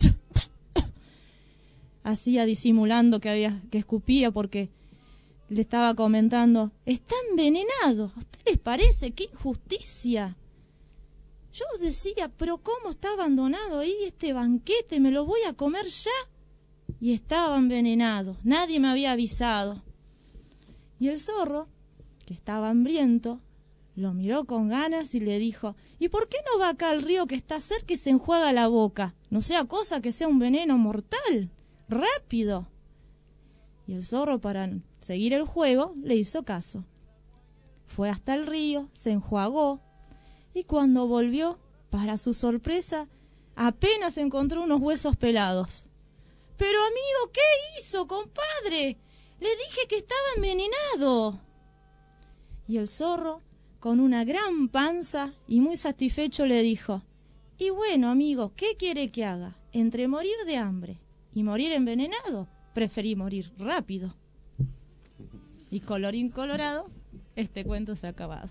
Hacía disimulando que había que escupía porque le estaba comentando, está envenenado. ¿A usted les parece? ¡Qué injusticia! Yo os decía, pero cómo está abandonado ahí este banquete, me lo voy a comer ya. Y estaba envenenado, nadie me había avisado. Y el zorro, que estaba hambriento, lo miró con ganas y le dijo, ¿y por qué no va acá al río que está cerca y se enjuaga la boca? No sea cosa que sea un veneno mortal. ¡Rápido! Y el zorro, para seguir el juego, le hizo caso. Fue hasta el río, se enjuagó, y cuando volvió, para su sorpresa, apenas encontró unos huesos pelados. «Pero, amigo, ¿qué hizo, compadre? Le dije que estaba envenenado». Y el zorro, con una gran panza y muy satisfecho, le dijo, «Y bueno, amigo, ¿qué quiere que haga? Entre morir de hambre y morir envenenado, preferí morir rápido». Y colorín colorado, este cuento se ha acabado.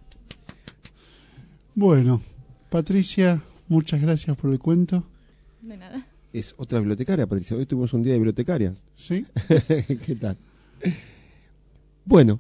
Bueno, Patricia, muchas gracias por el cuento. De nada. Es otra bibliotecaria, Patricia. Hoy tuvimos un día de bibliotecarias. ¿Sí? ¿Qué tal? Bueno,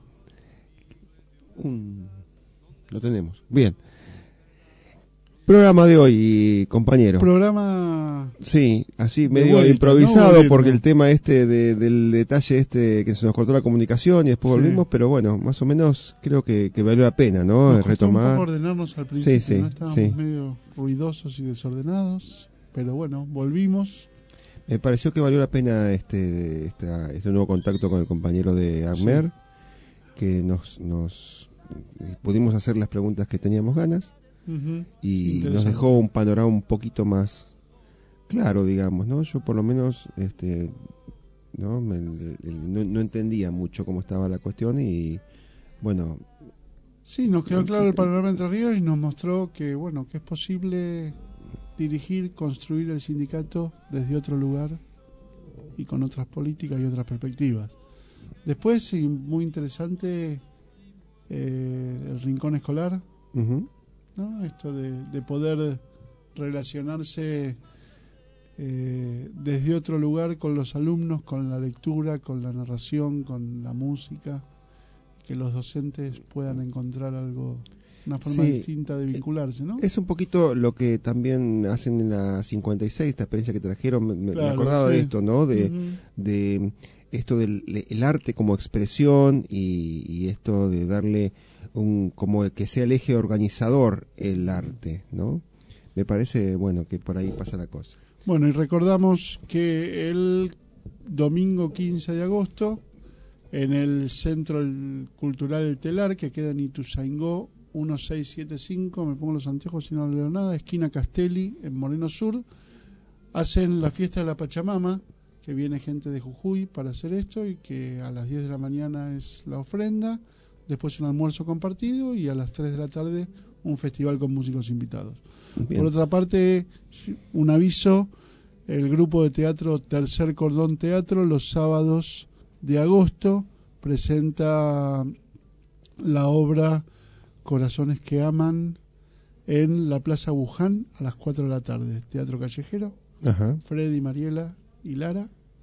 un... lo tenemos. Bien. Programa de hoy, compañero. Programa... Sí, así de medio vuelta, improvisado, ¿no? porque el tema este de, del detalle este que se nos cortó la comunicación y después Sí. volvimos, pero bueno, más o menos creo que, que valió la pena, ¿no? Nos costó Retomar. un poco ordenarnos al principio, Sí, sí, ¿no? Estábamos sí. medio ruidosos y desordenados, pero bueno, volvimos. Me pareció que valió la pena este, esta, este nuevo contacto con el compañero de Agmer, sí. que nos, nos eh, pudimos hacer las preguntas que teníamos ganas. Uh-huh. Y nos dejó un panorama un poquito más claro, digamos, ¿no? Yo por lo menos este no Me, el, el, no, no entendía mucho cómo estaba la cuestión y bueno, sí, nos quedó claro el panorama Entre Ríos y nos mostró que bueno, que es posible dirigir, construir el sindicato desde otro lugar y con otras políticas y otras perspectivas. Después, sí, muy interesante eh, el rincón escolar. Uh-huh. ¿No? Esto de, de poder relacionarse eh, desde otro lugar con los alumnos, con la lectura, con la narración, con la música, que los docentes puedan encontrar algo, una forma sí. distinta de vincularse, ¿no? Es un poquito lo que también hacen en la cincuenta y seis, esta experiencia que trajeron, me, Claro, me acordaba sí. de esto, ¿no? De, Uh-huh. de esto del el arte como expresión y, y esto de darle un como que sea el eje organizador el arte, ¿no? Me parece, bueno, que por ahí pasa la cosa. Bueno, y recordamos que el domingo quince de agosto, en el Centro Cultural El Telar, que queda en Ituzaingó, mil seiscientos setenta y cinco, me pongo los anteojos si no leo nada, esquina Castelli, en Moreno Sur, hacen la fiesta de la Pachamama, que viene gente de Jujuy para hacer esto, y que a las diez de la mañana es la ofrenda, después un almuerzo compartido y a las tres de la tarde un festival con músicos invitados. Bien. Por otra parte, un aviso, el grupo de teatro Tercer Cordón Teatro los sábados de agosto presenta la obra Corazones que Aman en la Plaza Buján a las cuatro de la tarde, teatro callejero. Ajá. Freddy, Mariela y Lara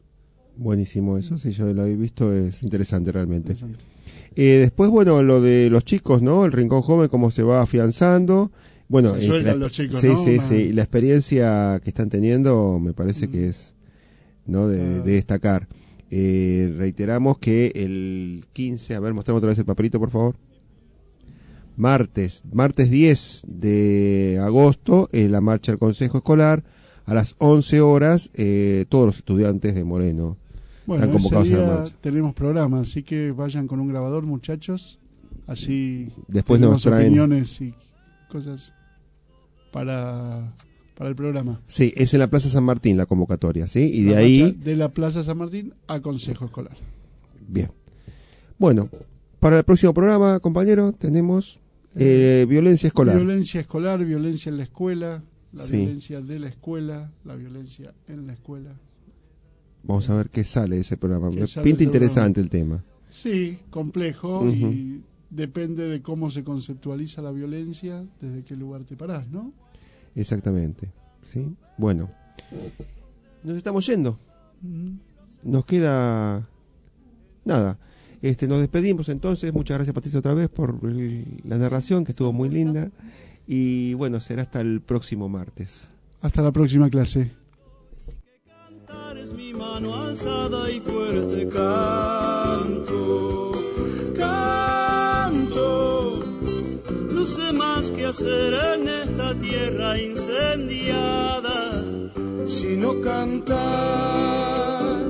Buenísimo eso, si yo lo he visto, es interesante realmente. Interesante. Eh, después, bueno, lo de los chicos, ¿no? El Rincón Joven, cómo se va afianzando. Bueno, se sueltan la, los chicos, sí, ¿no? sí, sí. La experiencia que están teniendo me parece mm. que es, ¿no? De, ah. de destacar. Eh, reiteramos que el quince, a ver, mostrame otra vez el papelito, por favor. Martes, martes diez de agosto, en la marcha del Consejo Escolar, a las once horas, eh, todos los estudiantes de Moreno bueno, están convocados ese día a la marcha. Tenemos programa, así que vayan con un grabador, muchachos, así después nos traen opiniones y cosas para, para el programa. Sí, es en la Plaza San Martín la convocatoria, ¿sí? Y la de ahí... De la Plaza San Martín a Consejo Escolar. Bien. Bueno, para el próximo programa, compañero, tenemos eh, violencia escolar. Violencia escolar, violencia en la escuela, la sí. violencia de la escuela, la violencia en la escuela. Vamos a ver qué sale de ese programa. Me pinta interesante programa. El tema. Sí, complejo uh-huh. y depende de cómo se conceptualiza la violencia, desde qué lugar te parás, ¿no? Exactamente. Sí. Bueno, nos estamos yendo. Uh-huh. Nos queda nada. Este, nos despedimos entonces. Muchas gracias, Patricia, otra vez por el, la narración, que estuvo muy linda. Y bueno, será hasta el próximo martes. Hasta la próxima clase. Cantar es mi mano alzada y fuerte canto, canto. No sé más que hacer en esta tierra incendiada, sino cantar.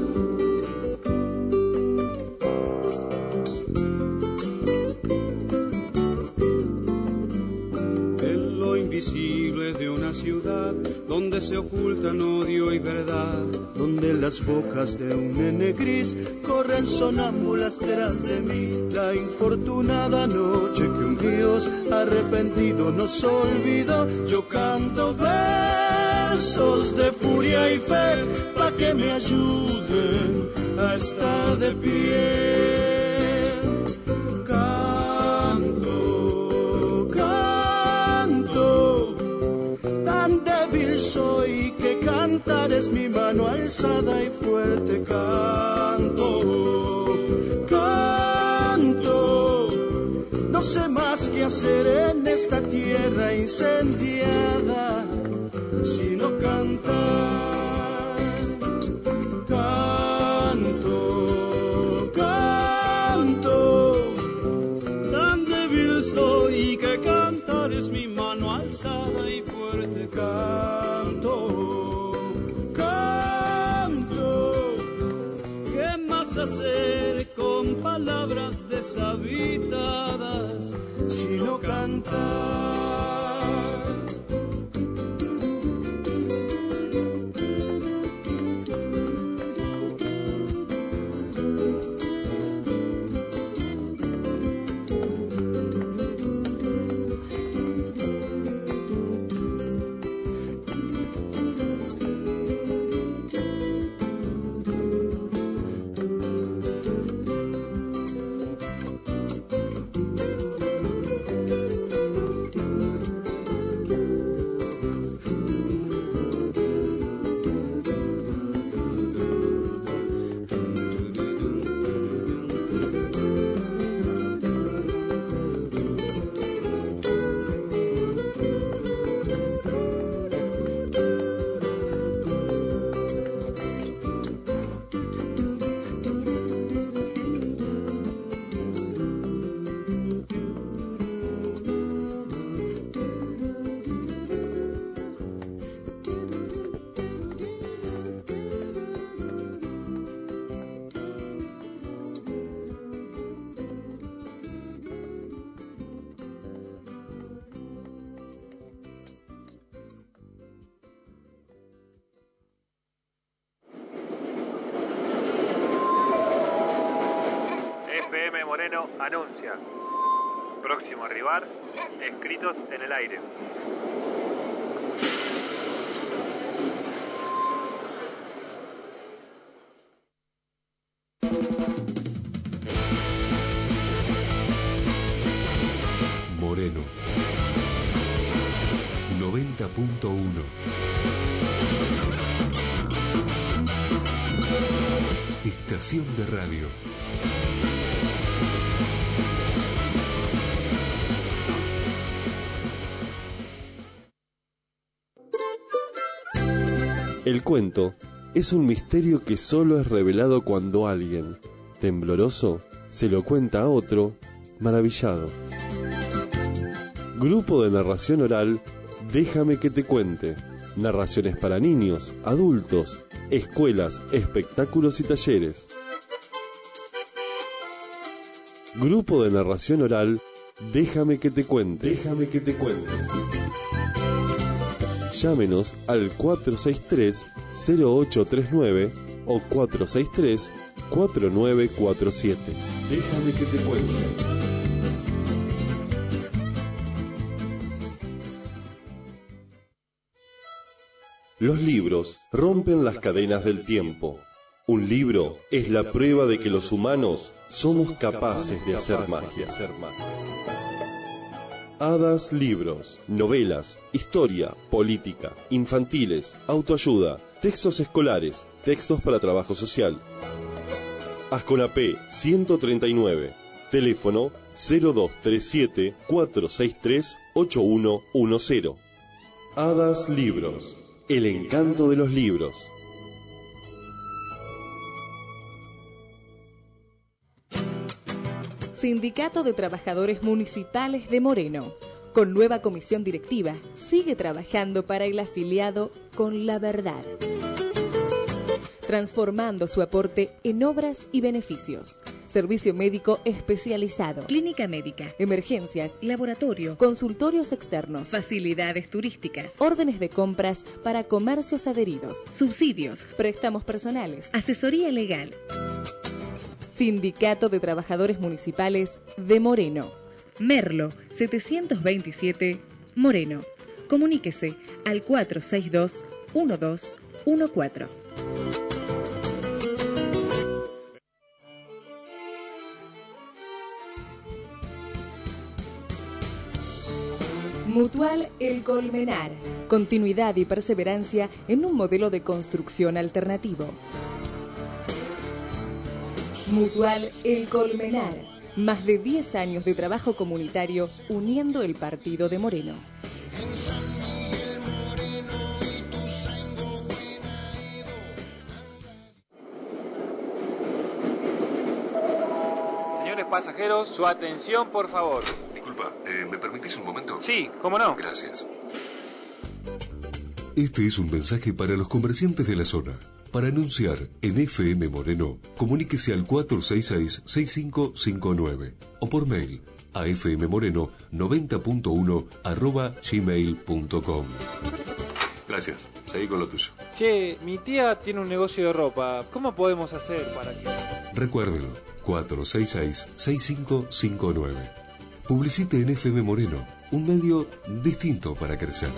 Invisible de una ciudad donde se ocultan odio y verdad, donde las bocas de un nene gris corren sonámbulas tras de mí. La infortunada noche que un Dios arrepentido nos olvidó, yo canto versos de furia y fe pa' que me ayuden a estar de pie. Soy que cantar es mi mano alzada y fuerte canto, canto. No sé más que hacer en esta tierra incendiada, sino cantar, canto, canto. Tan débil soy que cantar es mi mano alzada y fuerte canto. Hacer con palabras deshabitadas, sino cantar. Moreno anuncia. Próximo rival, escritos en el aire. Moreno noventa punto uno. estación de radio. El cuento es un misterio que solo es revelado cuando alguien, tembloroso, se lo cuenta a otro, maravillado. Grupo de narración oral, Déjame que te cuente. Narraciones para niños, adultos, escuelas, espectáculos y talleres. Grupo de narración oral, Déjame que te cuente. Déjame que te cuente. Llámenos al cuatro seis tres, cero ocho tres nueve o cuatro seis tres, cuatro nueve cuatro siete. Déjame que te cuente. Los libros rompen las cadenas del tiempo. Un libro es la prueba de que los humanos somos capaces de hacer magia. Hadas Libros, novelas, historia, política, infantiles, autoayuda, textos escolares, textos para trabajo social. Asconapé ciento treinta y nueve, teléfono cero dos tres siete, cuatro seis tres, ocho uno uno cero. Hadas Libros, el encanto de los libros. Sindicato de Trabajadores Municipales de Moreno. Con nueva comisión directiva, sigue trabajando para el afiliado con la verdad, transformando su aporte en obras y beneficios. Servicio médico especializado, clínica médica, emergencias, laboratorio, consultorios externos, facilidades turísticas, órdenes de compras para comercios adheridos, subsidios, préstamos personales, asesoría legal. Sindicato de Trabajadores Municipales de Moreno. Merlo, setecientos veintisiete, Moreno. Comuníquese al cuatro seis dos, uno dos uno cuatro. Mutual El Colmenar. Continuidad y perseverancia en un modelo de construcción alternativo. Mutual El Colmenar. Más de diez años de trabajo comunitario uniendo el partido de Moreno. Señores pasajeros, su atención, por favor. Disculpa, eh, ¿me permitís un momento? Sí, ¿cómo no? Gracias. Este es un mensaje para los comerciantes de la zona. Para anunciar en F M Moreno, comuníquese al cuatro seis seis, seis cinco cinco nueve o por mail a fmmoreno noventa punto uno arroba gmail punto com. Gracias, seguí con lo tuyo. Che, mi tía tiene un negocio de ropa. ¿Cómo podemos hacer para que...? Recuérdelo, cuatro seis seis, seis cinco cinco nueve. Publicite en F M Moreno, un medio distinto para crecer.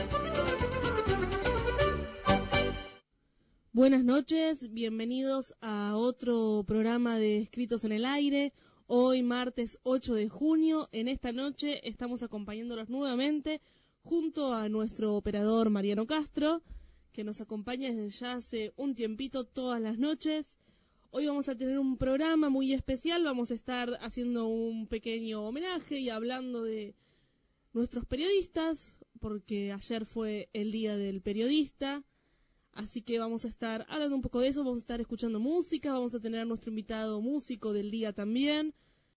Buenas noches, bienvenidos a otro programa de Escritos en el Aire. Hoy martes ocho de junio, en esta noche estamos acompañándolos nuevamente junto a nuestro operador Mariano Castro, que nos acompaña desde ya hace un tiempito todas las noches. Hoy vamos a tener un programa muy especial, vamos a estar haciendo un pequeño homenaje y hablando de nuestros periodistas, porque ayer fue el Día del Periodista. Así que vamos a estar hablando un poco de eso, vamos a estar escuchando música, vamos a tener a nuestro invitado músico del día también.